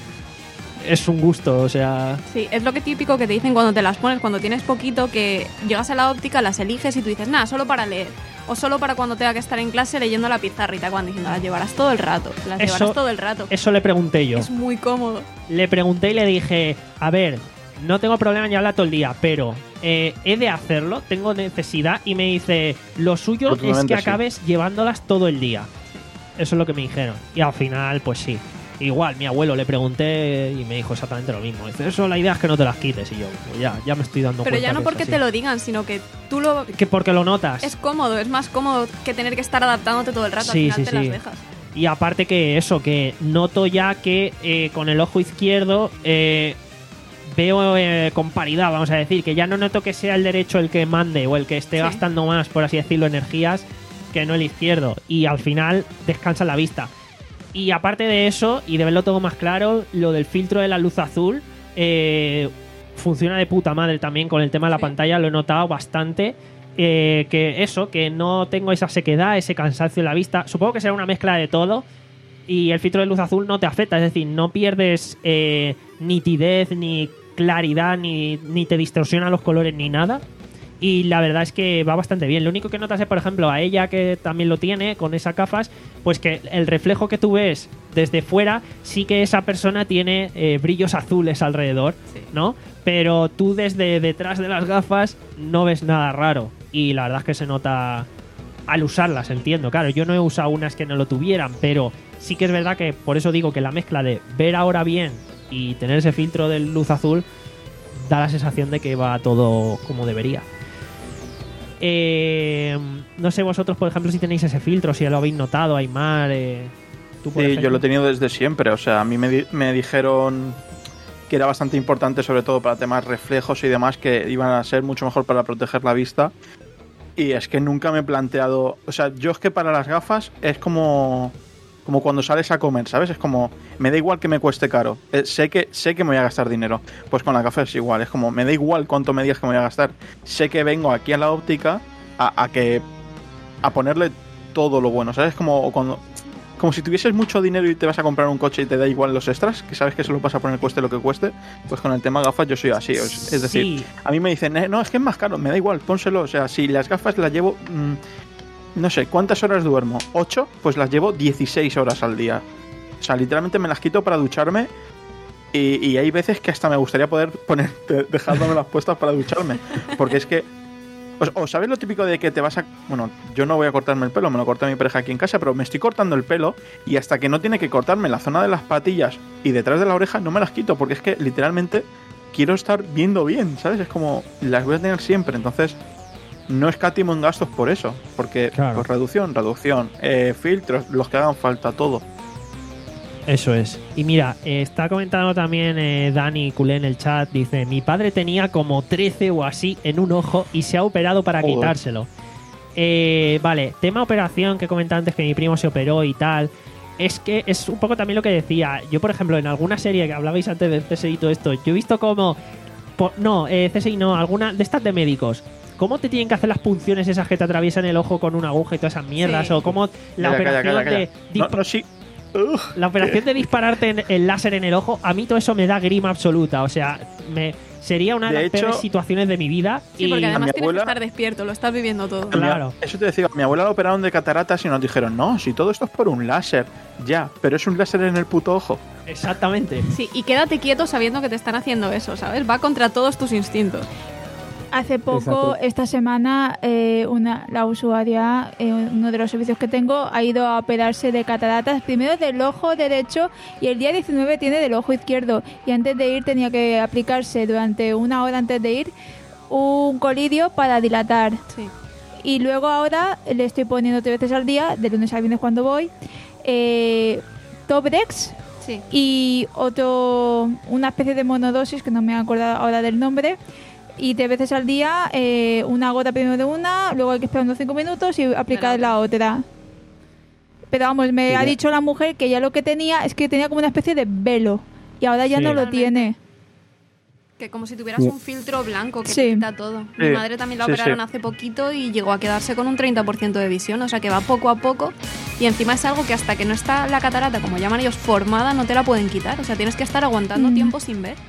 es un gusto, o sea... Sí, es lo que típico que te dicen cuando te las pones, cuando tienes poquito, que llegas a la óptica, las eliges y tú dices, nada, solo para leer. O solo para cuando tenga que estar en clase leyendo la pizarra y te acaban diciendo, las llevarás todo el rato, las Eso- llevarás todo el rato. Eso le pregunté yo. Es muy cómodo. Le pregunté y le dije, a ver, no tengo problema en llevarla todo el día, pero eh, he de hacerlo, tengo necesidad. Y me dice, lo suyo es que Rotundamente sí. acabes llevándolas todo el día. Eso es lo que me dijeron. Y al final, pues sí. Igual, mi abuelo le pregunté y me dijo exactamente lo mismo. Dice, eso la idea es que no te las quites. Y yo, pues ya, ya me estoy dando Pero cuenta. ya no que es porque así. te lo digan, sino que tú lo... Que porque lo notas. Es cómodo, es más cómodo que tener que estar adaptándote todo el rato. Sí, Al final sí, te sí. las dejas. Y aparte que eso, que noto ya que eh, con el ojo izquierdo eh, veo eh, con paridad, vamos a decir, que ya no noto que sea el derecho el que mande o el que esté Sí. gastando más, por así decirlo, energías, que no el izquierdo. Y al final descansa la vista. Y aparte de eso, y de verlo todo más claro, lo del filtro de la luz azul eh, funciona de puta madre también con el tema de la Sí. pantalla, lo he notado bastante. Eh, que eso, que no tengo esa sequedad, ese cansancio en la vista. Supongo que será una mezcla de todo. Y el filtro de luz azul no te afecta, es decir, no pierdes eh, nitidez ni claridad, ni, ni te distorsiona los colores ni nada. Y la verdad es que va bastante bien. Lo único que notas es, por ejemplo, a ella que también lo tiene con esas gafas, pues que el reflejo que tú ves desde fuera, sí que esa persona tiene eh, brillos azules alrededor, sí, ¿no? Pero tú desde detrás de las gafas no ves nada raro. Y la verdad es que se nota al usarlas, entiendo. Claro, yo no he usado unas que no lo tuvieran, pero sí que es verdad que por eso digo que la mezcla de ver ahora bien y tener ese filtro de luz azul da la sensación de que va todo como debería. Eh, no sé vosotros, por ejemplo, si tenéis ese filtro, si lo habéis notado, Aymar. Eh, ¿tú, por sí, ejemplo? Yo lo he tenido desde siempre. O sea, a mí me, di- me dijeron que era bastante importante, sobre todo para temas reflejos y demás, que iban a ser mucho mejor para proteger la vista. Y es que nunca me he planteado... O sea, yo es que para las gafas es como... Como cuando sales a comer, ¿sabes? Es como, me da igual que me cueste caro. Eh, sé que sé que me voy a gastar dinero. Pues con la gafas es igual. Es como, me da igual cuánto me digas que me voy a gastar. Sé que vengo aquí a la óptica a, a que a ponerle todo lo bueno, ¿sabes? Como cuando... Como si tuvieses mucho dinero y te vas a comprar un coche y te da igual los extras, que sabes que se lo vas a poner cueste lo que cueste. Pues con el tema gafas yo soy así. Es, es decir, Sí. a mí me dicen, eh, no, es que es más caro, me da igual, pónselo. O sea, si las gafas las llevo... Mmm, no sé, ¿cuántas horas duermo? ¿ocho? Pues las llevo dieciséis horas al día. O sea, literalmente me las quito para ducharme y, y hay veces que hasta me gustaría poder poner, dejándome las puestas para ducharme. Porque es que... O, o ¿sabes lo típico de que te vas a... Bueno, yo no voy a cortarme el pelo, me lo corta mi pareja aquí en casa, pero me estoy cortando el pelo y hasta que no tiene que cortarme la zona de las patillas y detrás de la oreja no me las quito porque es que literalmente quiero estar viendo bien, ¿sabes? Es como, las voy a tener siempre, entonces... No escatimo en gastos por eso, porque Claro. pues reducción, reducción, eh, filtros, los que hagan falta, todo. Eso es. Y mira, eh, está comentando también eh, Dani Culé en el chat, dice, mi padre tenía como trece o así en un ojo y se ha operado para Joder. quitárselo. Eh, vale, tema operación que comentaba antes que mi primo se operó y tal. Es que es un poco también lo que decía. Yo, por ejemplo, en alguna serie que hablabais antes del C S I y todo esto, yo he visto como... po- no, eh, C S I no, alguna de estas de médicos. ¿Cómo te tienen que hacer las punciones esas que te atraviesan el ojo con una aguja y todas esas mierdas? Sí. O cómo la Calla, calla, operación calla, calla. de... No, dispa- no, sí. La operación de dispararte en- el láser en el ojo, a mí todo eso me da grima absoluta. O sea, me sería una de, De las hecho- peores situaciones de mi vida. Sí, y porque A además mi tienes abuela- que estar despierto, lo estás viviendo todo. Claro. Eso te decía, a mi abuela la operaron de cataratas y nos dijeron, no, si todo esto es por un láser. Ya, pero es un láser en el puto ojo. Exactamente. Sí, y quédate quieto sabiendo que te están haciendo eso, ¿sabes? Va contra todos tus instintos. Hace poco, Exacto. esta semana, eh, una, la usuaria, eh, uno de los servicios que tengo, ha ido a operarse de cataratas, primero del ojo derecho y el día diecinueve tiene del ojo izquierdo. Y antes de ir tenía que aplicarse durante una hora antes de ir un colirio para dilatar. Sí. Y luego ahora le estoy poniendo tres veces al día, de lunes a viernes cuando voy, eh, Tobrex Sí. y otro, una especie de monodosis que no me acuerdo ahora del nombre. Y tres veces al día, eh, una gota primero de una, luego hay que esperar unos cinco minutos y aplicar la otra. Pero vamos, me Sí, ha ya. dicho la mujer que ya lo que tenía es que tenía como una especie de velo. Y ahora ya Sí. no lo Totalmente. tiene. Que como si tuvieras Sí. un filtro blanco que Sí. te quita todo. Mi Sí, madre también la sí, operaron sí. hace poquito y llegó a quedarse con un treinta por ciento de visión, o sea que va poco a poco y encima es algo que hasta que no está la catarata, como llaman ellos, formada, no te la pueden quitar, o sea, tienes que estar aguantando Mm. tiempo sin ver.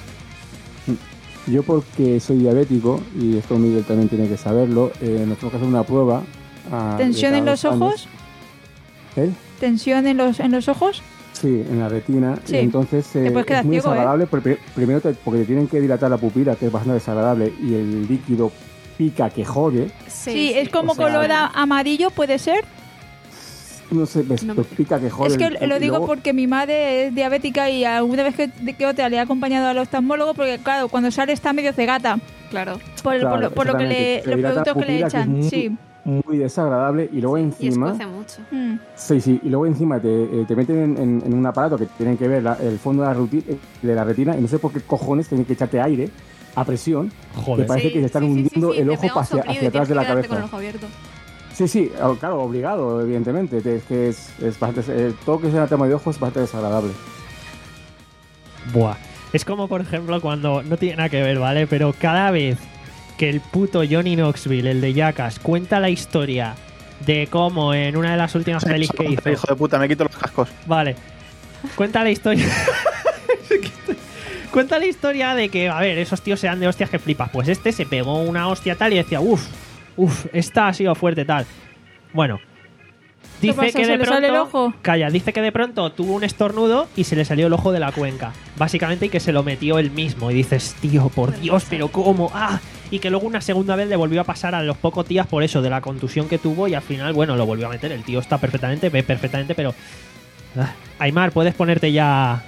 Yo porque soy diabético, y esto Miguel también tiene que saberlo, eh, nos tengo que hacer una prueba. ah, ¿Tensión de en cada los dos años. ojos? ¿Eh? ¿Tensión en los, en los ojos? Sí, en la retina. Sí. Y entonces eh, Te puedes quedar es muy ciego, ¿eh? desagradable, porque primero te- porque te tienen que dilatar la pupila, que es bastante desagradable, y el líquido pica que jode. Sí, es como O sea, color a- amarillo, ¿puede ser? No sé, ves, No. pues pica que jode. Es que Y lo digo luego- porque mi madre es diabética y alguna vez que, que otra le he acompañado al oftalmólogo porque, claro, cuando sale está medio cegata Claro. por, el- por Claro, lo- por lo que le, exactamente. Te los dilata la productos que le pupila, que es echan. muy- Sí. muy desagradable, y luego Y encima... escuece mucho. Mm. Sí, sí, y luego encima te, eh, te meten en, en- en un aparato que tienen que ver la- el fondo de la, ruti- eh, de la retina, y no sé por qué cojones tienen que echarte aire a presión, Joder. que parece Sí, que se están sí, sí, hundiendo sí, sí, el te ojo pega un hacia, soplido y hacia atrás tienes de la que quedarte con el cabeza. ojo abierto. Sí, sí, ah, claro, obligado, evidentemente. Es que es, es bastante, eh, todo que sea el tema de ojos es bastante desagradable. Buah. Es como, por ejemplo, cuando... No tiene nada que ver, ¿vale? Pero cada vez que el puto Johnny Knoxville, el de Jackass, cuenta la historia de cómo en una de las últimas pelis que hizo... Hijo de puta, me quito los cascos. Vale. Cuenta la historia... cuenta la historia de que, a ver, esos tíos se dan de hostias que flipas. Pues este se pegó una hostia tal y decía, uff, uff, esta ha sido fuerte tal. Bueno, ¿Qué dice pasa? que ¿Se de le sale el pronto... ojo? Calla, dice que de pronto tuvo un estornudo y se le salió el ojo de la cuenca. Básicamente, y que se lo metió él mismo. Y dices, tío, por Dios, pero ¿cómo? ¡Ah! Y que luego una segunda vez le volvió a pasar a los pocos días por eso, de la contusión que tuvo, y al final, bueno, lo volvió a meter. El tío está perfectamente, ve perfectamente, pero... Ah, Aymar, puedes ponerte ya...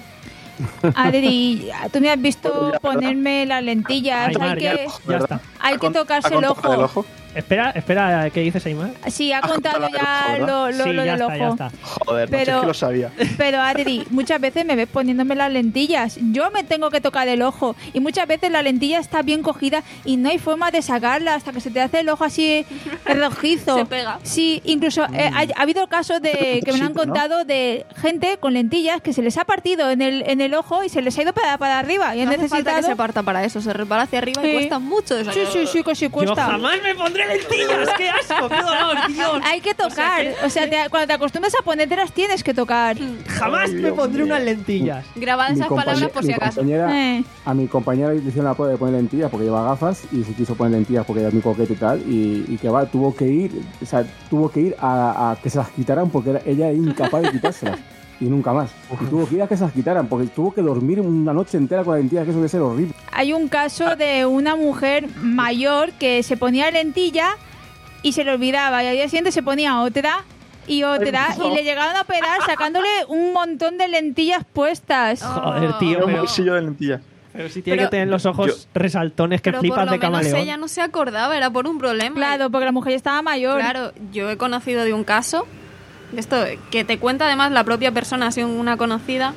Adri, tú me has visto ponerme las lentillas. Aymar, hay ya, que, ya está. hay que tocarse el ojo. ¿El ojo? Espera, espera, ¿qué dices, Aymar? Sí, ha Has contado contado ya el ojo, lo, ¿verdad? lo, Sí, lo ya del está, ya ojo. está. Joder, Pero- macho, es que lo sabía. Pero Adri, muchas veces me ves poniéndome las lentillas. Yo me tengo que tocar el ojo. Y muchas veces la lentilla está bien cogida y no hay forma de sacarla hasta que se te hace el ojo así rojizo. Se pega. Sí, incluso eh, ha, ha habido casos de que me han Sitio, ¿no? contado de gente con lentillas que se les ha partido en el, en el ojo y se les ha ido para, para arriba. Y han No hace falta que necesitado... se parta para eso, se repara hacia arriba Sí. y cuesta mucho de Sí, sacar. sí, sí, que sí Yo cuesta. jamás me pondré lentillas, qué asco, qué dolor, Dios. Hay que tocar. O sea, te- cuando te acostumbras a ponértelas tienes que tocar. Jamás me pondré unas lentillas. Grabad Mi esas palabras compañe- por mi si acaso. compañera- Eh. A mi compañera le hicieron la prueba de poner lentillas porque lleva gafas y se quiso poner lentillas porque era muy coquete y tal. Y, y que va, tuvo que ir, o sea, tuvo que ir a, a que se las quitaran porque era- ella era incapaz de quitárselas. Y nunca más. Y tuvo que ir a que se las quitaran porque tuvo que dormir una noche entera con las lentillas, que eso debe ser horrible. Hay un caso de una mujer mayor que se ponía lentilla y se le olvidaba. Y al día siguiente se ponía otra y otra. Y le llegaron a operar sacándole un montón de lentillas puestas. Joder, tío, Un pero, bolsillo de lentillas. pero si tiene Pero- que tener los ojos resaltones que Pero flipas por lo de menos camaleón. ella no se acordaba, era por un problema. Claro, porque la mujer ya estaba mayor. Claro, yo he conocido de un caso, de esto que te cuenta además la propia persona, ha sido una conocida,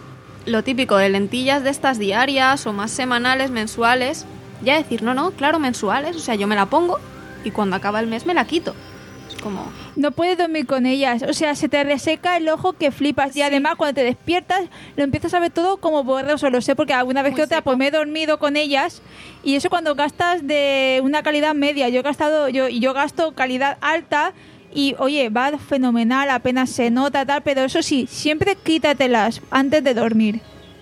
lo típico de lentillas de estas diarias o más semanales, mensuales, ya decir, no, no, claro, mensuales, o sea, yo me la pongo y cuando acaba el mes me la quito. Es como... No puedes dormir con ellas. O sea, se te reseca el ojo que flipas. Y además, cuando te despiertas, lo empiezas a ver todo como borroso. Lo sé porque alguna vez Muy que otra seco. pues me he dormido con ellas. Y eso cuando gastas de una calidad media. Yo he gastado, yo, yo gasto calidad alta. Y oye, va fenomenal, apenas se nota tal. Pero eso sí, siempre quítatelas antes de dormir.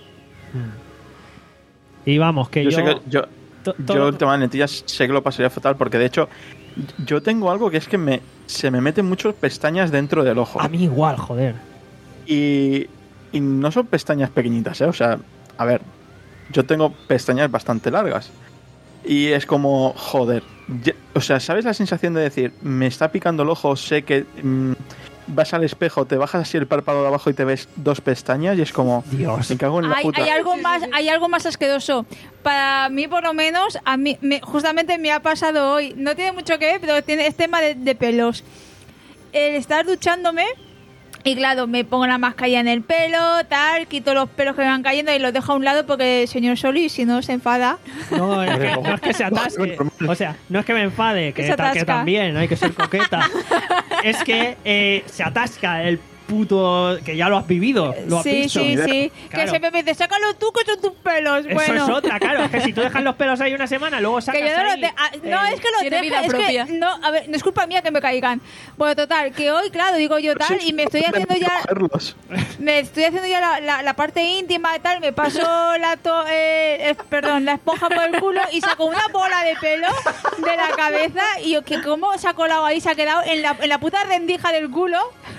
Y vamos, que yo... Yo, sé que yo, to- yo todo- el tema de lentillas sé que lo pasaría fatal porque de hecho yo tengo algo que es que me se me meten muchas pestañas dentro del ojo. A mí igual, joder. Y, y no son pestañas pequeñitas, ¿eh? O sea, a ver, yo tengo pestañas bastante largas. Y es como, joder. ya- o sea, ¿sabes la sensación de decir, me está picando el ojo, sé que mm, vas al espejo, te bajas así el párpado de abajo y te ves dos pestañas y es como, Dios. me cago en la Hay, puta. hay algo más, hay algo más asqueroso. Para mí, por lo menos, a mí me- justamente me ha pasado hoy. No tiene mucho que ver, pero tiene, es tema de, de pelos. El estar duchándome y claro, me pongo la mascarilla en el pelo, tal, quito los pelos que me van cayendo y los dejo a un lado porque el señor Solís, si no, se enfada. No, es que, no es que se atasque. O sea, no es que me enfade, que, Se ta- que atasca. también hay que ser coqueta. Es que eh, se atasca el puto... Que ya lo has vivido, lo has Sí, visto. sí, sí. Claro. Que siempre me dice, sácalo tú, que son tus pelos. Eso bueno. es otra, claro. Es que si tú dejas los pelos ahí una semana, luego sacas Que yo no ahí, los de- ah, no, eh, es que los tiene deje, vida es propia. que no, a ver, no es culpa mía que me caigan. Bueno, total, que hoy, claro, digo yo tal, y me estoy haciendo ya, Cogerlos. me estoy haciendo ya la, la, la parte íntima y tal, me paso la, to- eh, eh, perdón, la esponja por el culo y saco una bola de pelo de la cabeza y yo, que cómo se ha colado ahí, se ha quedado en la, en la puta rendija del culo.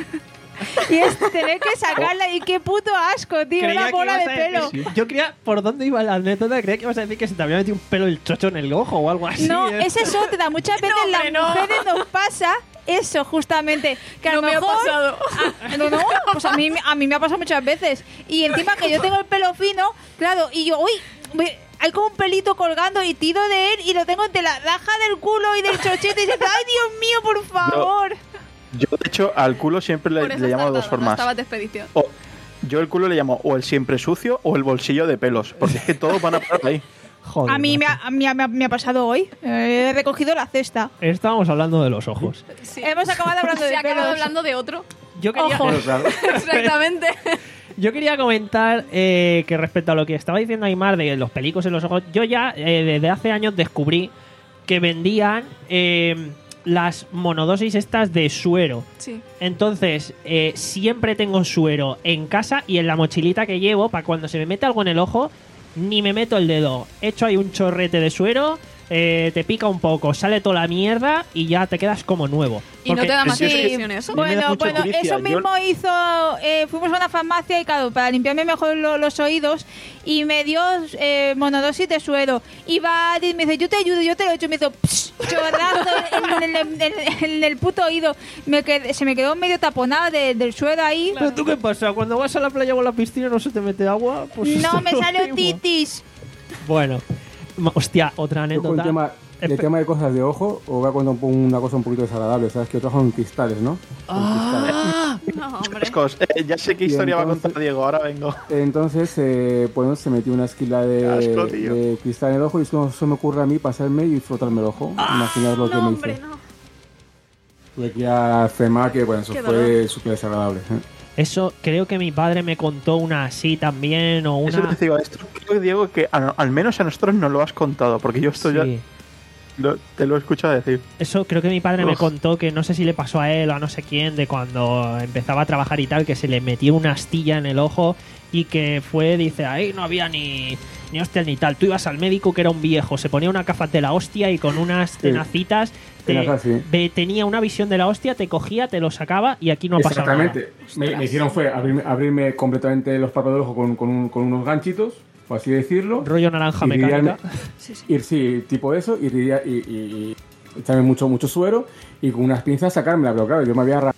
Y es tener que sacarla y qué puto asco, tío, creía una que bola ibas de a pelo. decir- Yo creía por dónde iba la anécdota, creía que ibas a decir que se te había metido un pelo del chocho en el ojo o algo así. No, ¿eh? esa es otra. Muchas veces No, hombre, las no. mujeres nos pasa eso, justamente. Que a No lo me ha mejor, pasado. Ah, no, no, pues a mí, a mí me ha pasado muchas veces. Y encima que yo tengo el pelo fino, claro, y yo, uy, uy, hay como un pelito colgando y tiro de él y lo tengo entre la raja del culo y del chochete y dices, ay, Dios mío, por favor. Yo de hecho al culo siempre le, Por eso le llamo de has dos tardado, no formas. estabas de expedición. O, yo el culo le llamo o el siempre sucio o el bolsillo de pelos, porque es que todos van a parar ahí. Joder, A mí me macho. ha, a mí me ha- me ha pasado hoy. Eh, He recogido la cesta. Estábamos hablando de los ojos. Sí. Hemos acabado hablando de Se acaba pelos. hablando de otro. Yo quería, Ojo. Pero claro, Exactamente. Yo quería comentar eh, que respecto a lo que estaba diciendo Aymar de los pelicos en los ojos, yo ya eh, desde hace años descubrí que vendían eh, las monodosis estas de suero. Sí. Entonces, eh, siempre tengo suero en casa y en la mochilita que llevo para cuando se me mete algo en el ojo, ni me meto el dedo. Echo ahí un chorrete de suero, eh, te pica un poco, sale toda la mierda y ya te quedas como nuevo. ¿Y no Porque- te da más Sí, sí. impresión eso? Me da Bueno, mucha bueno, codicia. eso Yo- mismo hizo. Eh, fuimos a una farmacia y, claro, para limpiarme mejor lo- los oídos, y me dio eh, monodosis de suero. Y va y me dice, yo te ayudo, yo te lo echo. Y me hizo psh, chorrando en, en- en- en el puto oído. Me quedé- se me quedó medio taponada de- del suero ahí. ¿Pero tú qué pasa? Cuando vas a la playa o a la piscina no se te mete agua. Pues No, es me lo salió mismo. titis. Bueno, Ma- hostia, otra Yo con anécdota. el tema, el Espe- tema de cosas de ojo, os voy a contar un po- una cosa un poquito desagradable. Sabes que yo trabajo en cristales, ¿no? Ah. No, hombre. Frescos. Eh, ya sé qué Y historia va a entonces- contar Diego, ahora vengo. Entonces, eh, pues se metió una esquila de, Qué asco, tío. de cristal en el ojo y eso se me ocurre a mí pasarme y frotarme el ojo. Imaginaos lo que No, me hombre, hice. no. Tuve que ir a FEMA, que bueno, eso Qué fue dolor. súper desagradable. ¿eh? Eso creo que mi padre me contó una así también o Eso una... te digo, esto creo, Diego, que a- al menos a nosotros no lo has contado, porque yo esto Sí. ya lo- te lo he escuchado decir. Eso creo que mi padre me Uf. contó, que no sé si le pasó a él o a no sé quién, de cuando empezaba a trabajar y tal, que se le metió una astilla en el ojo y que fue, dice, ahí no había ni, ni hostias ni tal. Tú ibas al médico que era un viejo, se ponía una gafas de la hostia y con unas tenacitas te- Tenazas, sí. ve- tenía una visión de la hostia, te cogía, te lo sacaba y aquí no ha pasado nada. Exactamente. Me, me hicieron fue abrirme, abrirme completamente los párpados del ojo con, con, un- con unos ganchitos, por así decirlo. Rollo naranja Y mecánica. tirarme- Ir, sí, tipo eso, y, tirar- y, y- y echarme mucho, mucho suero y con unas pinzas sacármela. Pero claro, yo me había ra-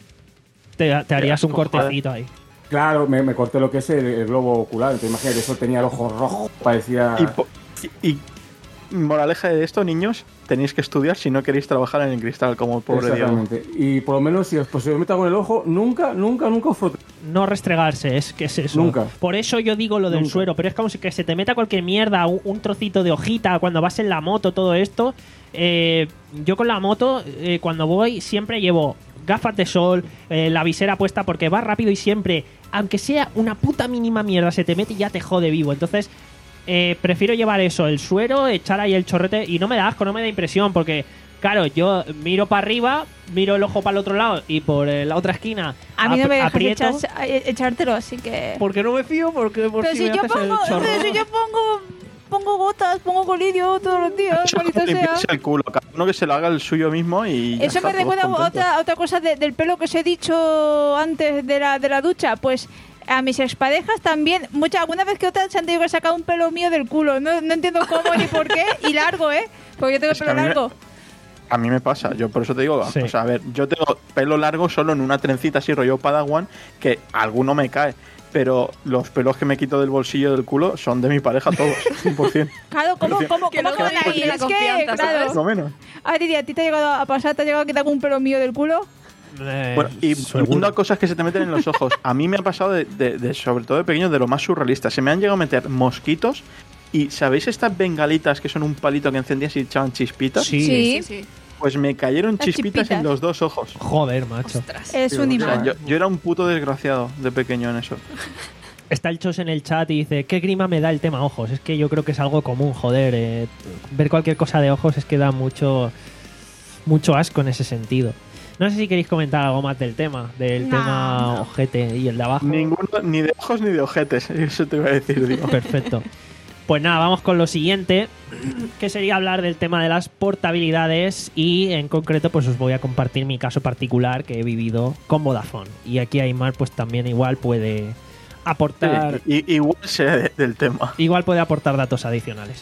Te, te harías un asco, joder. cortecito ahí. Claro, me, me corté lo que es el, el globo ocular. Entonces imagínate, eso tenía el ojo rojo, parecía... Y, po- y- y moraleja de esto, niños, tenéis que estudiar si no queréis trabajar en el cristal como el pobre Diego. Exactamente. Y por lo menos si os, pues, si os meto con el ojo, nunca, nunca, nunca os frotéis. No restregarse, es que es eso. Nunca. Por eso yo digo lo del Nunca. suero, pero es como si que se te meta cualquier mierda, un, un trocito de hojita cuando vas en la moto, todo esto. Eh, yo con la moto, eh, cuando voy, siempre llevo gafas de sol, eh, la visera puesta porque va rápido y siempre, aunque sea una puta mínima mierda, se te mete y ya te jode vivo. Entonces, eh, prefiero llevar eso, el suero, echar ahí el chorrete y no me da asco, no me da impresión porque... Claro, yo miro para arriba, miro el ojo para el otro lado y por eh, la otra esquina A mí no ap- me dejas aprieto. echar- eh, echártelo, así que. Porque no me fío, porque por Pero si si me yo haces el pongo, chorro. pero si yo pongo, pongo gotas, pongo colirio todos los días, Eso es maldita como sea. limpiarse el culo, cada uno que se lo haga el suyo mismo y ya Eso está, me todos recuerda a contentos. otra, otra cosa de- del pelo que os he dicho antes de la, de la ducha. Pues a mis exparejas también, muchas, alguna vez que otra se han tenido que sacar un pelo mío del culo. No, no entiendo cómo ni por qué. Y largo, ¿eh? Porque yo tengo Es el que pelo a mí me- largo. A mí me pasa, yo por eso te digo, Sí. o sea, a ver, yo tengo pelo largo solo en una trencita así rollo Padawan, que alguno me cae, pero los pelos que me quito del bolsillo del culo son de mi pareja todos, cien por ciento. Claro, ¿cómo, Pero cómo, que cómo no van te ahí? quite la Es que, confianza, claro. ¿sabes? No menos. A ver, Didi, ¿a ti te ha llegado a pasar? ¿Te ha llegado a quitar un pelo mío del culo? Eh, Bueno, y seguro. una cosa que se te meten en los ojos. A mí me ha pasado, de, de- de- sobre todo de pequeño, de lo más surrealista. Se me han llegado a meter mosquitos y ¿sabéis estas bengalitas que son un palito que encendías y echaban chispitas? Sí. Sí. Sí, sí. Pues me cayeron Las chispitas, chispitas. en los dos ojos. Joder, macho. Ostras. Es un O sea, imán. yo, yo era un puto desgraciado de pequeño en eso. Está el Chos en el chat y dice, ¿qué grima me da el tema ojos? Es que yo creo que es algo común, joder. eh, ver cualquier cosa de ojos es que da mucho, mucho asco en ese sentido. No sé si queréis comentar algo más del tema, del No, tema no. ojete y el de abajo. Ninguno, ni de ojos ni de ojetes. Eso te iba a decir, digo. Perfecto. Pues nada, vamos con lo siguiente, que sería hablar del tema de las portabilidades y en concreto pues os voy a compartir mi caso particular que he vivido con Vodafone. Y aquí Aymar pues también igual puede aportar, Sí, y- igual sea de- del tema. igual puede aportar datos adicionales.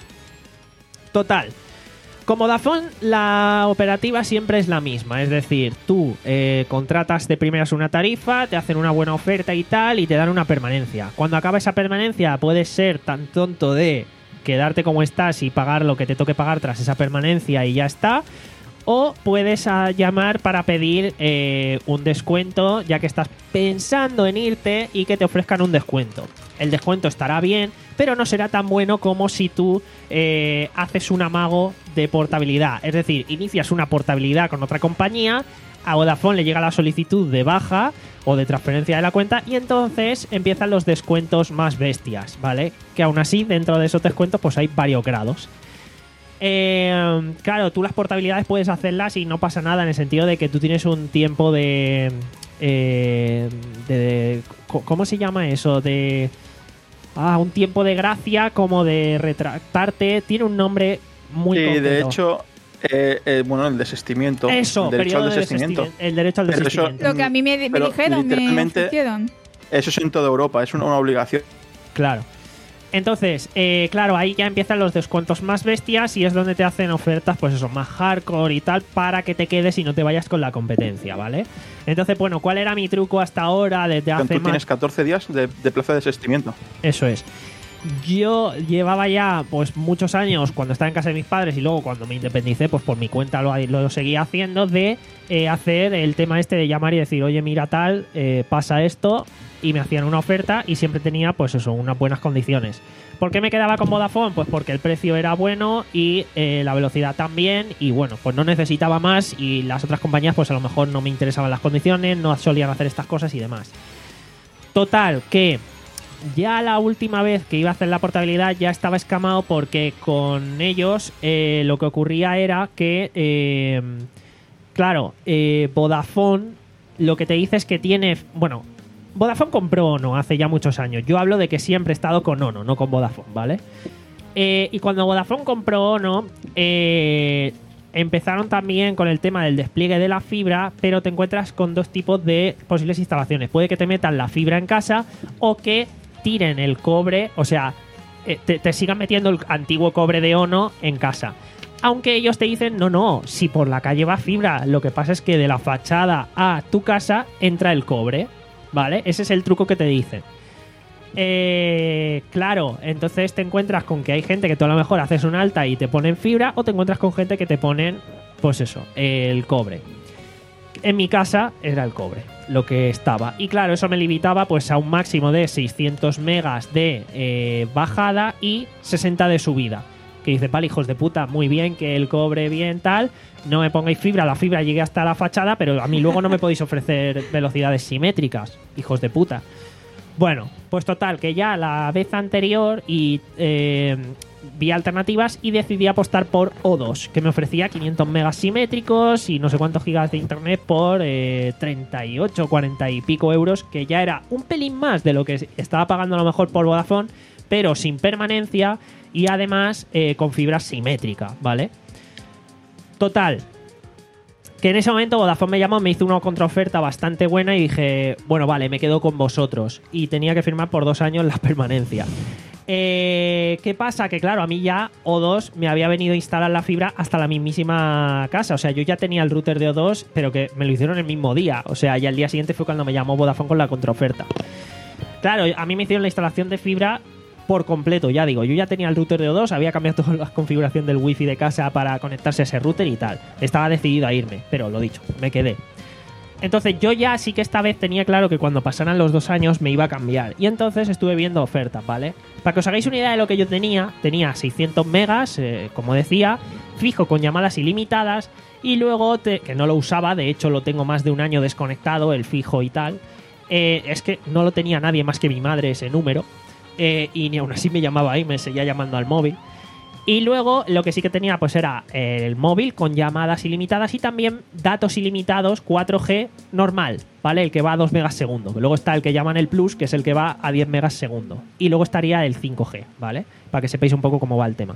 Total. Con Vodafone la operativa siempre es la misma, es decir, tú eh, contratas de primeras una tarifa, te hacen una buena oferta y tal, y te dan una permanencia. Cuando acaba esa permanencia puedes ser tan tonto de quedarte como estás y pagar lo que te toque pagar tras esa permanencia y ya está, o puedes ah, llamar para pedir eh, un descuento ya que estás pensando en irte y que te ofrezcan un descuento. El descuento estará bien, pero no será tan bueno como si tú eh, haces un amago de portabilidad. Es decir, inicias una portabilidad con otra compañía, a Vodafone le llega la solicitud de baja o de transferencia de la cuenta y entonces empiezan los descuentos más bestias, ¿vale? Que aún así, dentro de esos descuentos, pues hay varios grados. Eh, claro, tú las portabilidades puedes hacerlas y no pasa nada en el sentido de que tú tienes un tiempo de... eh, de, de- ¿cómo se llama eso? De... ah, un tiempo de gracia, como de retractarte. Tiene un nombre muy Sí, concreto. de hecho, eh, eh, bueno, el desistimiento. Eso, el derecho periodo al de desistimiento. desistimiento. El derecho al Pero eso- desistimiento. Lo que a mí me, me Pero dijeron, me literalmente- ofrecieron. Eso es en toda Europa, es una, una obligación. Claro. Entonces, eh, claro, ahí ya empiezan los descuentos más bestias y es donde te hacen ofertas, pues eso, más hardcore y tal, para que te quedes y no te vayas con la competencia, ¿vale? Entonces, bueno, ¿cuál era mi truco hasta ahora desde hace Tú más... tienes catorce días de, de plazo de desistimiento. Eso es. Yo llevaba ya pues muchos años cuando estaba en casa de mis padres y luego cuando me independicé, pues por mi cuenta lo, lo seguía haciendo de eh, hacer el tema este de llamar y decir, oye, mira tal, eh, pasa esto, y me hacían una oferta y siempre tenía pues eso, unas buenas condiciones. ¿Por qué me quedaba con Vodafone? Pues porque el precio era bueno y eh, la velocidad también, y bueno, pues no necesitaba más y las otras compañías pues a lo mejor no me interesaban las condiciones, no solían hacer estas cosas y demás. Total, que ya la última vez que iba a hacer la portabilidad ya estaba escamado porque con ellos eh, lo que ocurría era que, eh, claro, eh, Vodafone lo que te dice es que tiene, bueno, Vodafone compró Ono hace ya muchos años. Yo hablo de que siempre he estado con Ono, no con Vodafone, ¿vale? Eh, y cuando Vodafone compró Ono, eh, empezaron también con el tema del despliegue de la fibra, pero te encuentras con dos tipos de posibles instalaciones. Puede que te metan la fibra en casa o que tiren el cobre, o sea, eh, te, te sigan metiendo el antiguo cobre de Ono en casa. Aunque ellos te dicen, no, no, si por la calle va fibra, lo que pasa es que de la fachada a tu casa entra el cobre. ¿Vale? Ese es el truco que te dicen. Eh, claro, entonces te encuentras con que hay gente que tú a lo mejor haces un alta y te ponen fibra, o te encuentras con gente que te ponen, pues eso, el cobre. En mi casa era el cobre, lo que estaba. Y claro, eso me limitaba pues a un máximo de seiscientos megas de eh, bajada y sesenta de subida. Que dice, vale, hijos de puta, muy bien, que el cobre bien, tal, no me pongáis fibra, la fibra llegue hasta la fachada, pero a mí luego no me podéis ofrecer velocidades simétricas, hijos de puta. Bueno, pues total, que ya la vez anterior y eh, vi alternativas y decidí apostar por O dos, que me ofrecía quinientos megas simétricos y no sé cuántos gigas de internet por eh, treinta y ocho, cuarenta y pico euros, que ya era un pelín más de lo que estaba pagando a lo mejor por Vodafone, pero sin permanencia y además eh, con fibra simétrica, ¿vale? Total, que en ese momento Vodafone me llamó, me hizo una contraoferta bastante buena y dije, bueno, vale, me quedo con vosotros. Y tenía que firmar por dos años la permanencia. Eh, ¿Qué pasa? Que claro, a mí ya O dos me había venido a instalar la fibra hasta la mismísima casa. O sea, yo ya tenía el router de O dos, pero que me lo hicieron el mismo día. O sea, ya el día siguiente fue cuando me llamó Vodafone con la contraoferta. Claro, a mí me hicieron la instalación de fibra por completo, ya digo, yo ya tenía el router de O dos, había cambiado toda la configuración del wifi de casa para conectarse a ese router y tal. Estaba decidido a irme, pero lo dicho, me quedé. Entonces yo ya sí que esta vez tenía claro que cuando pasaran los dos años me iba a cambiar. Y entonces estuve viendo ofertas, ¿vale? Para que os hagáis una idea de lo que yo tenía, tenía seiscientos megas, eh, como decía, fijo con llamadas ilimitadas, y luego, te, que no lo usaba, de hecho lo tengo más de un año desconectado, el fijo y tal. Eh, es que no lo tenía nadie más que mi madre ese número. Eh, y ni aún así me llamaba ahí, me seguía llamando al móvil. Y luego lo que sí que tenía pues era el móvil con llamadas ilimitadas y también datos ilimitados cuatro G normal, ¿vale? El que va a dos megas segundo. Luego está el que llaman el Plus, que es el que va a diez megas segundo. Y luego estaría el cinco G, ¿vale? Para que sepáis un poco cómo va el tema.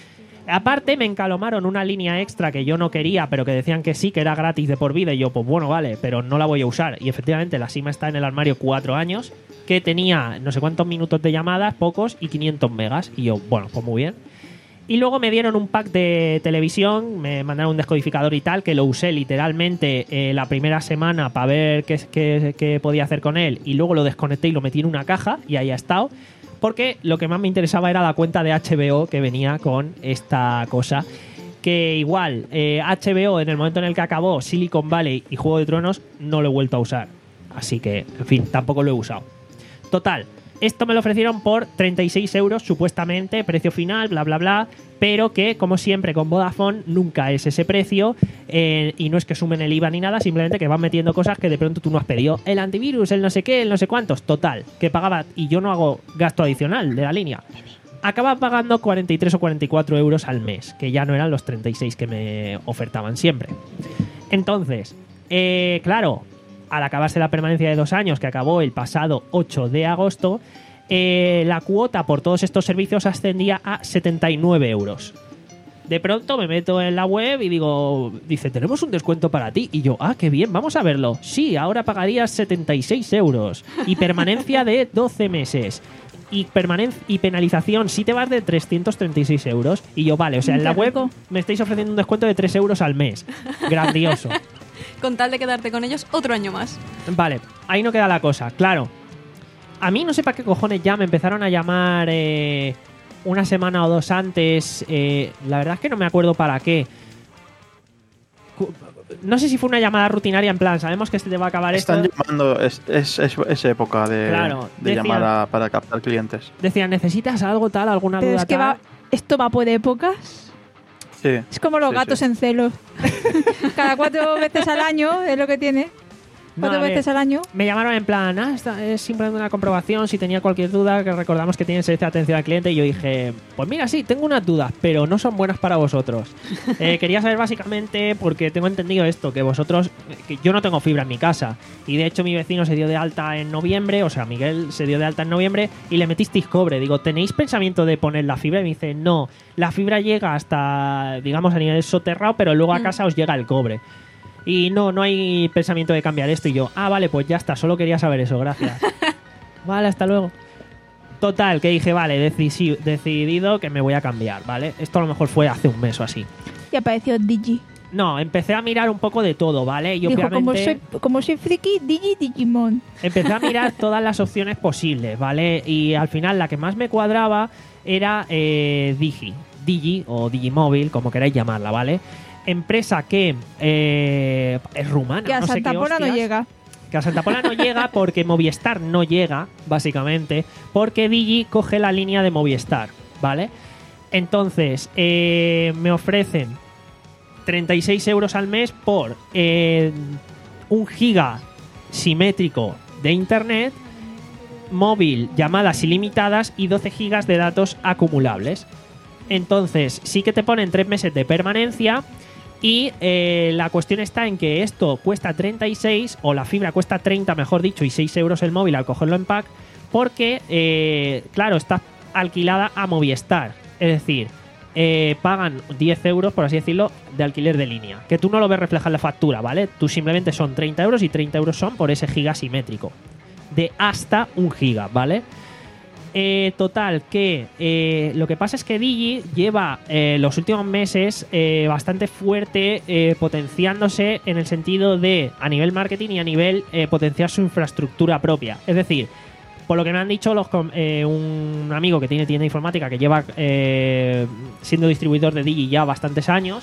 Aparte me encalomaron una línea extra que yo no quería, pero que decían que sí, que era gratis de por vida. Y yo, pues bueno, vale, pero no la voy a usar. Y efectivamente la SIM está en el armario cuatro años, que tenía no sé cuántos minutos de llamadas, pocos, y quinientos megas. Y yo, bueno, pues muy bien. Y luego me dieron un pack de televisión, me mandaron un descodificador y tal, que lo usé literalmente eh, la primera semana para ver qué, qué, qué podía hacer con él. Y luego lo desconecté y lo metí en una caja y ahí ha estado. Porque lo que más me interesaba era la cuenta de H B O que venía con esta cosa. Que igual, eh, H B O en el momento en el que acabó Silicon Valley y Juego de Tronos no lo he vuelto a usar. Así que, en fin, tampoco lo he usado. Total, esto me lo ofrecieron por treinta y seis euros supuestamente, precio final, bla, bla, bla. Pero que, como siempre, con Vodafone nunca es ese precio. Eh, y no es que sumen el I V A ni nada, simplemente que van metiendo cosas que de pronto tú no has pedido. El antivirus, el no sé qué, el no sé cuántos. Total, que pagaba, y yo no hago gasto adicional de la línea. Acaba pagando cuarenta y tres o cuarenta y cuatro euros al mes, que ya no eran los treinta y seis que me ofertaban siempre. Entonces, eh, claro, al acabarse la permanencia de dos años, que acabó el pasado ocho de agosto, eh, la cuota por todos estos servicios ascendía a setenta y nueve euros. De pronto me meto en la web y digo, dice, tenemos un descuento para ti. Y yo, ah, qué bien, vamos a verlo. Sí, ahora pagarías setenta y seis euros. Y permanencia de doce meses. Y, permanen- y penalización si te vas de trescientos treinta y seis euros. Y yo, vale, o sea, en la web me estáis ofreciendo un descuento de tres euros al mes. Grandioso. Con tal de quedarte con ellos otro año más. Vale, ahí no queda la cosa. Claro, a mí no sé para qué cojones ya me empezaron a llamar... Eh, una semana o dos antes, eh, la verdad es que no me acuerdo para qué. No sé si fue una llamada rutinaria en plan, sabemos que se te va a acabar Están esto. llamando, es, es, es, es época de, Claro, de decían- llamar a- para captar clientes. Decían, ¿necesitas algo tal, alguna Pero duda es que tal? va, esto va por épocas. Sí. Es como los Sí, gatos sí. en celos. Cada cuatro veces al año es lo que tiene. No, Cuatro a ver, veces al año. Me llamaron en plan, ah, esta es simplemente una comprobación, si tenía cualquier duda, que recordamos que tienen servicio de atención al cliente. Y yo dije, pues mira, sí, tengo unas dudas, pero no son buenas para vosotros. Eh, quería saber básicamente, porque tengo entendido esto, que vosotros, que yo no tengo fibra en mi casa. Y de hecho mi vecino se dio de alta en noviembre, o sea, Miguel se dio de alta en noviembre y le metisteis cobre. Digo, ¿tenéis pensamiento de poner la fibra? Y me dice, no, la fibra llega hasta, digamos, a nivel soterrado, pero luego a casa os llega el cobre. Y no, no hay pensamiento de cambiar esto. Y yo, ah, vale, pues ya está, solo quería saber eso, gracias. Vale, hasta luego. Total, que dije, vale, decisi- decidido que me voy a cambiar, ¿vale? Esto a lo mejor fue hace un mes o así. Y apareció Digi. No, empecé a mirar un poco de todo, ¿vale? Y Dijo, obviamente como soy, como soy friki, Digi, Digimon. empecé a mirar todas las opciones posibles, ¿vale? Y al final la que más me cuadraba era eh, Digi. Digi o Digimóvil, como queráis llamarla, ¿vale? Empresa que eh, es rumana. Que a no sé Santa qué Pola no hostias. llega. Que a Santa Pola no llega porque Movistar no llega, básicamente, porque Digi coge la línea de Movistar, ¿vale? Entonces, eh, me ofrecen treinta y seis euros al mes por eh, un giga simétrico de internet, móvil, llamadas ilimitadas y doce gigas de datos acumulables. Entonces, sí que te ponen tres meses de permanencia. Y eh, la cuestión está en que esto cuesta treinta y seis, o la fibra cuesta treinta, mejor dicho, y seis euros el móvil al cogerlo en pack, porque, eh, claro, está alquilada a Movistar. Es decir, eh, pagan diez euros, por así decirlo, de alquiler de línea. Que tú no lo ves reflejado en la factura, ¿vale? Tú simplemente son treinta euros y treinta euros son por ese giga simétrico. De hasta un giga, ¿vale? Eh, total, que eh, lo que pasa es que Digi lleva eh, los últimos meses eh, bastante fuerte eh, potenciándose en el sentido de a nivel marketing y a nivel eh, potenciar su infraestructura propia. Es decir, por lo que me han dicho los, com- eh, un amigo que tiene tienda informática que lleva eh, siendo distribuidor de Digi ya bastantes años,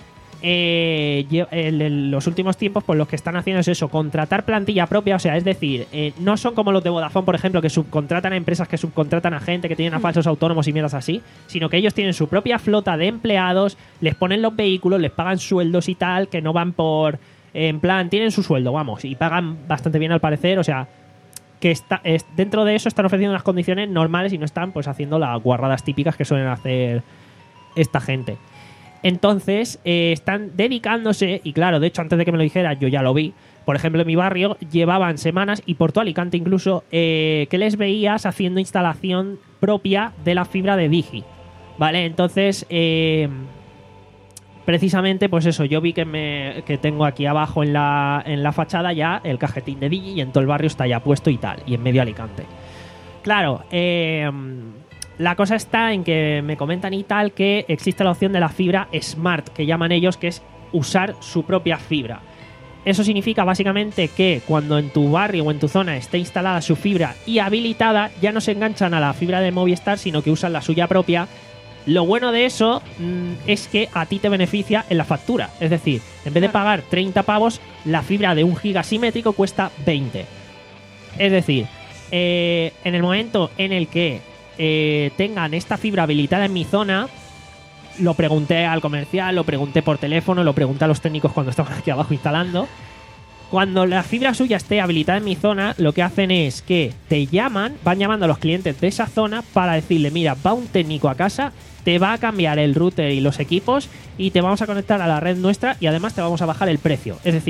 eh, lle- el- el- los últimos tiempos pues los que están haciendo es eso, contratar plantilla propia, o sea, es decir, eh, no son como los de Vodafone, por ejemplo, que subcontratan a empresas que subcontratan a gente, que tienen a falsos autónomos y mierdas así, sino que ellos tienen su propia flota de empleados, les ponen los vehículos, les pagan sueldos y tal, que no van por... eh, en plan, tienen su sueldo, vamos, y pagan bastante bien al parecer, o sea, que está es, dentro de eso están ofreciendo unas condiciones normales y no están pues haciendo las guarradas típicas que suelen hacer esta gente. Entonces, eh, están dedicándose, y claro, de hecho, antes de que me lo dijera, yo ya lo vi. Por ejemplo, en mi barrio llevaban semanas, y por todo Alicante incluso, eh, que les veías haciendo instalación propia de la fibra de Digi. ¿Vale? Entonces, eh, precisamente, pues eso, yo vi que, me, que tengo aquí abajo en la, en la fachada ya el cajetín de Digi, y en todo el barrio está ya puesto y tal, y en medio Alicante. Claro, eh... la cosa está en que me comentan y tal que existe la opción de la fibra Smart, que llaman ellos, que es usar su propia fibra. Eso significa básicamente que cuando en tu barrio o en tu zona esté instalada su fibra y habilitada, ya no se enganchan a la fibra de Movistar, sino que usan la suya propia. Lo bueno de eso mmm, es que a ti te beneficia en la factura. Es decir, en vez de pagar treinta pavos, la fibra de un giga simétrico cuesta veinte. Es decir, eh, en el momento en el que Eh, tengan esta fibra habilitada en mi zona, lo pregunté al comercial, lo pregunté por teléfono, lo pregunté a los técnicos cuando estaban aquí abajo instalando. Cuando la fibra suya esté habilitada en mi zona, lo que hacen es que te llaman, van llamando a los clientes de esa zona para decirle, mira, va un técnico a casa, te va a cambiar el router y los equipos y te vamos a conectar a la red nuestra y además te vamos a bajar el precio. Es decir,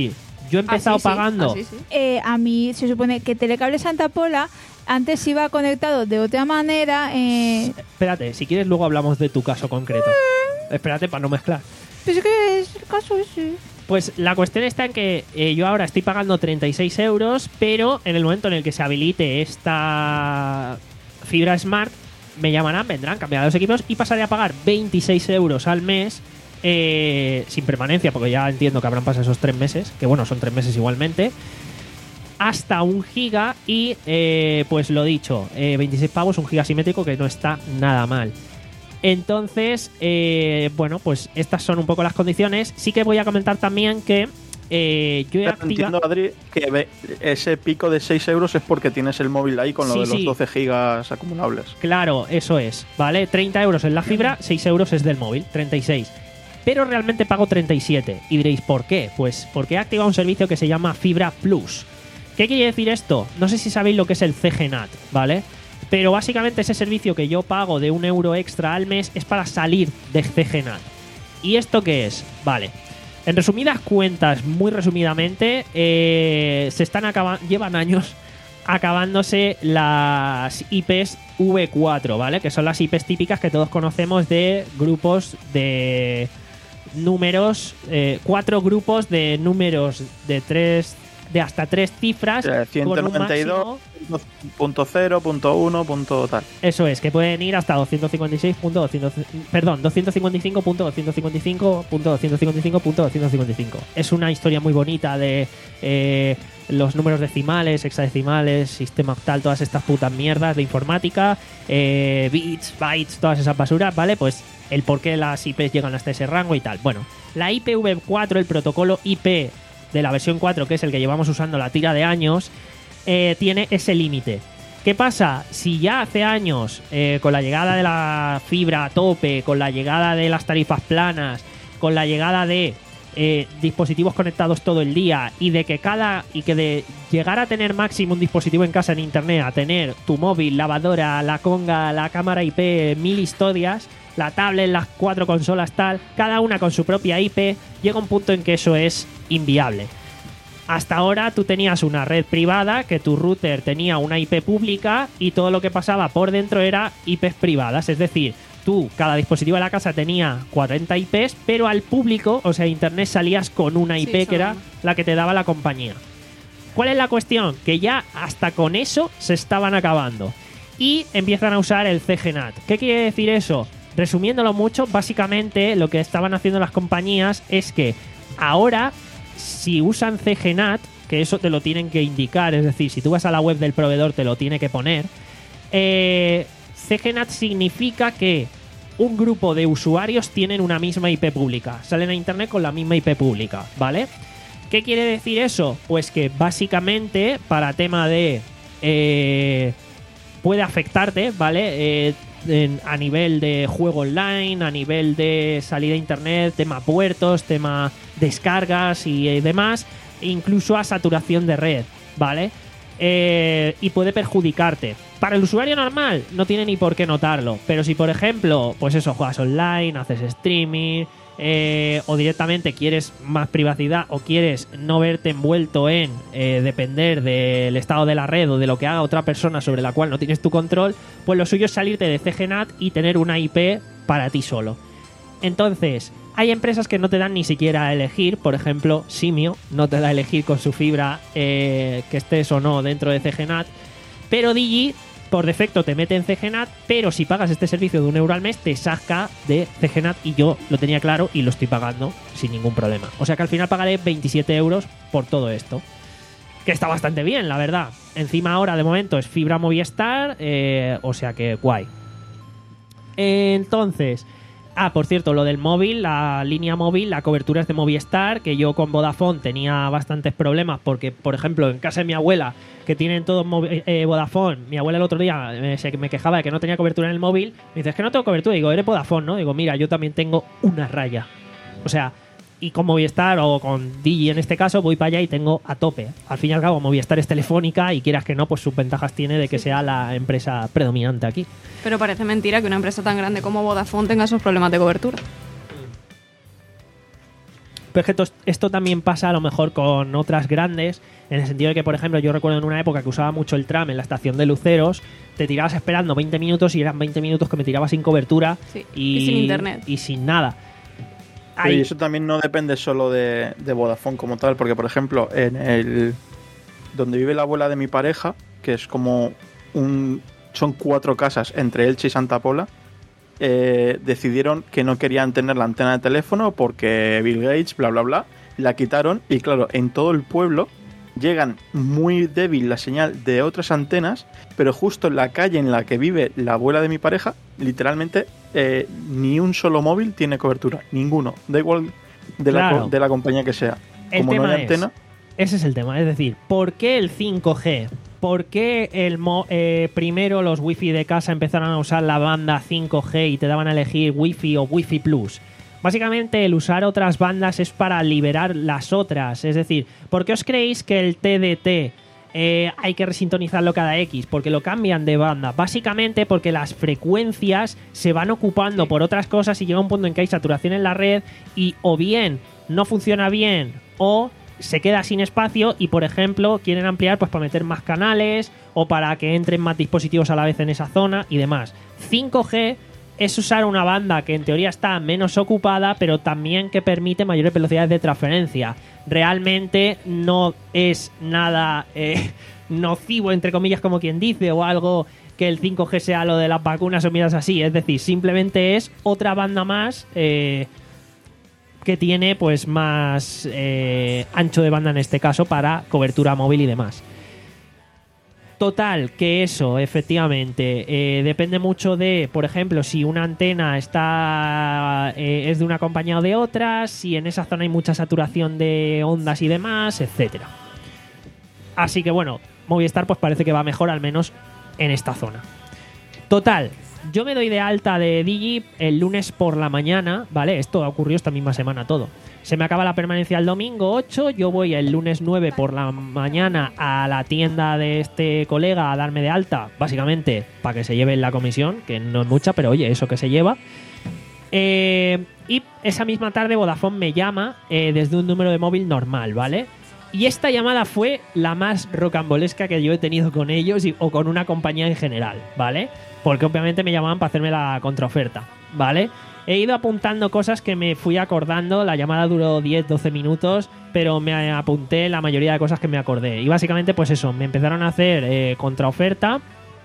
Yo he empezado Ah, sí, sí. pagando... Ah, sí, sí. Eh, a mí se supone que Telecable Santa Pola antes iba conectado de otra manera. Eh, Espérate, si quieres luego hablamos de tu caso concreto. Espérate para no mezclar. pues es que es el caso ese. Pues la cuestión está en que eh, yo ahora estoy pagando treinta y seis euros, pero en el momento en el que se habilite esta fibra Smart, me llamarán, vendrán, cambiarán los equipos y pasaré a pagar veintiséis euros al mes eh, sin permanencia, porque ya entiendo que habrán pasado esos tres meses, que bueno, son tres meses igualmente, hasta un giga y eh, pues lo dicho, eh, veintiséis pavos, un giga simétrico que no está nada mal. Entonces, eh, bueno, pues estas son un poco las condiciones. Sí que voy a comentar también que eh, yo he Pero activado... entiendo, Adri, que ve- ese pico de seis euros es porque tienes el móvil ahí con lo Sí, de los sí. doce gigas acumulables. Claro, eso es, ¿vale? treinta euros en la fibra, seis euros es del móvil, treinta y seis. Pero realmente pago treinta y siete. Y diréis, ¿por qué? Pues porque he activado un servicio que se llama Fibra Plus. ¿Qué quiere decir esto? No sé si sabéis lo que es el C G N A T, ¿vale? Pero básicamente ese servicio que yo pago de un euro extra al mes es para salir de C G N A T. ¿Y esto qué es? Vale. En resumidas cuentas, muy resumidamente, eh, se están acabando, llevan años acabándose las I Pes V cuatro, ¿vale? Que son las I Pes típicas que todos conocemos de grupos de números, eh, cuatro grupos de números de tres, de hasta tres cifras. Eh, ciento con un noventa y dos punto cero punto uno punto tal. Eso es, que pueden ir hasta doscientos cincuenta y seis punto doscientos, perdón, doscientos cincuenta y cinco punto doscientos cincuenta y cinco punto doscientos cincuenta y cinco punto doscientos cincuenta y cinco. Es una historia muy bonita de eh, los números decimales, hexadecimales, sistema octal, todas estas putas mierdas de informática, eh, bits, bytes, todas esas basuras, ¿vale? Pues el por qué las I Pes llegan hasta ese rango y tal. Bueno, la I P v cuatro, el protocolo I P de la versión cuatro, que es el que llevamos usando la tira de años, eh, tiene ese límite. ¿Qué pasa? Si ya hace años, eh, con la llegada de la fibra a tope, con la llegada de las tarifas planas, con la llegada de eh, dispositivos conectados todo el día y de que cada y que de llegar a tener máximo un dispositivo en casa en internet, a tener tu móvil, lavadora, la conga, la cámara I P, mil historias, la tablet, las cuatro consolas tal, cada una con su propia I P, llega un punto en que eso es inviable. Hasta ahora tú tenías una red privada, que tu router tenía una I P pública y todo lo que pasaba por dentro era I Pes privadas. Es decir, tú, cada dispositivo de la casa tenía cuarenta I Pes, pero al público, o sea, a internet salías con una I P Sí, que era la que te daba la compañía. ¿Cuál es la cuestión? Que ya hasta con eso se estaban acabando. Y empiezan a usar el C G N A T. ¿Qué quiere decir eso? Resumiéndolo mucho, básicamente lo que estaban haciendo las compañías es que ahora, si usan C G N A T, que eso te lo tienen que indicar, es decir, si tú vas a la web del proveedor te lo tiene que poner, eh, C G N A T significa que un grupo de usuarios tienen una misma I P pública, salen a internet con la misma I P pública, ¿vale? ¿Qué quiere decir eso? Pues que básicamente para tema de... Eh, puede afectarte, ¿vale? Eh, en- a nivel de juego online, a nivel de salida a internet, tema puertos, tema descargas y eh, demás, e incluso a saturación de red, ¿vale? Eh, y puede perjudicarte. Para el usuario normal no tiene ni por qué notarlo, pero si por ejemplo, pues eso, juegas online, haces streaming, eh, o directamente quieres más privacidad o quieres no verte envuelto en eh, depender del estado de la red o de lo que haga otra persona sobre la cual no tienes tu control, pues lo suyo es salirte de C G N A T y tener una I P para ti solo. Entonces, hay empresas que no te dan ni siquiera a elegir, por ejemplo, Simio no te da a elegir con su fibra eh, que estés o no dentro de C G N A T, pero Digi por defecto te mete en C G N A T, pero si pagas este servicio de un euro al mes te saca de C G N A T y yo lo tenía claro y lo estoy pagando sin ningún problema. O sea que al final pagaré veintisiete euros por todo esto, que está bastante bien, la verdad. Encima ahora de momento es fibra Movistar, eh, o sea que guay. Entonces... Ah, por cierto, lo del móvil, la línea móvil, la cobertura es de Movistar, que yo con Vodafone tenía bastantes problemas porque, por ejemplo, en casa de mi abuela, que tienen todos movi- eh, Vodafone, mi abuela el otro día eh, se, me quejaba de que no tenía cobertura en el móvil, me dice, es que no tengo cobertura, digo, eres Vodafone, ¿no? Digo, mira, yo también tengo una raya. O sea, y con Movistar o con Digi en este caso voy para allá y tengo a tope. Al fin y al cabo, Movistar es telefónica y quieras que no, pues sus ventajas tiene de que sea la empresa predominante aquí. Pero parece mentira que una empresa tan grande como Vodafone tenga esos problemas de cobertura. Pero es que esto, esto también pasa a lo mejor con otras grandes, en el sentido de que, por ejemplo, yo recuerdo en una época que usaba mucho el tram en la estación de Luceros, te tirabas esperando veinte minutos y eran veinte minutos que me tiraba sin cobertura Sí, y, y sin internet. y sin nada. Pero Ahí- y eso también no depende solo de, de Vodafone como tal, porque por ejemplo, en el donde vive la abuela de mi pareja, que es como un son cuatro casas entre Elche y Santa Pola, eh, decidieron que no querían tener la antena de teléfono porque Bill Gates, bla bla bla, la quitaron y claro, en todo el pueblo llegan muy débil la señal de otras antenas, pero justo en la calle en la que vive la abuela de mi pareja, literalmente eh, ni un solo móvil tiene cobertura, ninguno, da igual de, la, Claro. co- de la compañía que sea. El Como no tema hay es- antena, Ese es el tema, es decir, ¿por qué el cinco G? ¿Por qué el mo- eh, primero los wifi de casa empezaron a usar la banda cinco G y te daban a elegir wifi o wifi plus? Básicamente el usar otras bandas es para liberar las otras, es decir, ¿por qué os creéis que el T D T eh, hay que resintonizarlo cada X? Porque lo cambian de banda, básicamente porque las frecuencias se van ocupando por otras cosas y llega un punto en que hay saturación en la red y o bien no funciona bien o se queda sin espacio y, por ejemplo, quieren ampliar pues para meter más canales o para que entren más dispositivos a la vez en esa zona y demás. cinco G es usar una banda que en teoría está menos ocupada, pero también que permite mayores velocidades de transferencia. Realmente no es nada eh, nocivo, entre comillas, como quien dice, o algo que el cinco G sea lo de las vacunas o miras así. Es decir, simplemente es otra banda más eh, que tiene pues más eh, ancho de banda en este caso para cobertura móvil y demás. Total, que eso, efectivamente, eh, depende mucho de, por ejemplo, si una antena está eh, es de una compañía o de otra, si en esa zona hay mucha saturación de ondas y demás, etcétera. Así que bueno, Movistar pues parece que va mejor, al menos en esta zona. Total, yo me doy de alta de Digi el lunes por la mañana, ¿vale? Esto ocurrió esta misma semana todo. Se me acaba la permanencia el domingo ocho, yo voy el lunes nueve por la mañana a la tienda de este colega a darme de alta, básicamente para que se lleve la comisión, que no es mucha, pero oye, eso que se lleva. Eh, y esa misma tarde Vodafone me llama eh, desde un número de móvil normal, ¿vale? Y esta llamada fue la más rocambolesca que yo he tenido con ellos y, o con una compañía en general, ¿vale? Porque obviamente me llamaban para hacerme la contraoferta, ¿vale? He ido apuntando cosas que me fui acordando. La llamada duró diez doce minutos, pero me apunté la mayoría de cosas que me acordé. Y básicamente, pues eso, me empezaron a hacer eh, contraoferta.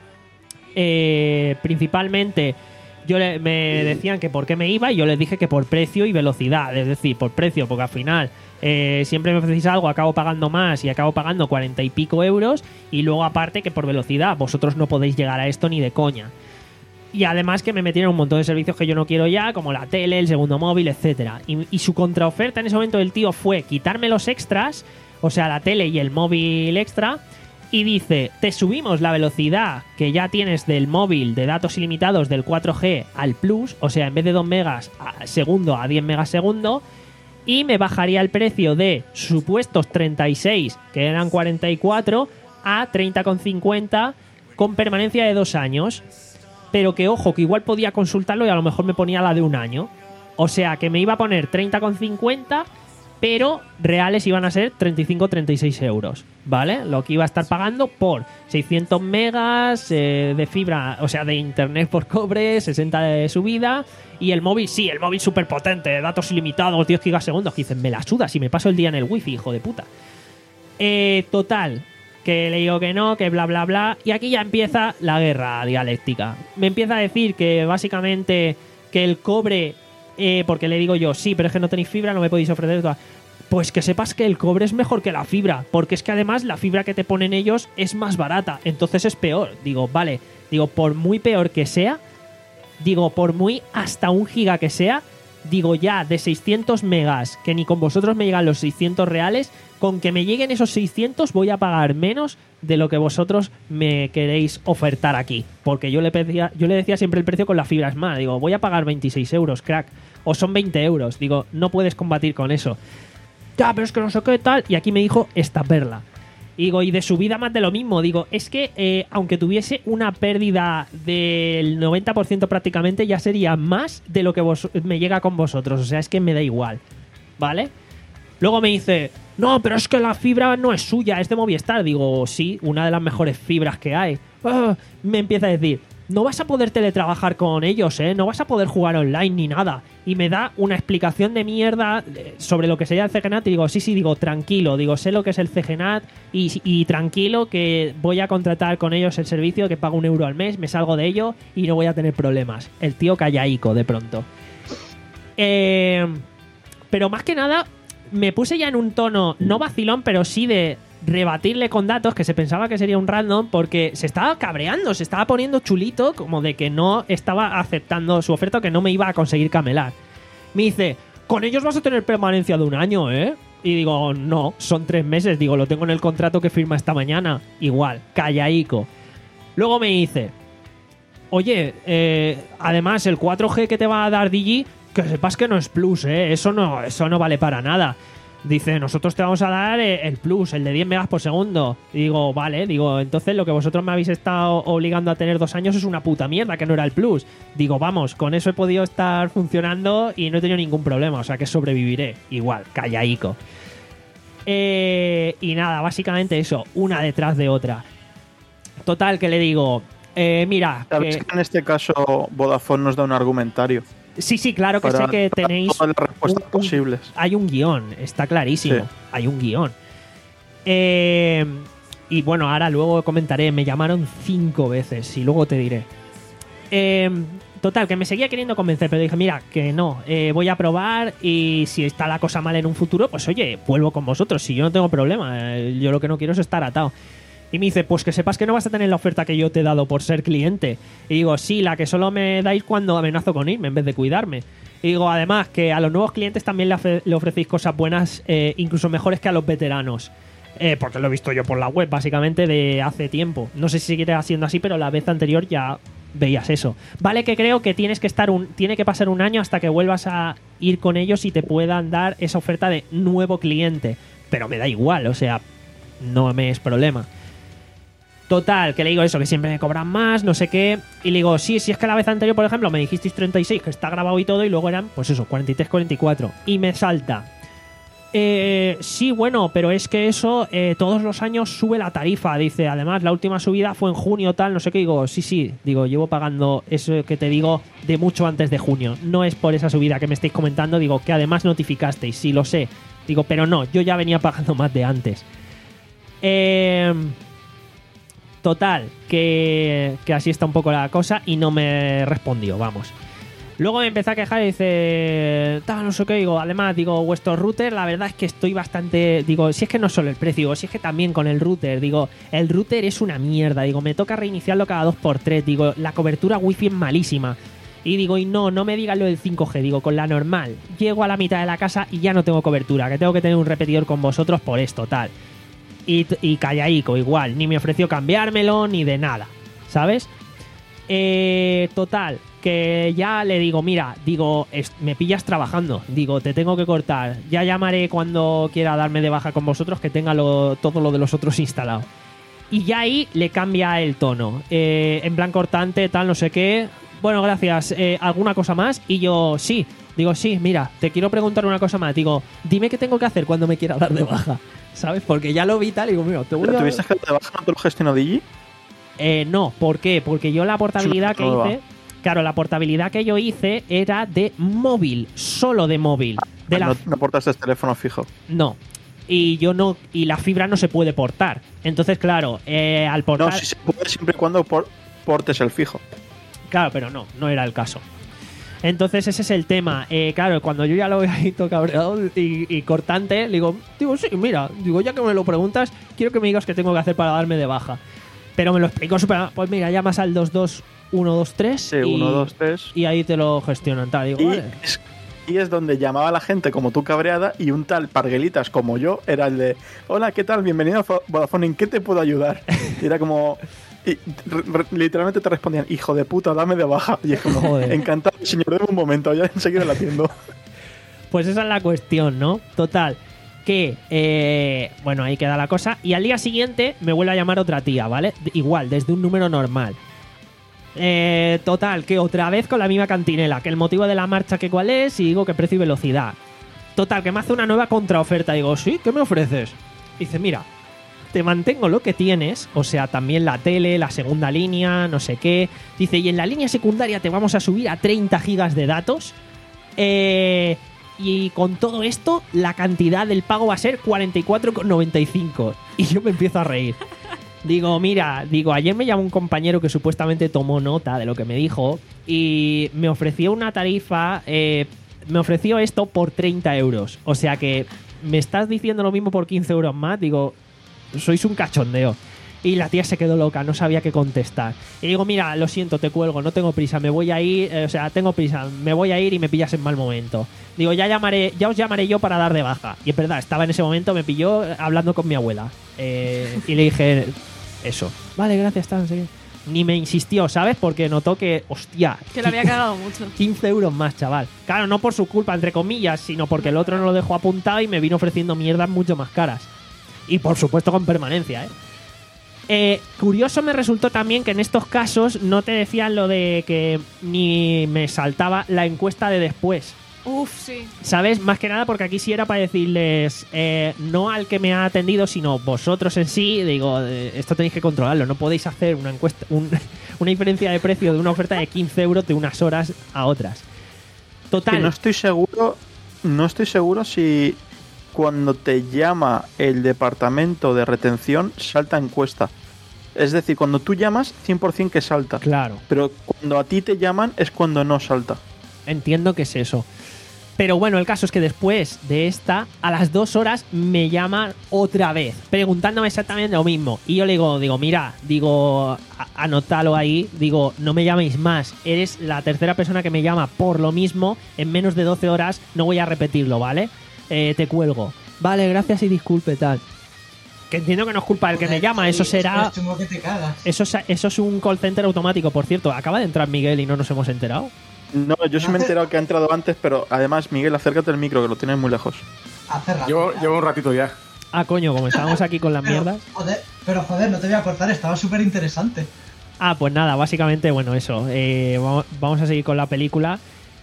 Eh, principalmente, yo le- me decían que por qué me iba y yo les dije que por precio y velocidad. Es decir, por precio, porque al final eh, siempre me ofrecéis algo, acabo pagando más y acabo pagando cuarenta y pico euros. Y luego, aparte, que por velocidad, vosotros no podéis llegar a esto ni de coña. Y además que me metieron un montón de servicios que yo no quiero ya, como la tele, el segundo móvil, etcétera. Y, y su contraoferta en ese momento del tío fue quitarme los extras, o sea, la tele y el móvil extra, y dice, te subimos la velocidad que ya tienes del móvil de datos ilimitados del cuatro G al Plus, o sea, en vez de dos megas a segundo a diez megas segundo, y me bajaría el precio de supuestos treinta y seis, que eran cuarenta y cuatro, a treinta con cincuenta con permanencia de dos años. Pero que, ojo, que igual podía consultarlo y a lo mejor me ponía la de un año. O sea, que me iba a poner treinta con cincuenta, pero reales iban a ser treinta y cinco treinta y seis euros, ¿vale? Lo que iba a estar pagando por seiscientos megas eh, de fibra, o sea, de internet por cobre, sesenta de subida, y el móvil, sí, el móvil súper potente, datos ilimitados, diez gigas segundos, que dicen, me la suda si me paso el día en el wifi, hijo de puta. Eh, total, que le digo que no, que bla bla bla, y aquí ya empieza la guerra dialéctica. Me empieza a decir que básicamente que el cobre, eh, porque le digo yo, sí, pero es que no tenéis fibra, no me podéis ofrecer toda. Pues que sepas que el cobre es mejor que la fibra, porque es que además la fibra que te ponen ellos es más barata, entonces es peor. Digo, vale, digo, por muy peor que sea, digo, por muy hasta un giga que sea, digo, ya de seiscientos megas, que ni con vosotros me llegan los seiscientos reales, con que me lleguen esos seiscientos voy a pagar menos de lo que vosotros me queréis ofertar aquí. Porque yo le, pedía, yo le decía siempre el precio con la fibra Smart. Digo, voy a pagar veintiséis euros, crack. O son veinte euros. Digo, no puedes combatir con eso. Ya, pero es que no sé qué tal. Y aquí me dijo esta perla. Digo, y de subida más de lo mismo. Digo, es que eh, aunque tuviese una pérdida del noventa por ciento prácticamente, ya sería más de lo que vos, me llega con vosotros. O sea, es que me da igual. ¿Vale? Luego me dice, no, pero es que la fibra no es suya, es de Movistar. Digo, sí, una de las mejores fibras que hay. Ah, me empieza a decir, no vas a poder teletrabajar con ellos, ¿eh? No vas a poder jugar online ni nada. Y me da una explicación de mierda sobre lo que sería el C G N A T. Y digo, sí, sí, digo, tranquilo. Digo, sé lo que es el C G N A T y, y tranquilo que voy a contratar con ellos el servicio, que pago un euro al mes, me salgo de ello y no voy a tener problemas. El tío callaico de pronto. Eh, pero más que nada, me puse ya en un tono, no vacilón, pero sí de rebatirle con datos, que se pensaba que sería un random, porque se estaba cabreando, se estaba poniendo chulito, como de que no estaba aceptando su oferta, que no me iba a conseguir camelar. Me dice, con ellos vas a tener permanencia de un año, ¿eh? Y digo, no, son tres meses. Digo, lo tengo en el contrato que firma esta mañana. Igual, callaico. Luego me dice, oye, eh, además el cuatro G que te va a dar Digi, que sepas que no es plus, ¿eh? Eso no, eso no vale para nada. Dice, nosotros te vamos a dar el plus, el de diez megas por segundo. Y digo, vale, digo, entonces lo que vosotros me habéis estado obligando a tener dos años es una puta mierda, que no era el plus. Digo, vamos, con eso he podido estar funcionando y no he tenido ningún problema, o sea que sobreviviré. Igual, callaico. Eh, y nada, básicamente eso, una detrás de otra. Total, que le digo, eh, mira... ¿Sabes que... que en este caso Vodafone nos da un argumentario? Sí, sí, claro que para, sé que tenéis todas las respuestas un, un, posibles. Hay un guión, está clarísimo. Sí. Hay un guión. Eh, y bueno, ahora luego comentaré. Me llamaron cinco veces y luego te diré. Eh, total, que me seguía queriendo convencer, pero dije, mira, que no, eh, voy a probar y si está la cosa mal en un futuro, pues oye, vuelvo con vosotros. Si yo no tengo problema, eh, yo lo que no quiero es estar atado. Y me dice, pues que sepas que no vas a tener la oferta que yo te he dado por ser cliente. Y digo, sí, la que solo me dais cuando amenazo con irme en vez de cuidarme. Y digo, además, que a los nuevos clientes también le, ofre- le ofrecéis cosas buenas, eh, incluso mejores que a los veteranos. Eh, porque lo he visto yo por la web, básicamente, de hace tiempo. No sé si seguirá siendo así, pero la vez anterior ya veías eso. Vale, que creo que tienes que estar un, tiene que pasar un año hasta que vuelvas a ir con ellos y te puedan dar esa oferta de nuevo cliente. Pero me da igual, o sea, no me es problema. Total, que le digo eso, que siempre me cobran más, no sé qué. Y le digo, sí, sí, es que la vez anterior, por ejemplo, me dijisteis treinta y seis, que está grabado y todo, y luego eran, pues eso, cuarenta y tres, cuarenta y cuatro. Y me salta. Eh, sí, bueno, pero es que eso eh, todos los años sube la tarifa. Dice, además, la última subida fue en junio, tal, no sé qué. Digo, sí, sí, digo, llevo pagando eso que te digo de mucho antes de junio. No es por esa subida que me estáis comentando, digo, que además notificasteis, sí, lo sé. Digo, pero no, yo ya venía pagando más de antes. Eh... Total, que, que así está un poco la cosa y no me respondió, vamos. Luego me empezó a quejar y dice, tal, no sé qué, digo, además, digo, vuestro router, la verdad es que estoy bastante, digo, si es que no solo el precio, digo, si es que también con el router, digo, el router es una mierda, digo, me toca reiniciarlo cada dos por tres, digo, la cobertura wifi es malísima. Y digo, y no, no me digas lo del cinco G, digo, con la normal, llego a la mitad de la casa y ya no tengo cobertura, que tengo que tener un repetidor con vosotros por esto, tal. Y, y callaico, igual, ni me ofreció cambiármelo ni de nada, ¿sabes? Eh, total, que ya le digo, mira, digo, es, me pillas trabajando, digo, te tengo que cortar, ya llamaré cuando quiera darme de baja con vosotros, que tenga lo, todo lo de los otros instalado. Y ya ahí le cambia el tono, eh, en plan cortante, tal, no sé qué. Bueno, gracias, eh, ¿alguna cosa más? Y yo, sí, digo, sí, mira, te quiero preguntar una cosa más, digo, dime qué tengo que hacer cuando me quiera dar de baja, ¿sabes? Porque ya lo vi tal y digo, mira, te voy a... ¿Tuviste que dar de baja no te lo gestionó Digi? Eh, no, ¿por qué? Porque yo la portabilidad que hice... Claro, la portabilidad que yo hice era de móvil, solo de móvil. De no, la... no portaste el teléfono fijo. No. Y yo no... Y la fibra no se puede portar. Entonces, claro, eh, al portar... No, sí se puede siempre y cuando por... portes el fijo. Claro, pero no, no era el caso. Entonces ese es el tema. Eh, claro, cuando yo ya lo he visto cabreado y, y cortante, le digo, digo, sí, mira, digo, ya que me lo preguntas, quiero que me digas qué tengo que hacer para darme de baja. Pero me lo explicó súper... Pues mira, llamas al dos dos uno dos tres sí, y, uno dos tres y ahí te lo gestionan. Tal. Digo, y, vale. es, y es donde llamaba a la gente como tú cabreada y un tal Parguelitas como yo era el de, hola, ¿qué tal? Bienvenido a Vodafone, ¿en qué te puedo ayudar? Y era como... Y re, literalmente te respondían, hijo de puta, dame de baja. Y es como, joder, encantado, señor, deme un momento, ya enseguida la atiendo. Pues esa es la cuestión, ¿no? Total, que, eh, bueno, ahí queda la cosa. Y al día siguiente me vuelve a llamar otra tía, ¿vale? Igual, desde un número normal. Eh, total, que otra vez con la misma cantinela, que el motivo de la marcha que cuál es, y digo que precio y velocidad. Total, que me hace una nueva contraoferta. Digo, ¿sí? ¿Qué me ofreces? Dice, mira, te mantengo lo que tienes, o sea, también la tele, la segunda línea, no sé qué. Dice, y en la línea secundaria te vamos a subir a treinta gigas de datos. Eh, y con todo esto, la cantidad del pago va a ser cuarenta y cuatro con noventa y cinco. Y yo me empiezo a reír. Digo, mira, digo, ayer me llamó un compañero que supuestamente tomó nota de lo que me dijo y me ofreció una tarifa, eh, me ofreció esto por treinta euros. O sea que me estás diciendo lo mismo por quince euros más. Digo, sois un cachondeo. Y la tía se quedó loca, no sabía qué contestar. Y digo, mira, lo siento, te cuelgo, no tengo prisa, me voy a ir, eh, o sea, tengo prisa, me voy a ir y me pillas en mal momento. Digo, ya llamaré, ya os llamaré yo para dar de baja. Y es verdad, estaba en ese momento, me pilló hablando con mi abuela. Eh, y le dije... Eso. Vale, gracias, tal, no sé qué. Ni me insistió, ¿sabes? Porque notó que, hostia... Que le había cagado mucho. quince euros más, chaval. Claro, no por su culpa, entre comillas, sino porque el otro no lo dejó apuntado y me vino ofreciendo mierdas mucho más caras. Y por supuesto con permanencia, ¿eh? Eh, curioso me resultó también que en estos casos no te decían lo de que ni me saltaba la encuesta de después. Uf, sí. ¿Sabes? Más que nada porque aquí sí era para decirles, eh, no al que me ha atendido, sino vosotros en sí. Digo, eh, esto tenéis que controlarlo. No podéis hacer una encuesta, un, una diferencia de precio de una oferta de quince euros de unas horas a otras. Total. Que no estoy seguro, no estoy seguro si cuando te llama el departamento de retención salta encuesta. Es decir, cuando tú llamas, cien por ciento que salta. Claro. Pero cuando a ti te llaman es cuando no salta. Entiendo que es eso. Pero bueno, el caso es que después de esta, a las dos horas me llaman otra vez, preguntándome exactamente lo mismo. Y yo le digo, digo, mira, digo, anótalo ahí, digo, no me llaméis más. Eres la tercera persona que me llama por lo mismo en menos de doce horas, no voy a repetirlo, ¿vale? Eh, te cuelgo. Vale, gracias y disculpe, tal. Que entiendo que no es culpa del que me llama, eso será... Eso, eso es un call center automático, por cierto. Acaba de entrar Miguel y no nos hemos enterado. No, yo sí me he enterado que ha entrado antes, pero además, Miguel, acércate al micro, que lo tienes muy lejos. Hace rato. Llevo, llevo un ratito ya. Ah, coño, como estábamos aquí con las pero, mierdas. Joder, pero joder, no te voy a cortar, estaba súper interesante. Ah, pues nada, básicamente, bueno, eso. Eh, vamos, vamos a seguir con la película.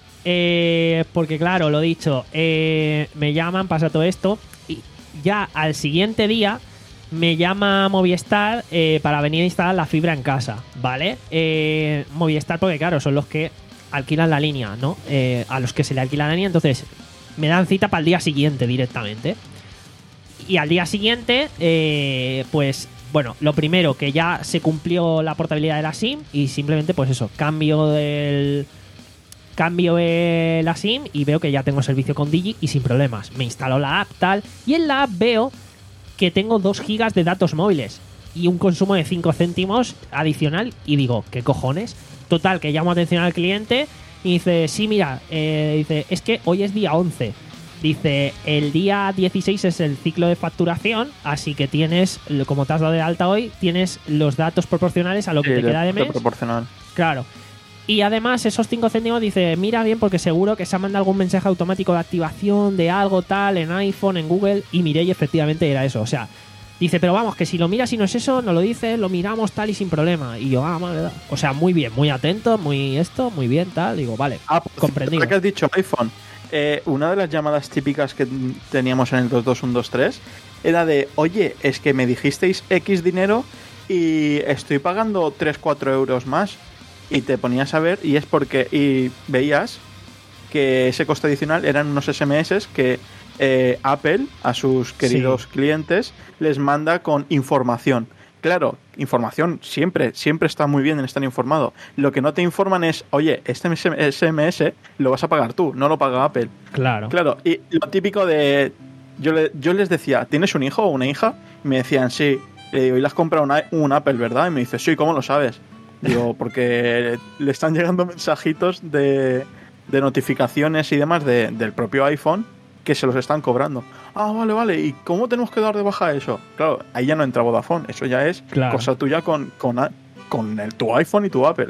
Eh, porque claro, lo dicho, eh, me llaman, pasa todo esto. Y ya al siguiente día me llama Movistar eh, para venir a instalar la fibra en casa, ¿vale? Eh, Movistar, porque claro, son los que alquilan la línea, ¿no? Eh, a los que se le alquila la línea, entonces me dan cita para el día siguiente directamente. Y al día siguiente, eh, pues, bueno, lo primero, que ya se cumplió la portabilidad de la SIM y simplemente, pues eso, cambio del... Cambio eh, la SIM y veo que ya tengo servicio con Digi y sin problemas. Me instalo la app, tal, y en la app veo que tengo dos gigas de datos móviles y un consumo de cinco céntimos adicional y digo, ¿qué cojones? Total, que llamo atención al cliente y dice, sí, mira, eh, dice, es que hoy es día once. Dice, el día dieciséis es el ciclo de facturación, así que tienes, como te has dado de alta hoy, tienes los datos proporcionales a lo que sí, te queda de mes. Proporcional. Claro. Y además esos cinco céntimos, dice, mira bien porque seguro que se ha mandado algún mensaje automático de activación de algo tal en iPhone, en Google, y miré y efectivamente era eso. O sea, dice, pero vamos, que si lo miras y no es eso, nos lo dices, lo miramos tal y sin problema. Y yo, ah, vale, o sea, muy bien, muy atento, muy esto, muy bien, tal. Digo, vale, ah, comprendido. Que has dicho iPhone, eh, una de las llamadas típicas que teníamos en el dos dos uno dos tres era de, oye, es que me dijisteis X dinero y estoy pagando tres cuatro euros más. Y te ponías a ver y es porque y veías que ese coste adicional eran unos S M S que eh, Apple a sus queridos sí. clientes les manda con información. Claro, información siempre, siempre está muy bien en estar informado. Lo que no te informan es, oye, este S M S lo vas a pagar tú, no lo paga Apple. Claro. Claro, y lo típico de... Yo, le, yo les decía, ¿tienes un hijo o una hija? Y me decían, sí. Le digo, ¿y le has comprado una, un Apple, verdad? Y me dice, sí, ¿cómo lo sabes? Digo, porque le están llegando mensajitos de, de notificaciones y demás de, del propio iPhone que se los están cobrando. Ah, vale, vale. ¿Y cómo tenemos que dar de baja eso? Claro, ahí ya no entra Vodafone. Eso ya es claro. cosa tuya con, con, con el, tu iPhone y tu Apple.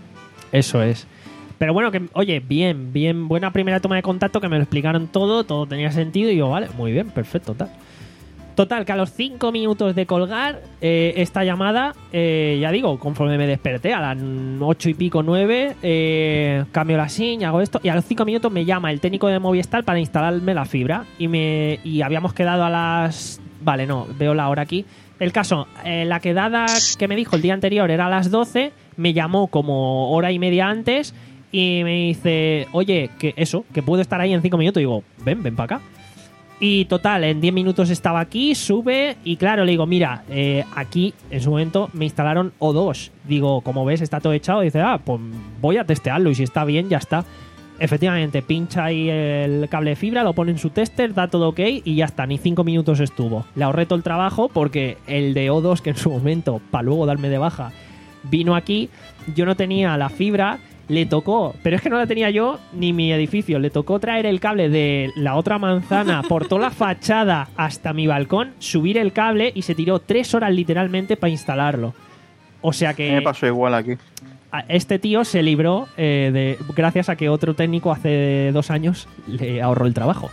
Eso es. Pero bueno, que oye, bien, bien, buena primera toma de contacto, que me lo explicaron todo, todo tenía sentido y yo, vale, muy bien, perfecto, tal. Total, que a los cinco minutos de colgar eh, esta llamada, eh, ya digo, conforme me desperté a las ocho y pico, nueve, eh, cambio la SIM, hago esto, y a los cinco minutos me llama el técnico de Movistar para instalarme la fibra. Y me y habíamos quedado a las... Vale, no, veo la hora aquí. El caso, eh, la quedada que me dijo el día anterior era a las doce, me llamó como hora y media antes y me dice, oye, que eso, que puedo estar ahí en cinco minutos. Y digo, ven, ven para acá. Y total, en diez minutos estaba aquí, sube y claro, le digo, mira, eh, aquí en su momento me instalaron O dos. Digo, como ves, está todo echado. Dice, ah, pues voy a testearlo y si está bien, ya está. Efectivamente, pincha ahí el cable de fibra, lo pone en su tester, da todo ok y ya está, ni cinco minutos estuvo. Le ahorré todo el trabajo porque el de O dos, que en su momento, para luego darme de baja, vino aquí, yo no tenía la fibra. Le tocó, pero es que no la tenía yo ni mi edificio, le tocó traer el cable de la otra manzana por toda la fachada hasta mi balcón, subir el cable y se tiró tres horas literalmente para instalarlo. O sea que... Me pasó igual aquí. Este tío se libró eh, de, gracias a que otro técnico hace dos años le ahorró el trabajo.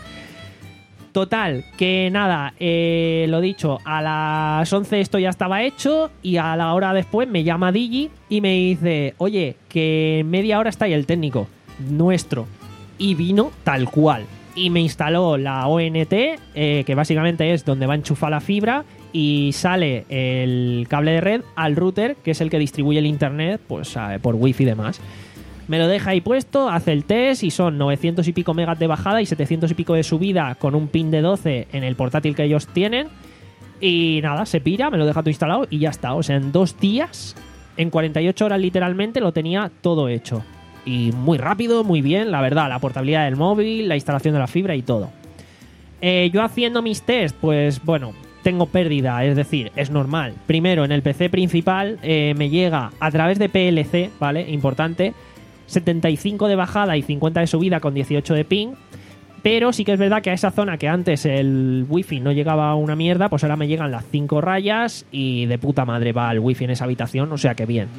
Total, que nada, eh, lo dicho, a las once esto ya estaba hecho y a la hora después me llama Digi y me dice, oye, que en media hora está ahí el técnico nuestro. Y vino tal cual. Y me instaló la O N T, eh, que básicamente es donde va a enchufar la fibra, y sale el cable de red al router, que es el que distribuye el internet pues por wifi y demás. Me lo deja ahí puesto, hace el test y son novecientos y pico megas de bajada y setecientos y pico de subida con un pin de doce en el portátil que ellos tienen. Y nada, se pira, me lo deja todo instalado y ya está. O sea, en dos días, en cuarenta y ocho horas literalmente, lo tenía todo hecho. Y muy rápido, muy bien, la verdad. La portabilidad del móvil, la instalación de la fibra y todo. Eh, yo haciendo mis tests, pues bueno, tengo pérdida, es decir, es normal. Primero, en el P C principal eh, me llega a través de P L C, ¿vale? Importante. setenta y cinco de bajada y cincuenta de subida con dieciocho de ping, pero sí que es verdad que a esa zona que antes el wifi no llegaba a una mierda, pues ahora me llegan las cinco rayas y de puta madre va el wifi en esa habitación, o sea que bien.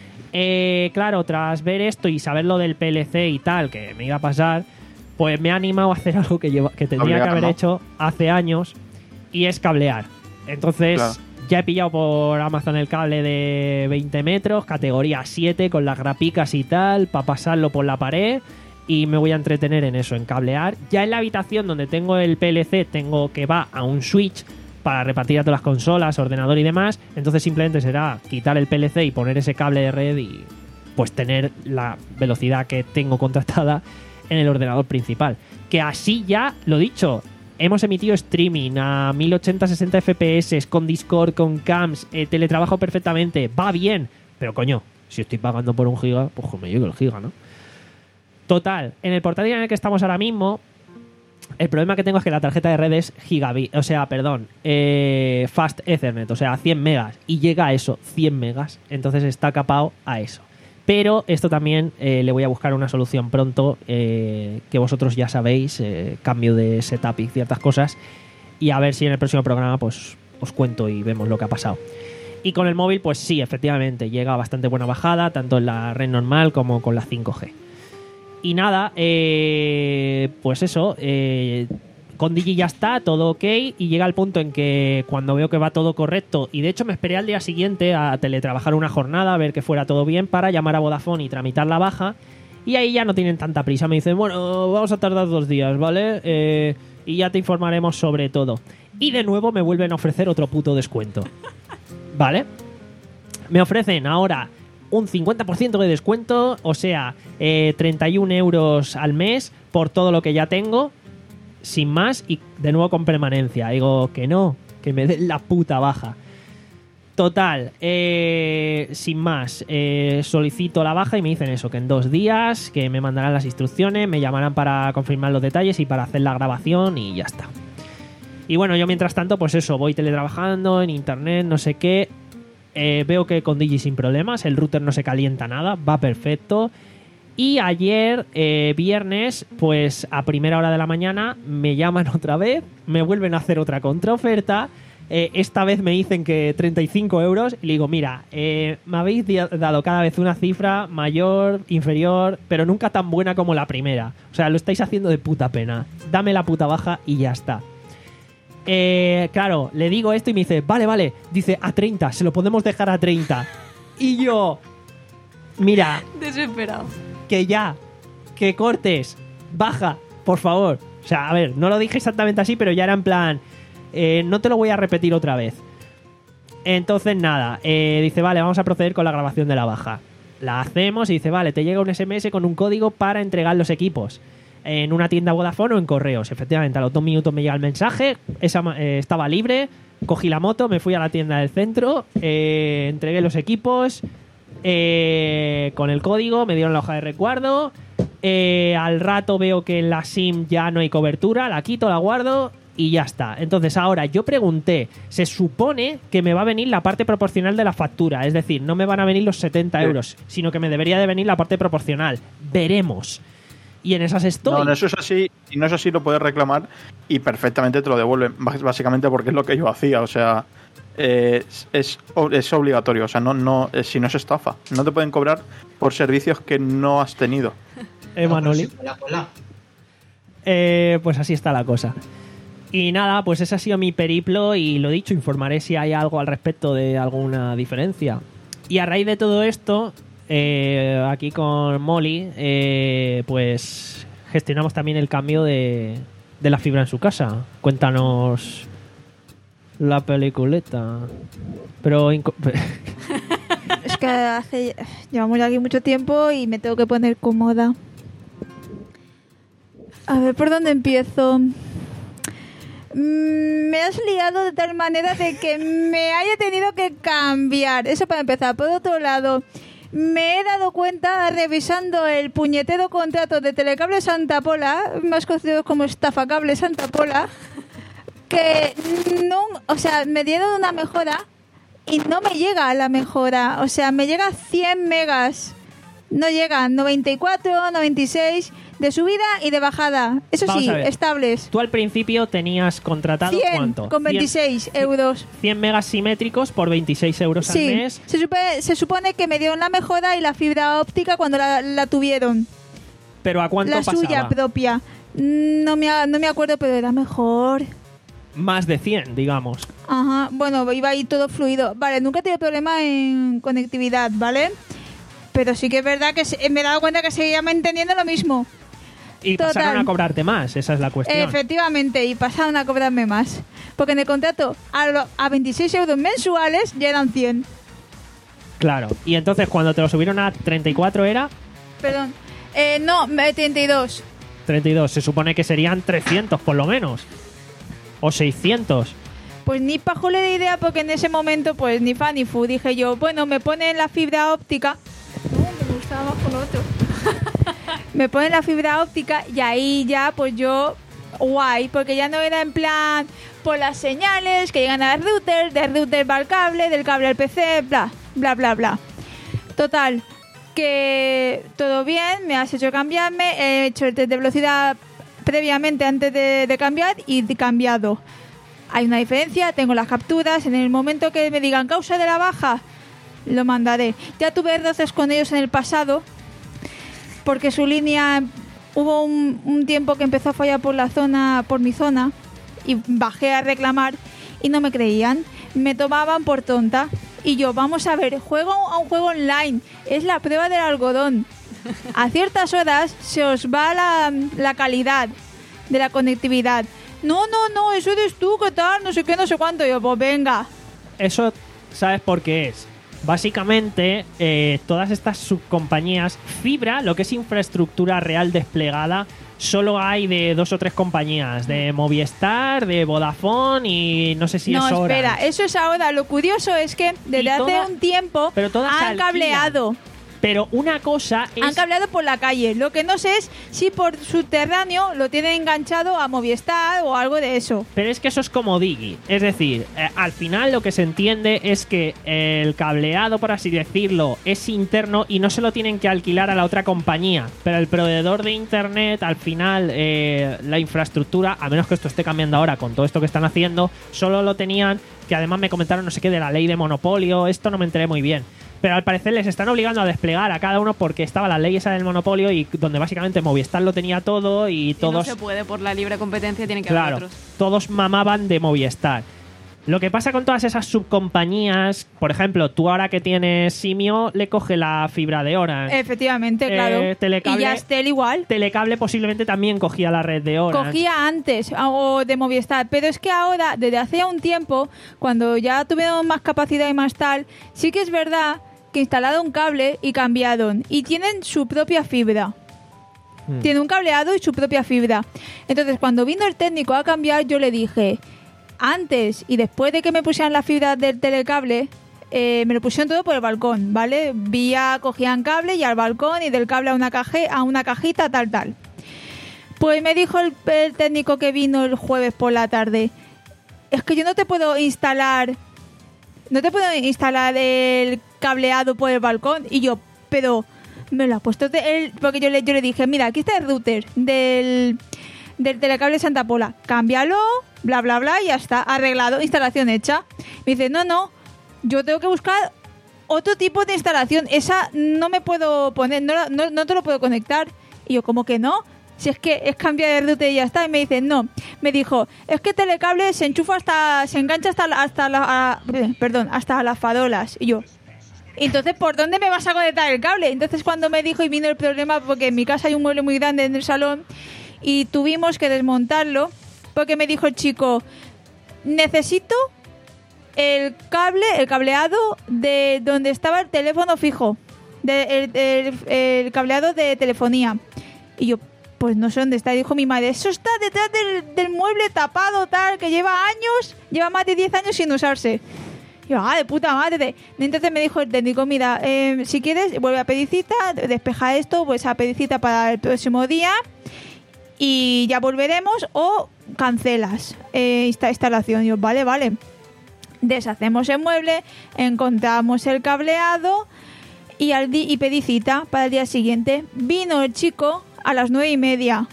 Eh, claro, tras ver esto y saber lo del P L C y tal, que me iba a pasar, pues me ha animado a hacer algo que, lleva, que tendría cablear, que haber ¿no? hecho hace años, y es cablear. Entonces... Claro. Ya he pillado por Amazon el cable de veinte metros, categoría siete, con las grapicas y tal, para pasarlo por la pared y me voy a entretener en eso, en cablear. Ya en la habitación donde tengo el P L C tengo que va a un switch para repartir a todas las consolas, ordenador y demás, entonces simplemente será quitar el P L C y poner ese cable de red y pues tener la velocidad que tengo contratada en el ordenador principal. Que así ya, lo dicho... Hemos emitido streaming a mil ochenta sesenta F P S con Discord, con cams, eh, teletrabajo perfectamente, va bien. Pero coño, si estoy pagando por un giga, pues que me llegue el giga, ¿no? Total, en el portátil en el que estamos ahora mismo, el problema que tengo es que la tarjeta de red es gigabit, o sea, perdón, eh, Fast Ethernet, o sea, cien megas, y llega a eso, cien megas, entonces está capado a eso. Pero esto también eh, le voy a buscar una solución pronto, eh, que vosotros ya sabéis, eh, cambio de setup y ciertas cosas, y a ver si en el próximo programa pues os cuento y vemos lo que ha pasado. Y con el móvil, pues sí, efectivamente, llega a bastante buena bajada, tanto en la red normal como con la cinco G. Y nada, eh, pues eso, eh, con Digi ya está, todo ok, y llega el punto en que cuando veo que va todo correcto, y de hecho me esperé al día siguiente a teletrabajar una jornada, a ver que fuera todo bien, para llamar a Vodafone y tramitar la baja, y ahí ya no tienen tanta prisa, me dicen, bueno, vamos a tardar dos días, ¿vale? Eh, y ya te informaremos sobre todo. Y de nuevo me vuelven a ofrecer otro puto descuento, ¿vale? Me ofrecen ahora un cincuenta por ciento de descuento, o sea, eh, treinta y un euros al mes por todo lo que ya tengo, sin más, y de nuevo con permanencia. Digo que no, que me den la puta baja. Total, eh, sin más, eh, solicito la baja y me dicen eso, que en dos días, que me mandarán las instrucciones, me llamarán para confirmar los detalles y para hacer la grabación y ya está. Y bueno, yo mientras tanto, pues eso, voy teletrabajando en internet, no sé qué. Eh, veo que con Digi sin problemas, el router no se calienta nada, va perfecto. Y ayer, eh, viernes, pues a primera hora de la mañana me llaman otra vez, me vuelven a hacer otra contraoferta. Eh, esta vez me dicen que treinta y cinco euros y le digo, mira, eh, me habéis dado cada vez una cifra mayor, inferior, pero nunca tan buena como la primera. O sea, lo estáis haciendo de puta pena. Dame la puta baja y ya está. Eh, claro, le digo esto y me dice, vale, vale. Dice, a treinta, se lo podemos dejar a treinta. Y yo, mira, Desesperado. que ya, que cortes, baja, por favor. O sea, a ver, no lo dije exactamente así, pero ya era en plan, eh, no te lo voy a repetir otra vez. Entonces, nada, eh, dice, vale, vamos a proceder con la grabación de la baja. La hacemos y dice, vale, te llega un ese eme ese con un código para entregar los equipos en una tienda Vodafone o en correos. Efectivamente, a los dos minutos me llega el mensaje, esa, eh, estaba libre, cogí la moto, me fui a la tienda del centro, eh, entregué los equipos eh, con el código, me dieron la hoja de recuerdo, eh, al rato veo que en la SIM ya no hay cobertura, la quito, la guardo y ya está. Entonces ahora yo pregunté, se supone que me va a venir la parte proporcional de la factura, es decir, no me van a venir los setenta Sí. euros, sino que me debería de venir la parte proporcional. Veremos. Y en esas estoy. No, no, eso es así. Y no es así, lo puedes reclamar y perfectamente te lo devuelven. Bás- Básicamente porque es lo que yo hacía. O sea, eh, es, es obligatorio. O sea, no, no, eh, si no es estafa. No te pueden cobrar por servicios que no has tenido. Eh, Manoli. Cuela, cuela. Eh, pues así está la cosa. Y nada, pues ese ha sido mi periplo y lo dicho, informaré si hay algo al respecto de alguna diferencia. Y a raíz de todo esto, eh, aquí con Molly, eh, pues gestionamos también el cambio de, de la fibra en su casa. Cuéntanos la peliculeta. Pero... inco- Es que hace, llevamos ya aquí mucho tiempo y me tengo que poner cómoda. A ver, ¿por dónde empiezo? Mm, Me has liado de tal manera de que me haya tenido que cambiar. Eso para empezar. Por otro lado, me he dado cuenta, revisando el puñetero contrato de Telecable Santa Pola, más conocido como Estafacable Santa Pola, que no, o sea, me dieron una mejora y no me llega la mejora. O sea, me llega cien megas. No llegan noventa y cuatro, noventa y seis de subida y de bajada. Eso Vamos sí, a ver. estables. Tú al principio tenías contratado cien ¿cuánto? con veintiséis euros. cien megas simétricos por veintiséis euros Sí, al mes. se supone, se supone que me dieron la mejora y la fibra óptica cuando la, la tuvieron. Pero ¿a cuánto La pasaba? suya propia. Mm, No me, a- no me acuerdo, pero era mejor. Más de cien, digamos. Ajá, bueno, iba ahí todo fluido. Vale, nunca he tenido problema en conectividad, ¿vale? Pero sí que es verdad que se- me he dado cuenta que seguía manteniendo lo mismo. Y Total. pasaron a cobrarte más, esa es la cuestión. Efectivamente, y pasaron a cobrarme más. Porque en el contrato a, lo- a veintiséis euros mensuales ya eran cien. Claro. Y entonces cuando te lo subieron a treinta y cuatro era Perdón. Eh, no, me- treinta y dos. treinta y dos. Se supone que serían trescientos por lo menos. O seiscientos. Pues ni pajole de idea, porque en ese momento, pues ni fa ni fu. Dije yo, bueno, me ponen la fibra óptica. No, me gustaba más con otro. Me ponen la fibra óptica y ahí ya, pues yo, guay, porque ya no era en plan por las señales que llegan al router, del router va al cable, del cable al P C, bla, bla, bla, bla. Total, que todo bien, me has hecho cambiarme, he hecho el test de velocidad previamente antes de, de cambiar y he cambiado. Hay una diferencia, tengo las capturas, en el momento que me digan causa de la baja, lo mandaré. Ya tuve roces con ellos en el pasado, porque su línea, hubo un, un tiempo que empezó a fallar por la zona, por mi zona, y bajé a reclamar y no me creían, me tomaban por tonta. Y yo, vamos a ver, juego a un juego online, es la prueba del algodón. A ciertas horas se os va la, la calidad de la conectividad. No, no, no, eso eres tú, ¿qué tal? No sé qué, no sé cuánto. Y yo, pues venga. Eso, ¿sabes por qué es? Básicamente, eh, todas estas subcompañías, fibra, lo que es infraestructura real desplegada, solo hay de dos o tres compañías, de Movistar, de Vodafone y no sé si No, es Orange. espera, eso es ahora. Lo curioso es que desde Y hace todas- un tiempo pero todas se han alquilan. cableado. Pero una cosa es... Han cableado por la calle. Lo que no sé es si por subterráneo lo tienen enganchado a Movistar o algo de eso. Pero es que eso es como Digi. Es decir, eh, al final lo que se entiende es que el cableado, por así decirlo, es interno y no se lo tienen que alquilar a la otra compañía. Pero el proveedor de internet, al final, eh, la infraestructura, a menos que esto esté cambiando ahora con todo esto que están haciendo, solo lo tenían, que además me comentaron no sé qué de la ley de monopolio, esto no me enteré muy bien. Pero al parecer les están obligando a desplegar a cada uno porque estaba la ley esa del monopolio y donde básicamente Movistar lo tenía todo y todos... Y no se puede, por la libre competencia tiene que claro, haber otros. todos mamaban de Movistar. Lo que pasa con todas esas subcompañías, por ejemplo, tú ahora que tienes Simio, le coge la fibra de Orange. Efectivamente, Eh, claro. Telecable- y Yastel igual. Telecable posiblemente también cogía la red de Orange. Cogía antes o de Movistar, pero es que ahora, desde hace ya un tiempo, cuando ya tuvieron más capacidad y más tal, sí que es verdad que instalaron cable y cambiaron. Y tienen su propia fibra. Hmm. Tiene un cableado y su propia fibra. Entonces, cuando vino el técnico a cambiar, yo le dije... Antes y después de que me pusieran la fibra del telecable, eh, me lo pusieron todo por el balcón, ¿vale? Vía, cogían cable y al balcón y del cable a una, caje, a una cajita, tal, tal. Pues me dijo el, el técnico que vino el jueves por la tarde, es que yo no te puedo instalar, no te puedo instalar el cableado por el balcón. Y yo, pero me lo ha puesto de él, porque yo le, yo le dije, mira, aquí está el router del... del telecable Santa Pola, cámbialo, bla bla bla, y ya está, arreglado, instalación hecha. Me dice, no, no, yo tengo que buscar otro tipo de instalación, esa no me puedo poner, no, no, no te lo puedo conectar. Y yo, ¿cómo que no? Si es que es cambiar el router y ya está. Y me dice, no, me dijo, es que telecable se enchufa hasta, se engancha hasta, la- hasta la, a- perdón, hasta las farolas. Y yo, entonces, ¿por dónde me vas a conectar el cable? Entonces, cuando me dijo y vino el problema, porque en mi casa hay un mueble muy grande en el salón, y tuvimos que desmontarlo porque me dijo el chico, necesito el cable, el cableado de donde estaba el teléfono fijo, de, el, el- el cableado de telefonía. Y yo, pues no sé dónde está. Y dijo mi madre, eso está detrás del, del mueble tapado tal, que lleva años, lleva más de diez años sin usarse. Y yo, ah, de puta madre. Entonces me dijo el técnico, mira, eh, si quieres, vuelve a pedir cita, despeja esto, pues a pedir cita para el próximo día y ya volveremos, o cancelas eh, esta instalación. Y yo, vale, vale. Deshacemos el mueble, encontramos el cableado y, al di- y pedí cita para el día siguiente. Vino el chico a las nueve y media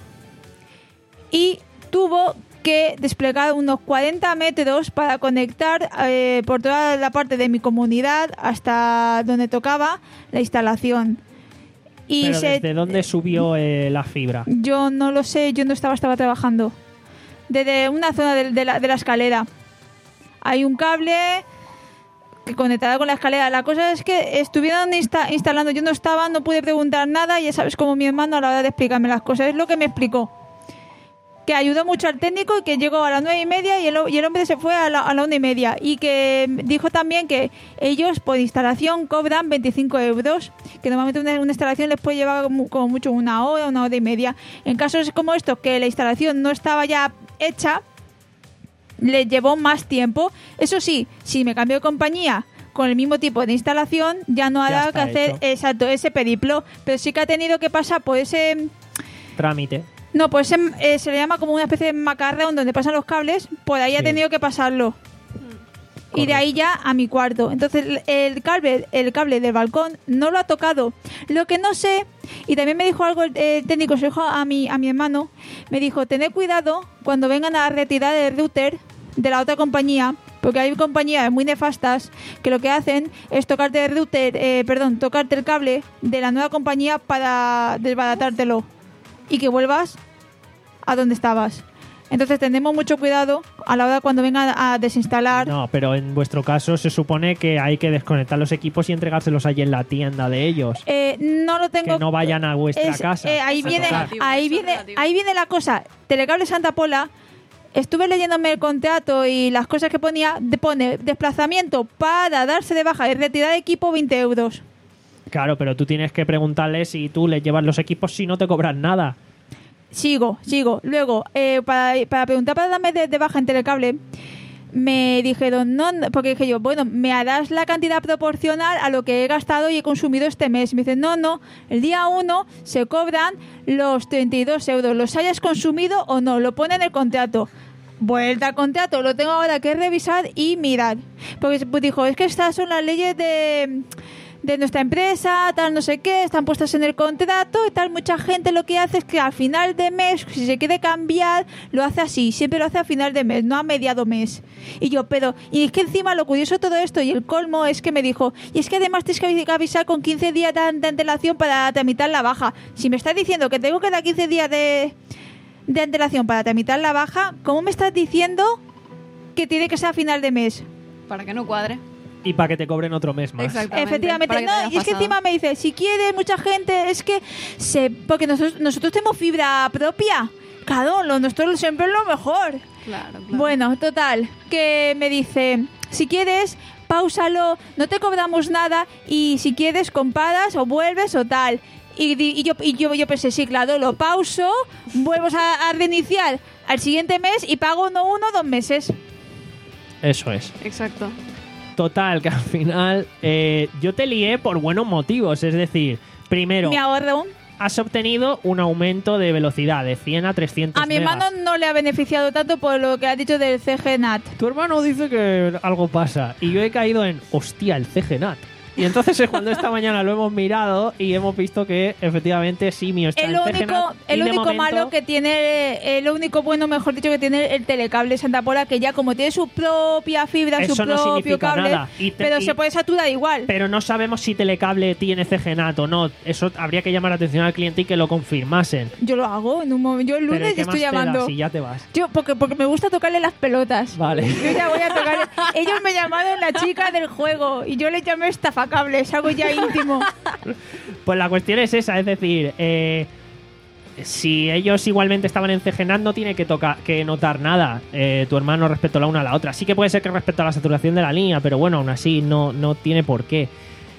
y tuvo que desplegar unos cuarenta metros para conectar eh, por toda la parte de mi comunidad hasta donde tocaba la instalación. Y Pero se- ¿desde dónde subió eh, la fibra? yo no lo sé, yo no estaba, estaba trabajando. Desde una zona de, de la, de la escalera. Hay un cable que conectado con la escalera. La cosa es que estuvieron insta- instalando, yo no estaba, no pude preguntar nada, y ya sabes como mi hermano a la hora de explicarme las cosas. Es lo que me explicó. Que ayudó mucho al técnico y que llegó a las nueve y media y el, y el hombre se fue a la, a la una y media. Y que dijo también que ellos por instalación cobran veinticinco euros, que normalmente una, una instalación les puede llevar como, como mucho una hora, una hora y media. En casos como estos, que la instalación no estaba ya hecha, les llevó más tiempo. Eso sí, si me cambio de compañía con el mismo tipo de instalación, ya no Ya hará que está hacer hecho. exacto ese periplo, pero sí que ha tenido que pasar por ese... Trámite. No, pues ese, eh, se le llama como una especie de macarrón donde pasan los cables, por ahí ha Sí. tenido que pasarlo. Y de ahí ya a mi cuarto. Entonces el, el cable el cable del balcón no lo ha tocado. Lo que no sé, y también me dijo algo el, el técnico, se lo dijo a mi, a mi hermano, me dijo, tened cuidado cuando vengan a retirar el router de la otra compañía, porque hay compañías muy nefastas que lo que hacen es tocarte el router, eh, perdón, tocarte el cable de la nueva compañía para desbaratártelo y que vuelvas a donde estabas. Entonces tendremos mucho cuidado a la hora cuando vengan a desinstalar. No, pero en vuestro caso se supone que hay que desconectar los equipos y entregárselos allí en la tienda de ellos. Eh, no lo tengo. Que no vayan a vuestra Es- casa. eh, ahí a viene, tocar. ahí viene, ahí viene la cosa. Telecable Santa Pola. Estuve leyéndome el contrato y las cosas que ponía. De, pone desplazamiento para darse de baja y retirar equipo veinte euros. Claro, pero tú tienes que preguntarle si tú les llevas los equipos si no te cobran nada. Sigo, sigo. Luego, eh, para, para preguntar para darme de, de baja en Telecable, me dijeron, no, no, porque dije yo, bueno, me harás la cantidad proporcional a lo que he gastado y he consumido este mes. Me dicen, no, no, el día uno se cobran los treinta y dos euros, los hayas consumido o no, lo pone en el contrato. Vuelta al contrato, lo tengo ahora que revisar y mirar. Porque pues, dijo, es que estas son las leyes de... de nuestra empresa, tal, no sé qué, están puestas en el contrato y tal. Mucha gente lo que hace es que al final de mes, si se quiere cambiar, lo hace así, siempre lo hace a final de mes, no a mediado mes. Y yo, pero, y es que encima lo curioso de todo esto y el colmo es que me dijo, y es que además tienes que avisar con quince días de antelación para tramitar la baja. Si me estás diciendo que tengo que dar quince días de, de antelación para tramitar la baja, ¿cómo me estás diciendo que tiene que ser a final de mes? Para que no cuadre. Y para que te cobren otro mes más. Exactamente. Efectivamente, para que te no, hayas y es que pasado. encima me dice, si quiere mucha gente, es que se, porque nosotros, nosotros tenemos fibra propia. Claro, lo nuestro siempre es lo mejor. Claro, claro. Bueno, total, que me dice, si quieres, páusalo, no te cobramos nada y si quieres comparas o vuelves o tal. Y, di- y yo, y yo, yo pensé, sí, claro, lo pauso, vuelvo a, a reiniciar al siguiente mes y pago no uno, dos meses. Eso es. Exacto. Total, que al final eh, yo te lié por buenos motivos. Es decir, primero, Me ahorro. has obtenido un aumento de velocidad de cien a trescientos A mi megas. hermano no le ha beneficiado tanto por lo que ha dicho del C G N A T. Tu hermano dice que algo pasa y yo he caído en, hostia, el C G N A T. Y entonces es cuando esta mañana lo hemos mirado y hemos visto que efectivamente Simio está El en C G N A único, T. el y de único momento- malo que tiene, el único bueno, mejor dicho, que tiene el telecable Santa Pola, que ya como tiene su propia fibra, Eso su no propio significa cable, nada. Y te- pero y- se puede saturar igual. Pero no sabemos si Telecable tiene C G N A T o no. Eso habría que llamar la atención al cliente y que lo confirmasen. Yo lo hago en un momento. Yo el Pero lunes ¿qué estoy más te da llamando. si ya te vas? Yo, porque, porque me gusta tocarle las pelotas. Vale. Yo ya voy a tocarle. Ellos me llamaron la chica del juego y yo le llamé estafacable. Es algo ya íntimo. Pues la cuestión es esa, es decir, eh, si ellos igualmente estaban en C G N A T no tiene que, tocar, que notar nada eh, tu hermano respecto a la una a la otra. Sí que puede ser que respecto a la saturación de la línea, pero bueno, aún así no, no tiene por qué.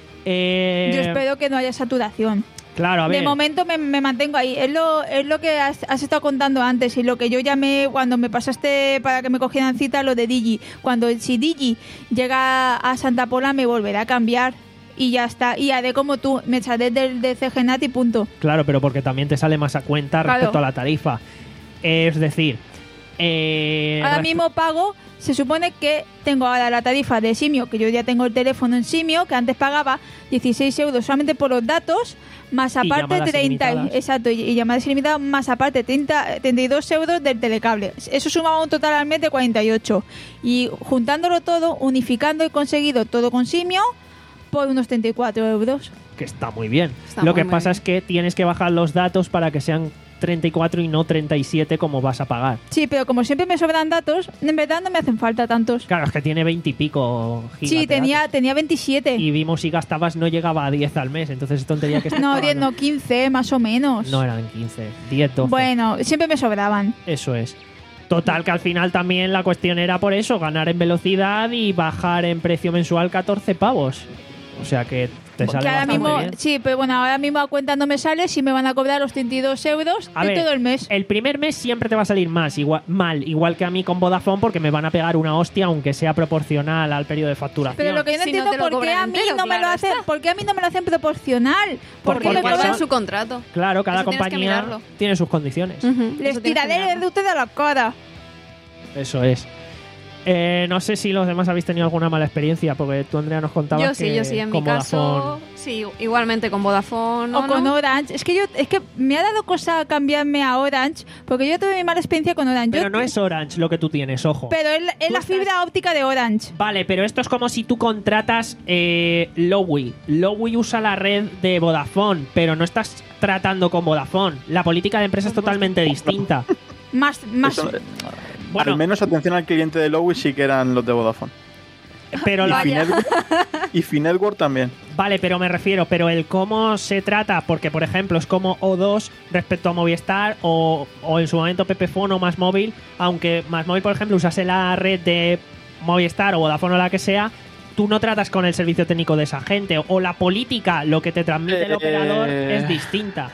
Eh, Yo espero que no haya saturación. Claro, a ver. De momento me, me mantengo ahí. Es lo, es lo que has, has estado contando antes y lo que yo llamé cuando me pasaste para que me cogieran cita, lo de Digi. Cuando si Digi llega a Santa Pola me volverá a cambiar y ya está. Y haré como tú, me echaré del de C G N A T y punto. Claro, pero porque también te sale más a cuenta Claro. respecto a la tarifa. Es decir, eh, Ahora res- mismo pago, se supone que tengo ahora la tarifa de Simio, que yo ya tengo el teléfono en Simio, que antes pagaba dieciséis euros solamente por los datos, más Y aparte llamadas treinta, ilimitadas. exacto, y, y llamadas ilimitadas, más aparte treinta, treinta y dos euros del telecable. Eso sumaba un total al mes de cuarenta y ocho. Y juntándolo todo, unificando, he conseguido todo con Simio por unos treinta y cuatro euros. que está muy bien. Está Lo muy, que muy pasa bien. es que tienes que bajar los datos para que sean treinta y cuatro y no treinta y siete como vas a pagar. Sí, pero como siempre me sobran datos, en verdad no me hacen falta tantos. Claro, es que tiene veinte y pico gigas. Sí, de tenía, datos. tenía veintisiete. Y vimos si gastabas no llegaba a diez al mes, entonces es tontería que estés No, pagando. diez, no, quince, más o menos. No eran quince, diez, doce. Bueno, siempre me sobraban. Eso es. Total, que al final también la cuestión era por eso, ganar en velocidad y bajar en precio mensual catorce pavos. O sea que te sale Que ahora bastante mismo, bien. sí, pero bueno, ahora mismo a cuenta no me sale si me van a cobrar los treinta y dos euros A de ver, todo el mes. el primer mes siempre te va a salir más, igual, mal, igual que a mí con Vodafone, porque me van a pegar una hostia, aunque sea proporcional al periodo de facturación. Pero lo que yo no Si no entiendo te lo por qué cobran a mí entero, no me lo claro hacen, está. por qué a mí no me lo hacen proporcional. ¿Por Porque qué me Porque eso- está cobran en su contrato. Claro, cada Eso tienes que compañía mirarlo. tiene sus condiciones. Ujú, Les eso tienes que tiraré mirarlo. de usted a la cara. Eso es. Eh, no sé si los demás habéis tenido alguna mala experiencia, porque tú, Andrea, nos contabas Yo sí, que yo sí, en mi con caso, Vodafone- sí, igualmente con Vodafone. O ¿no? con Orange. Es que yo, es que me ha dado cosa cambiarme a Orange, porque yo tuve mi mala experiencia con Orange. Pero Yo- no es Orange lo que tú tienes, ojo. pero es, la- es Tú la estás- fibra óptica de Orange. Vale, pero esto es como si tú contratas eh, Lowy. Lowy usa la red de Vodafone, pero no estás tratando con Vodafone. La política de empresa es totalmente distinta. Más, más. Eso, eh, Bueno, al menos atención al cliente de Lowy sí que eran los de Vodafone. pero Y la- Finetwork, y Finetwork también. Vale, pero me refiero, pero el cómo se trata, porque por ejemplo es como O dos respecto a Movistar o, o en su momento Pepefone o Más Móvil, aunque Más Móvil, por ejemplo, usase la red de Movistar o Vodafone o la que sea, tú no tratas con el servicio técnico de esa gente, o, o la política, lo que te transmite el Eh, operador es distinta.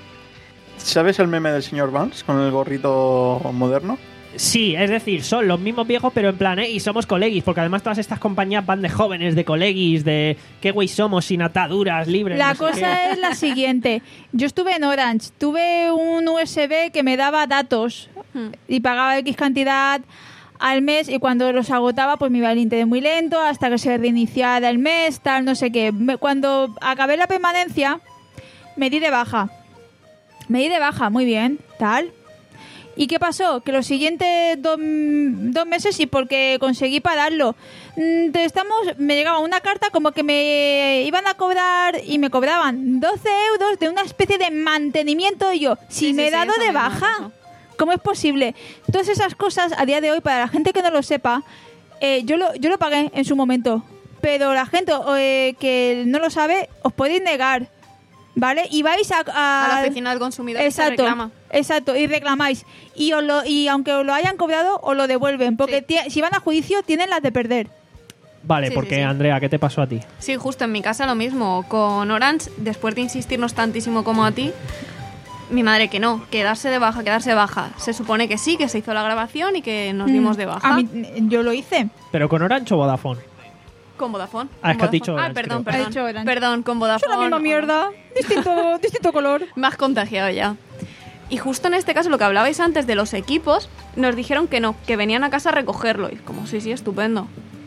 ¿Sabes el meme del señor Vance con el gorrito moderno? Sí, es decir, son los mismos viejos, pero en plan, ¿eh? Y somos colegis, porque además todas estas compañías van de jóvenes, de colegis, de qué güey somos, sin ataduras, libres. La no sé cosa qué. es la siguiente. Yo estuve en Orange, tuve un U S B que me daba datos Hmm. y pagaba X cantidad al mes y cuando los agotaba pues me iba el internet muy lento hasta que se reiniciara el mes, tal, no sé qué. Me- Cuando acabé la permanencia me di de baja. Me di de baja, muy bien, tal. ¿Y qué pasó? Que los siguientes dos, dos meses y porque conseguí pararlo. mm, te estamos, me llegaba una carta como que me iban a cobrar y me cobraban doce euros de una especie de mantenimiento y yo, si Sí, me sí, he sí, dado eso de mismo, baja, eso. ¿cómo es posible? Todas esas cosas a día de hoy, para la gente que no lo sepa, eh, yo, lo, yo lo pagué en su momento. Pero la gente eh, que no lo sabe, os podéis negar. ¿Vale? Y vais a... a- A la oficina del consumidor y se Exacto, reclama. exacto, y reclamáis. Y, os lo, y aunque os lo hayan cobrado, os lo devuelven. Porque Sí. tie- si van a juicio, tienen las de perder. Vale, Sí, sí, porque sí. Andrea, ¿qué te pasó a ti? Sí, justo en mi casa lo mismo. Con Orange, después de insistirnos tantísimo como a ti, mi madre que no, que darse de baja, quedarse de baja. Se supone que sí, que se hizo la grabación y que nos dimos de baja. A mí, yo lo hice. ¿Pero con Orange o Vodafone? Con Vodafone. Ah, es Con que has dicho Vodafone. Ah, Orange, perdón, creo. Ha perdón. dicho Orange. Perdón, con Vodafone. Es la misma mierda. Distinto, distinto color. Más contagiado ya. Y justo en este caso, lo que hablabais antes de los equipos, nos dijeron que no, que venían a casa a recogerlo. Y como, sí, sí, estupendo.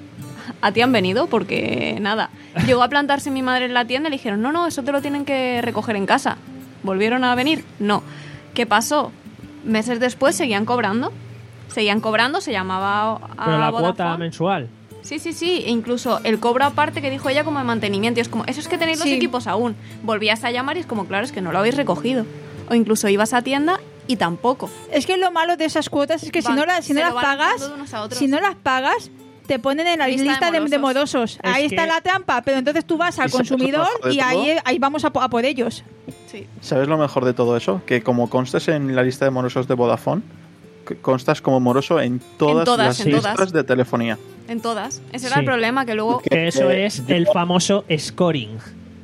A ti han venido porque, nada, llegó a plantarse mi madre en la tienda y le dijeron, no, no, eso te lo tienen que recoger en casa. ¿Volvieron a venir? No. ¿Qué pasó? Meses después seguían cobrando. Seguían cobrando, se llamaba a Pero la Vodafone. cuota mensual. Sí, sí, sí. E incluso el cobro aparte que dijo ella como de mantenimiento. Y es como, eso es que tenéis los Sí. equipos aún. Volvías a llamar y es como, claro, es que no lo habéis recogido. O incluso ibas a tienda y tampoco. Es que lo malo de esas cuotas es que si Van- no, las si se no lo las van pagas, dando de unos a otros. si no las pagas, te ponen en la Lista de lista, de, de morosos. morosos. Ahí Es está que- la trampa, pero entonces tú vas al ¿Y sabes lo consumidor mejor de y todo? ahí, ahí vamos a, po- a por ellos. Sí. ¿Sabes lo mejor de todo eso? Que como constes en la lista de morosos de Vodafone, c- constas como moroso en todas, En todas, las en listas todas. de telefonía. En todas. Ese Sí. era el problema, que luego... Que eso Eh, es yo- el famoso scoring.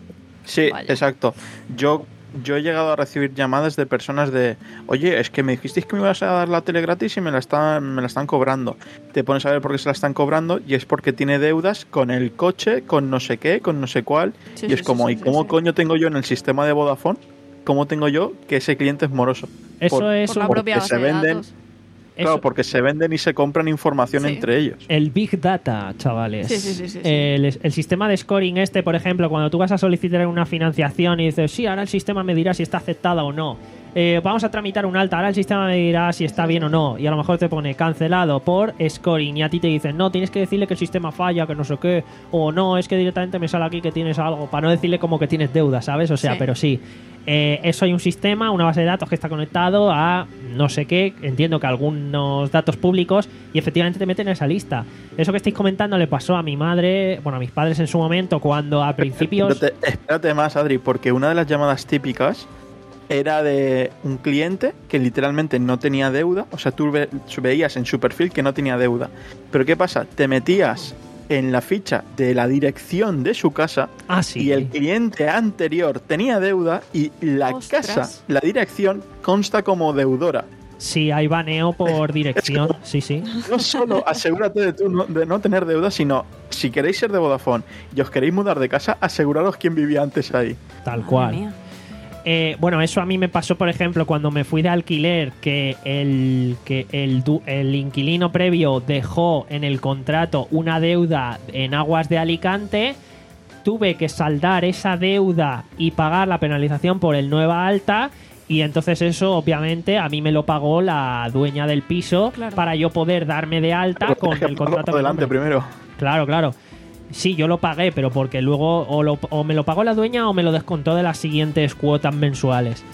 Sí, Vaya. exacto. Yo yo he llegado a recibir llamadas de personas de, oye, es que me dijisteis que me ibas a dar la tele gratis y me la están me la están cobrando. Te pones a ver por qué se la están cobrando y es porque tiene deudas con el coche, con no sé qué, con no sé cuál. Sí, y sí, es sí, como, sí, ¿y sí, cómo sí. coño tengo yo en el sistema de Vodafone? ¿Cómo tengo yo que ese cliente es moroso? Eso Por- es Por la un- porque propia base se de venden- datos. Claro, eso- porque se venden y se compran información Sí. entre ellos. el Big Data, chavales. Sí, sí, sí, sí, sí. El, el sistema de scoring este, por ejemplo, cuando tú vas a solicitar una financiación y dices, sí, ahora el sistema me dirá si está aceptada o no. Eh, vamos a tramitar un alta, ahora el sistema me dirá si está bien o no. Y a lo mejor te pone cancelado por scoring y a ti te dicen, no, tienes que decirle que el sistema falla, que no sé qué. O no, es que directamente me sale aquí que tienes algo. Para no decirle como que tienes deuda, ¿sabes? O sea, Sí. pero sí. Eh, eso hay un sistema, una base de datos que está conectado a no sé qué, entiendo que algunos datos públicos, y efectivamente te meten en esa lista. Eso que estáis comentando le pasó a mi madre, bueno, a mis padres en su momento, cuando a principios... Espérate, espérate más, Adri, porque una de las llamadas típicas era de un cliente que literalmente no tenía deuda. O sea, tú ve- veías en su perfil que no tenía deuda. Pero ¿qué pasa? Te metías en la ficha de la dirección de su casa Ah, sí. y el cliente anterior tenía deuda y la Ostras. casa, la dirección, consta como deudora. Sí, hay baneo por dirección, sí, sí. No solo asegúrate de, tú no, de no tener deuda, sino si queréis ser de Vodafone y os queréis mudar de casa, aseguraros quién vivía antes ahí. Tal Madre cual. mía. Eh, bueno, eso a mí me pasó, por ejemplo, cuando me fui de alquiler, que el, que el, du- el inquilino previo dejó en el contrato una deuda en aguas de Alicante. Tuve que saldar esa deuda y pagar la penalización por el nueva alta. Y entonces eso, obviamente, a mí me lo pagó la dueña del piso Claro. para yo poder darme de alta Pero con tienes que el pagarlo contrato. por a mi delante nombre. primero. Claro, claro. Sí, yo lo pagué, pero porque luego o, lo- o me lo pagó la dueña o me lo descontó de las siguientes cuotas mensuales.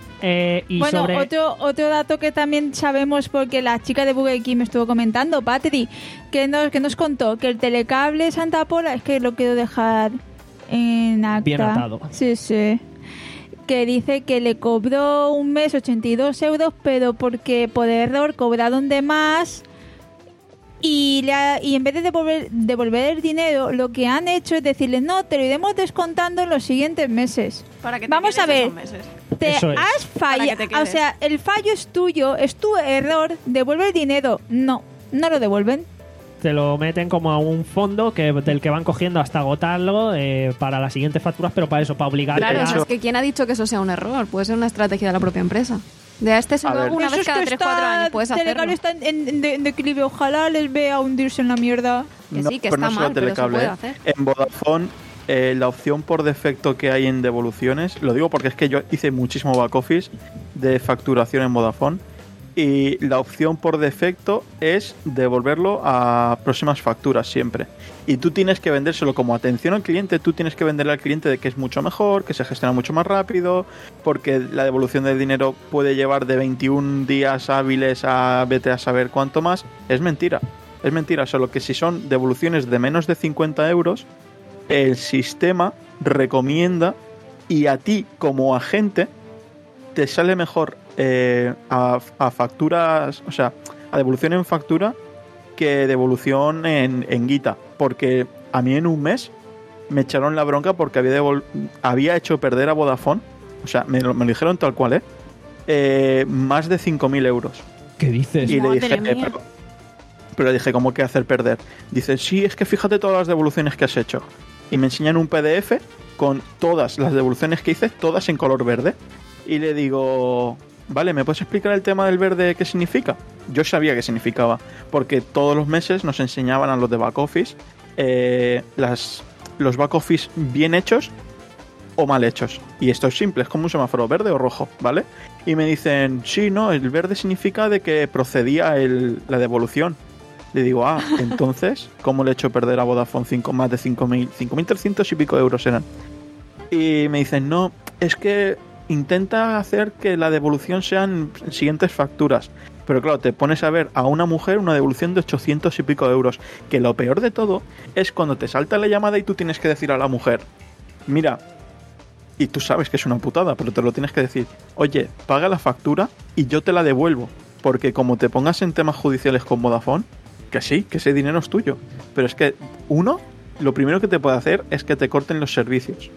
Eh, y bueno, sobre... otro, otro dato que también sabemos porque la chica de Burger King me estuvo comentando, Patri, que nos, que nos contó que el telecable Santa Pola, es que lo quiero dejar en acta. Bien atado. Sí, sí. Que dice que le cobró un mes ochenta y dos euros, pero porque por error cobraron de más. Y, le ha- y en vez de devolver, devolver el dinero, lo que han hecho es decirle, no, te lo iremos descontando en los siguientes meses. Para que te Vamos quedes a ver. esos meses. Te Eso es. has Para que te fallado. quedes. O sea, el fallo es tuyo, es tu error. Devuelve el dinero. No, no lo devuelven. Te lo meten como a un fondo que del que van cogiendo hasta agotarlo eh, para las siguientes facturas, pero para eso, para obligarte Claro, a... o sea, es que ¿quién ha dicho que eso sea un error? Puede ser una estrategia de la propia empresa. De este se A lo ver. hago una Eso vez es cada que tres está- cuatro años, puedes hacerlo. Telecable está en, en- de, en declive. Ojalá les vea hundirse en la mierda. Que sí, que pero está no solo mal, pero se Telecable, puede ¿eh? hacer. En Vodafone, eh, la opción por defecto que hay en devoluciones, lo digo porque es que yo hice muchísimo back office de facturación en Vodafone, y la opción por defecto es devolverlo a próximas facturas siempre. Y tú tienes que vendérselo como atención al cliente, tú tienes que venderle al cliente de que es mucho mejor, que se gestiona mucho más rápido, porque la devolución del dinero puede llevar de veintiún días hábiles a vete a saber cuánto más. Es mentira, es mentira, solo que si son devoluciones de menos de cincuenta euros, el sistema recomienda, y a ti como agente te sale mejor eh, a, a facturas, o sea, a devolución en factura que devolución en, en guita, porque a mí en un mes me echaron la bronca porque había, devol- había hecho perder a Vodafone, o sea, me lo, me lo dijeron tal cual, ¿eh? eh más de cinco mil euros. ¿Qué dices? Y le Madre dije, eh, mía. pero, pero le dije, ¿cómo que hacer perder? Dice, sí, es que fíjate todas las devoluciones que has hecho. Y me enseñan un P D F con todas las devoluciones que hice, todas en color verde. Y le digo, vale, ¿me puedes explicar el tema del verde qué significa? Yo sabía qué significaba, porque todos los meses nos enseñaban a los de back office eh, las, los back office bien hechos o mal hechos. Y esto es simple, es como un semáforo verde o rojo, ¿vale? Y me dicen, sí, no, el verde significa de que procedía el, la devolución. Le digo, ah, entonces, ¿cómo le he hecho perder a Vodafone cinco, más de cinco mil, cinco mil trescientos y pico euros eran? Y me dicen, no, es que intenta hacer que la devolución sean siguientes facturas. Pero claro, te pones a ver a una mujer una devolución de ochocientos y pico euros. Que lo peor de todo es cuando te salta la llamada y tú tienes que decir a la mujer, mira, y tú sabes que es una putada, pero te lo tienes que decir, oye, paga la factura y yo te la devuelvo. Porque como te pongas en temas judiciales con Vodafone, que sí, que ese dinero es tuyo. Pero es que, uno, lo primero que te puede hacer es que te corten los servicios.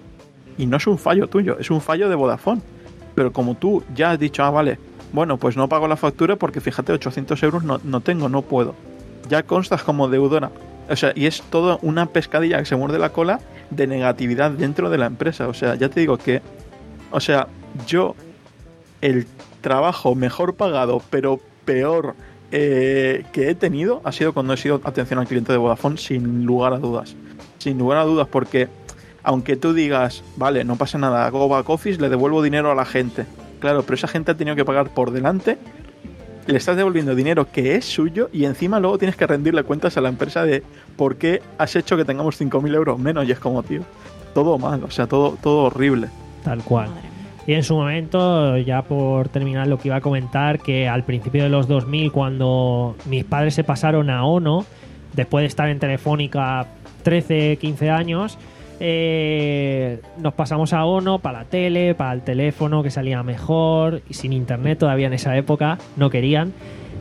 Y no es un fallo tuyo, es un fallo de Vodafone. Pero como tú ya has dicho, ah, vale, bueno, pues no pago la factura porque fíjate, ochocientos euros no, no tengo, no puedo. Ya constas como deudora. O sea, y es todo una pescadilla que se muerde la cola de negatividad dentro de la empresa. O sea, ya te digo que, o sea, yo, el trabajo mejor pagado, pero peor eh, que he tenido, ha sido cuando he sido atención al cliente de Vodafone, sin lugar a dudas. Sin lugar a dudas, porque aunque tú digas, vale, no pasa nada, hago back office, le devuelvo dinero a la gente. Claro, pero esa gente ha tenido que pagar por delante, le estás devolviendo dinero que es suyo y encima luego tienes que rendirle cuentas a la empresa de por qué has hecho que tengamos cinco mil euros menos. Y es como, tío, todo mal, o sea, todo, todo horrible. Tal cual. Y en su momento, ya por terminar lo que iba a comentar, que al principio de los dos mil, cuando mis padres se pasaron a Ono, después de estar en Telefónica trece, quince años, eh, nos pasamos a Ono para la tele, para el teléfono, que salía mejor, y sin internet todavía en esa época, no querían.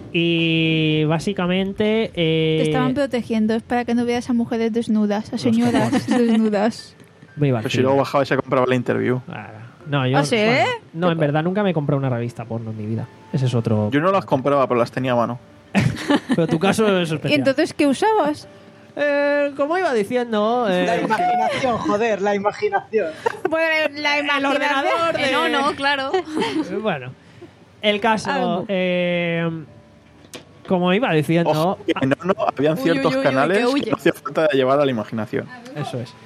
Y básicamente... Eh, Te estaban protegiendo, es para que no veas a mujeres desnudas, a señoras desnudas. me iba a Pero si decir. luego bajaba y se compraba la interview. No, yo, ¿Ah, sí? bueno, no, en verdad nunca me he comprado una revista porno en mi vida. Ese es otro... Yo no las compraba, pero las tenía a mano. Pero tu caso es ¿Y especial. entonces qué usabas? Eh, como iba diciendo... eh, La imaginación, joder, la imaginación. Bueno, la imaginación. ordenador de- Eh, no, no, claro. Bueno, el caso... Algo. eh, como iba diciendo... Ojo, que no, no, habían Uy, ciertos uy, uy, uy, canales que que, huye. no hacía falta de llevar a la imaginación. Eso es.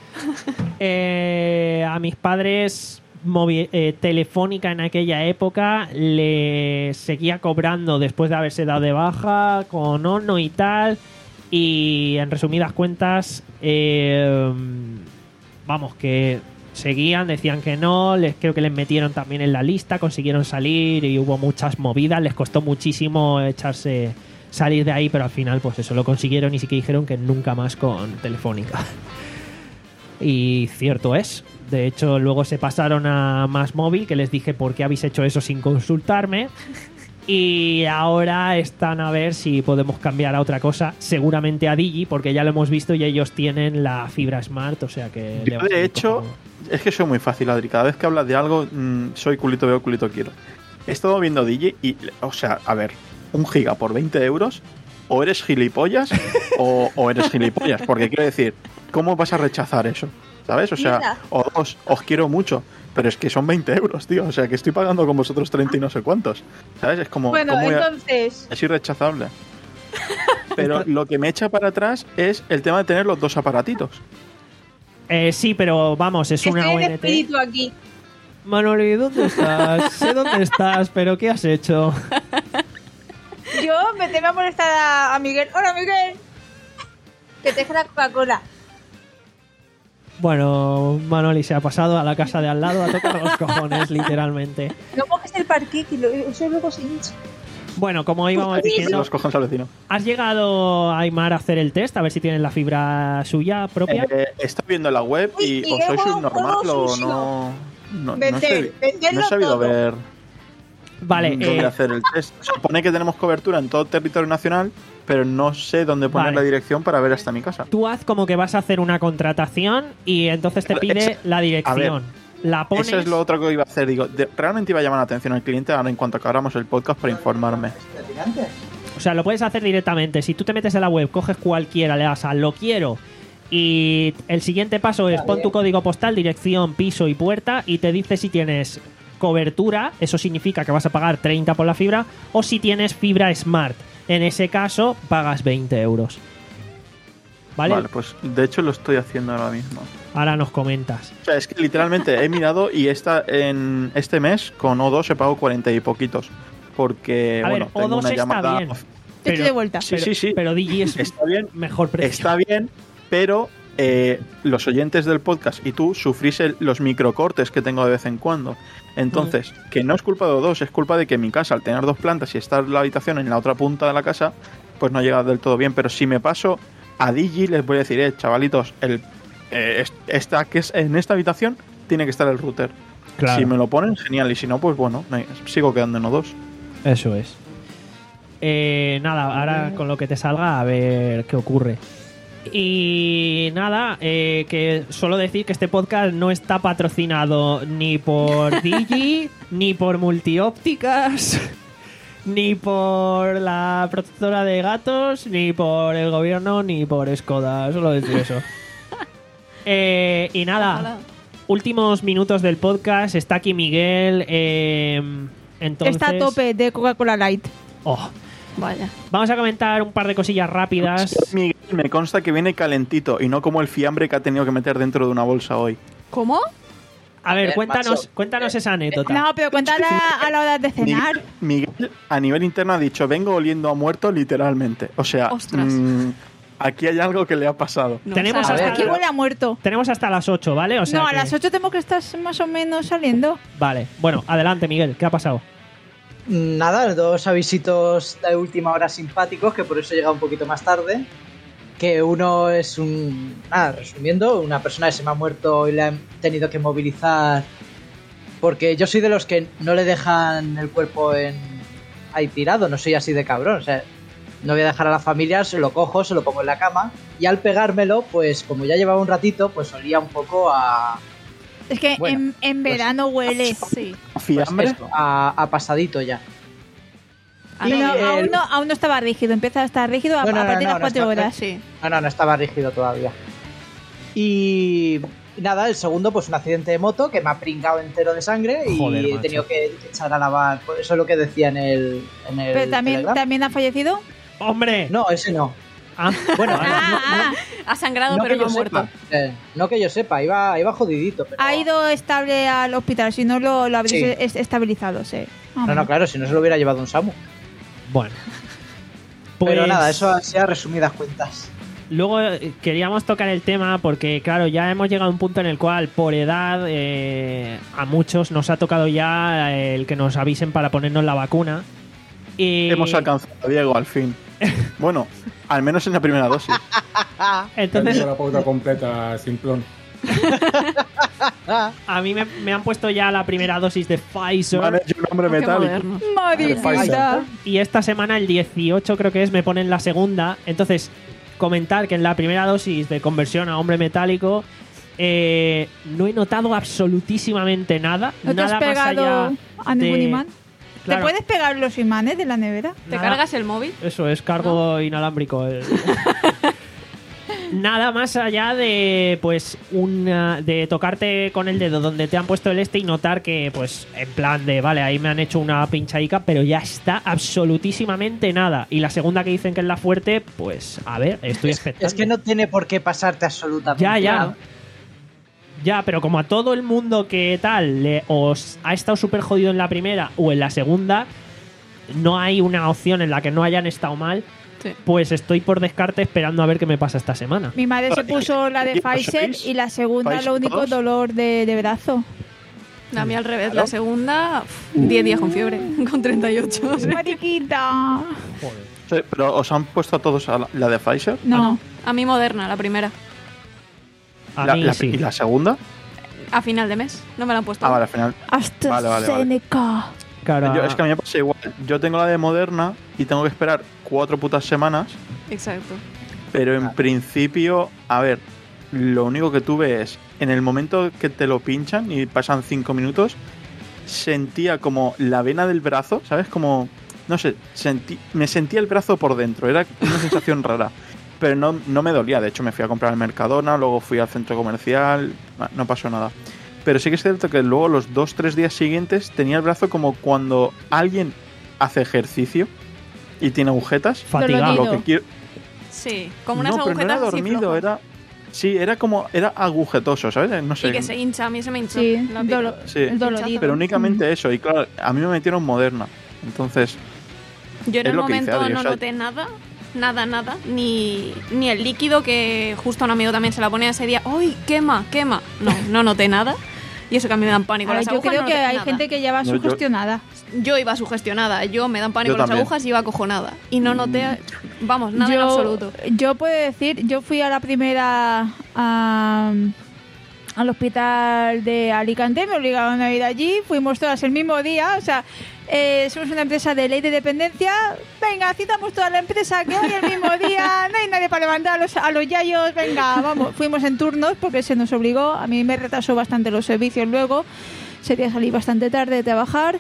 Eh, a mis padres... movi- eh, Telefónica en aquella época le seguía cobrando después de haberse dado de baja con Ono y tal, y en resumidas cuentas eh, vamos, que seguían, decían que no, les creo que les metieron también en la lista, consiguieron salir y hubo muchas movidas, les costó muchísimo echarse salir de ahí, pero al final pues eso lo consiguieron y sí que dijeron que nunca más con Telefónica. Y cierto es. De hecho, luego se pasaron a Más Móvil, que les dije por qué habéis hecho eso sin consultarme. Y ahora están a ver si podemos cambiar a otra cosa. Seguramente a Digi, porque ya lo hemos visto y ellos tienen la fibra Smart, o sea que... le Yo, va a de salir hecho, cojonudo. es que soy muy fácil, Adri. Cada vez que hablas de algo, mmm, soy culito veo, culito quiero. He estado viendo Digi y, o sea, a ver, un giga por veinte euros, o eres gilipollas o, o eres gilipollas. Porque quiero decir, ¿cómo vas a rechazar eso? ¿sabes? O sea, Mira. o dos, os quiero mucho, pero es que son veinte euros, tío, o sea, que estoy pagando con vosotros treinta y no sé cuántos, ¿sabes? Es como... Bueno, como entonces... es irrechazable. Pero lo que me echa para atrás es el tema de tener los dos aparatitos. Eh, sí, pero vamos, es una Estoy O en N T. espíritu aquí. Manoli, ¿dónde estás? Sé dónde estás, pero ¿qué has hecho? Yo me tengo a molestar a, a Miguel. Hola, Miguel. Que te deje la Coca-Cola. Bueno, Manoli se ha pasado a la casa de al lado a tocar los cojones, literalmente. No coges el parque, que lo, eso luego se hincha. Bueno, como íbamos Se diciendo, los cojones al vecino. ¿has llegado, Aymar, a hacer el test? A ver si tienes la fibra suya propia. Eh, está viendo la web y Uy, o soy Diego, subnormal todo o sucio. no... No, no, Vender, sé, venderlo no he sabido todo. ver Vale, dónde eh, hacer el test. Se supone que tenemos cobertura en todo territorio nacional, pero no sé dónde poner Vale. la dirección para ver hasta mi casa. tú haz como que vas a hacer una contratación y entonces te pide Esa- la dirección. La pones... Eso es lo otro que iba a hacer. Digo, de- realmente iba a llamar la atención al cliente ahora en cuanto acabáramos el podcast para informarme. O sea, lo puedes hacer directamente. Si tú te metes en la web, coges cualquiera, le das a lo quiero y el siguiente paso es pon tu código postal, dirección, piso y puerta y te dice si tienes cobertura, eso significa que vas a pagar treinta por la fibra, o si tienes fibra Smart. En ese caso, pagas veinte euros. ¿Vale? Vale, pues de hecho lo estoy haciendo ahora mismo. Ahora nos comentas. O sea, es que literalmente he mirado y esta, en este mes con O dos he pagado cuarenta y poquitos. Porque, A bueno, ver, tengo O dos una está llamada. bien. Te estoy Pero- de vuelta. Sí, pero, sí, sí. Pero Digi es Está bien, mejor precio. está bien, pero eh, los oyentes del podcast y tú sufrís el- los microcortes que tengo de vez en cuando. Entonces, que no es culpa de O dos, es culpa de que mi casa, al tener dos plantas y estar la habitación en la otra punta de la casa, pues no ha llegado del todo bien. Pero si me paso a Digi, les voy a decir, eh, chavalitos, el, eh, est- esta, que es en esta habitación tiene que estar el router. Claro. Si me lo ponen, genial. Y si no, pues bueno, me sigo quedando en O dos. Eso es. Eh, nada, ahora con lo que te salga a ver qué ocurre. Y nada, eh, que solo decir que este podcast no está patrocinado ni por Digi, ni por Multiópticas, ni por la protectora de gatos, ni por el gobierno, ni por Skoda. Solo decir eso. Eh, y nada, Ojalá. últimos minutos del podcast. Está aquí Miguel. eh, entonces, Está a tope de Coca-Cola Light. Oh, Vaya. vamos a comentar un par de cosillas rápidas. Miguel, me consta que viene calentito y no como el fiambre que ha tenido que meter dentro de una bolsa hoy. ¿Cómo? A ver, ver, cuéntanos, macho. cuéntanos esa anécdota. No, pero cuéntala a la hora de cenar. Miguel, Miguel, a nivel interno, ha dicho: vengo oliendo a muerto, literalmente. O sea, Ostras. mm, aquí hay algo que le ha pasado. No Tenemos sabes. hasta- Aquí huele a muerto. Tenemos hasta las ocho, ¿vale? O sea No, a que- las ocho tenemos que estar más o menos saliendo. Vale, bueno, adelante, Miguel, ¿qué ha pasado? Nada, dos avisitos de última hora simpáticos, que por eso he llegado un poquito más tarde. Que uno es un... Nada, resumiendo, una persona que se me ha muerto y le han tenido que movilizar. Porque yo soy de los que no le dejan el cuerpo en ahí tirado, no soy así de cabrón. O sea, no voy a dejar a la familia, se lo cojo, se lo pongo en la cama. Y al pegármelo, pues como ya llevaba un ratito, pues olía un poco a... Es que Bueno, en, en verano huele. Sí. pues ¿Fiambre? esto, a, a pasadito ya. Pero Y aún, el- no, aún no estaba rígido, empieza a estar rígido a, No, no, a no, partir de no, las no cuatro está- horas. Sí. No, no, no estaba rígido todavía. Y y nada, el segundo, pues un accidente de moto que me ha pringado entero de sangre y Joder, he macho. tenido que echar a lavar. Por eso es lo que decía en el. En el Pero también, Telegram. también ha fallecido. ¡Hombre! No, ese no. Ah, Bueno, Ah, ah, Ha sangrado, no pero que no yo ha muerto. sepa. Eh, no que yo sepa, iba, iba jodidito. Pero... ha ido estable al hospital, si no lo, lo habréis Sí. es- estabilizado, sí. No, no, claro, si no se lo hubiera llevado un SAMU. bueno. Pero Pues- nada, eso así a resumidas cuentas. Luego eh, queríamos tocar el tema porque, claro, ya hemos llegado a un punto en el cual, por edad, eh, a muchos nos ha tocado ya el que nos avisen para ponernos la vacuna. Y Hemos alcanzado a Diego al fin. Bueno, al menos en la primera dosis. entonces la pauta completa, simplón. a mí me, me han puesto ya la primera dosis de Pfizer. Me han hecho un hombre Qué metálico. modernos. Madrecita. Y esta semana, el dieciocho creo que es, me ponen la segunda. Entonces, comentar que en la primera dosis de conversión a hombre metálico eh, no he notado absolutísimamente nada. ¿No te nada has pegado más allá a ningún de- imán? Claro, ¿Te puedes pegar los imanes de la nevera? ¿Te nada- cargas el móvil? Eso es cargo inalámbrico. el- nada más allá de pues una, de tocarte con el dedo donde te han puesto el este y notar que pues en plan de vale, ahí me han hecho una pinchaica, pero ya está absolutísimamente nada. Y la segunda que dicen que es la fuerte, pues a ver, estoy expectante. Es que no tiene por qué pasarte absolutamente Ya, ya. nada. Ya, pero como a todo el mundo que tal le, os ha estado súper jodido en la primera o en la segunda, no hay una opción en la que no hayan estado mal. Sí. Pues estoy por descarte esperando a ver qué me pasa esta semana. Mi madre se puso la de Pfizer y la segunda ¿Pfizer lo único todos? dolor de, de brazo. A mí al revés, la segunda, diez días con fiebre, con treinta y ocho. Mariquita. Sí, pero ¿os han puesto a todos a la, la de Pfizer? No. A mí Moderna, la primera, A La- mí la- sí. ¿Y la segunda? a final de mes. No me la han puesto. Ah, vale, al final. AstraZeneca. Claro, Yo- es que a mí me pasa igual. Yo tengo la de Moderna y tengo que esperar cuatro putas semanas. Exacto. Pero en principio, a ver, lo único que tuve es, en el momento que te lo pinchan y pasan cinco minutos, sentía como la vena del brazo, ¿sabes? Como, no sé, sentí, me sentía el brazo por dentro, era una sensación rara. Pero no, no me dolía, de hecho me fui a comprar al Mercadona, luego fui al centro comercial, no pasó nada. Pero sí que es cierto que luego los dos, tres días siguientes tenía el brazo como cuando alguien hace ejercicio y tiene agujetas. fatigado. Lo que quiero, Sí, como unas no, pero no agujetas era así dormido, flojas. era... Sí, era como... Era agujetoso, ¿sabes? No sé. Y que se hincha, a mí se me hinchó. Sí, la piel. dolo- Sí. el dolorido. Pero únicamente eso. Y claro, a mí me metieron Moderna. Entonces... Yo en es el lo que dice momento Adri, no o sea- noté nada, nada, nada, ni, ni el líquido que justo a un amigo también se la ponía ese día. ¡Uy, quema, quema! No, no noté nada. Y eso que a mí me dan pánico A ver, las yo agujas. creo no que noté hay nada. gente que ya va No, yo- sugestionada. Yo iba sugestionada, yo me dan pánico Yo las también. agujas y iba acojonada. Y no noté, vamos, nada yo, en absoluto. Yo puedo decir, yo fui a la primera a, al hospital de Alicante, me obligaron a ir allí, fuimos todas el mismo día, o sea, eh, somos una empresa de ley de dependencia, venga, citamos toda la empresa que hoy el mismo día, no hay nadie para levantar a los, a los yayos, venga, vamos, fuimos en turnos porque se nos obligó, a mí me retrasó bastante los servicios luego, sería salir bastante tarde de trabajar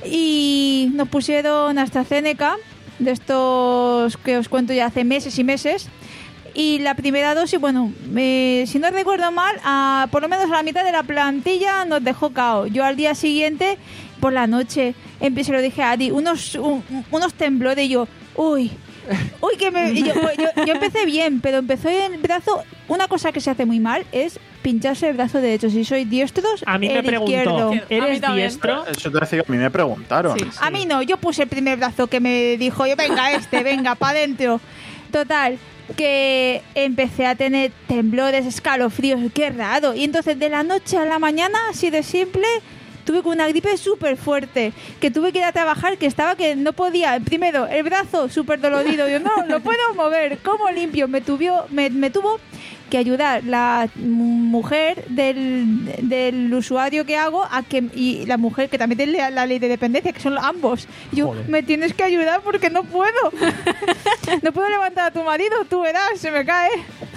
y nos pusieron AstraZeneca, de estos que os cuento ya hace meses y meses. Y la primera dosis, bueno, eh, si no recuerdo mal, a, por lo menos a la mitad de la plantilla nos dejó cao. Yo al día siguiente, por la noche, empecé, lo dije a Adi, unos, un- unos temblores y yo, uy, uy, que me... y Yo, pues, yo, yo empecé bien, pero empezó en el brazo... Una cosa que se hace muy mal es pincharse el brazo derecho. Si soy diestros, A mí me el preguntó, izquierdo. A mí ¿eres también. diestro? Eso te decía, a mí me preguntaron. Sí. A mí no, yo puse el primer brazo que me dijo, yo venga este, venga, para adentro. Total, que empecé a tener temblores, escalofríos, qué raro. Y entonces de la noche a la mañana, así de simple, tuve con una gripe súper fuerte, que tuve que ir a trabajar, que estaba que no podía. Primero, el brazo súper dolorido, yo no, lo puedo mover, ¿cómo limpio? Me, tuvió, me, me tuvo que ayudar la mujer del, del usuario que hago a que y la mujer que también tiene la, la ley de dependencia, que son ambos. Yo, Joder. me tienes que ayudar porque no puedo. No puedo levantar a tu marido, tú verás, se me cae.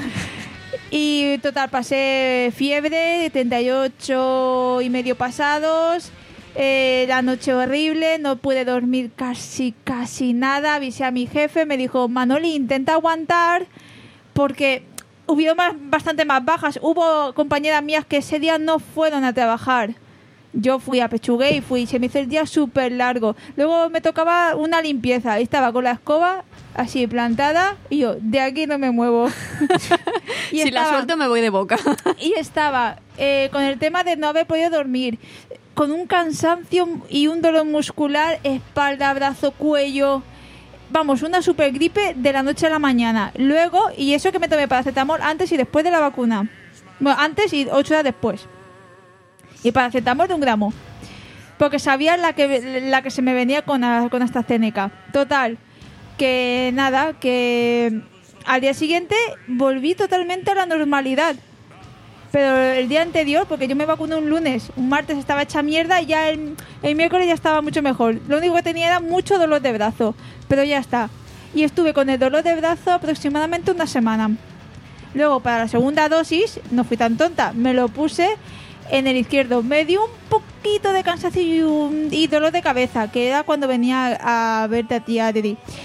Y total, pasé fiebre, treinta y ocho y medio pasados, eh, la noche horrible, no pude dormir casi, casi nada. Avisé a mi jefe, me dijo, Manoli, intenta aguantar porque hubieron más, bastante más bajas. Hubo compañeras mías que ese día no fueron a trabajar. Yo fui a pechugué y fui, se me hizo el día súper largo. Luego me tocaba una limpieza, y estaba con la escoba así plantada y yo, de aquí no me muevo. Y Si la estaba- suelto me voy de boca. y estaba eh, con el tema de no haber podido dormir, con un cansancio y un dolor muscular, espalda, brazo, cuello. Vamos, una super gripe de la noche a la mañana. Luego, y eso que me tomé paracetamol antes y después de la vacuna. Bueno, antes y ocho horas después. Y paracetamol de un gramo. Porque sabía la que, la que se me venía con, a- con AstraZeneca. Total, que nada, que al día siguiente volví totalmente a la normalidad. Pero el día anterior, porque yo me vacuné un lunes, un martes estaba hecha mierda y ya el, el miércoles ya estaba mucho mejor. Lo único que tenía era mucho dolor de brazo, pero ya está. Y estuve con el dolor de brazo aproximadamente una semana. Luego, para la segunda dosis, no fui tan tonta, me lo puse en el izquierdo. Me dio un poquito de cansancio y, un- y dolor de cabeza, que era cuando venía a verte a ti, Adri.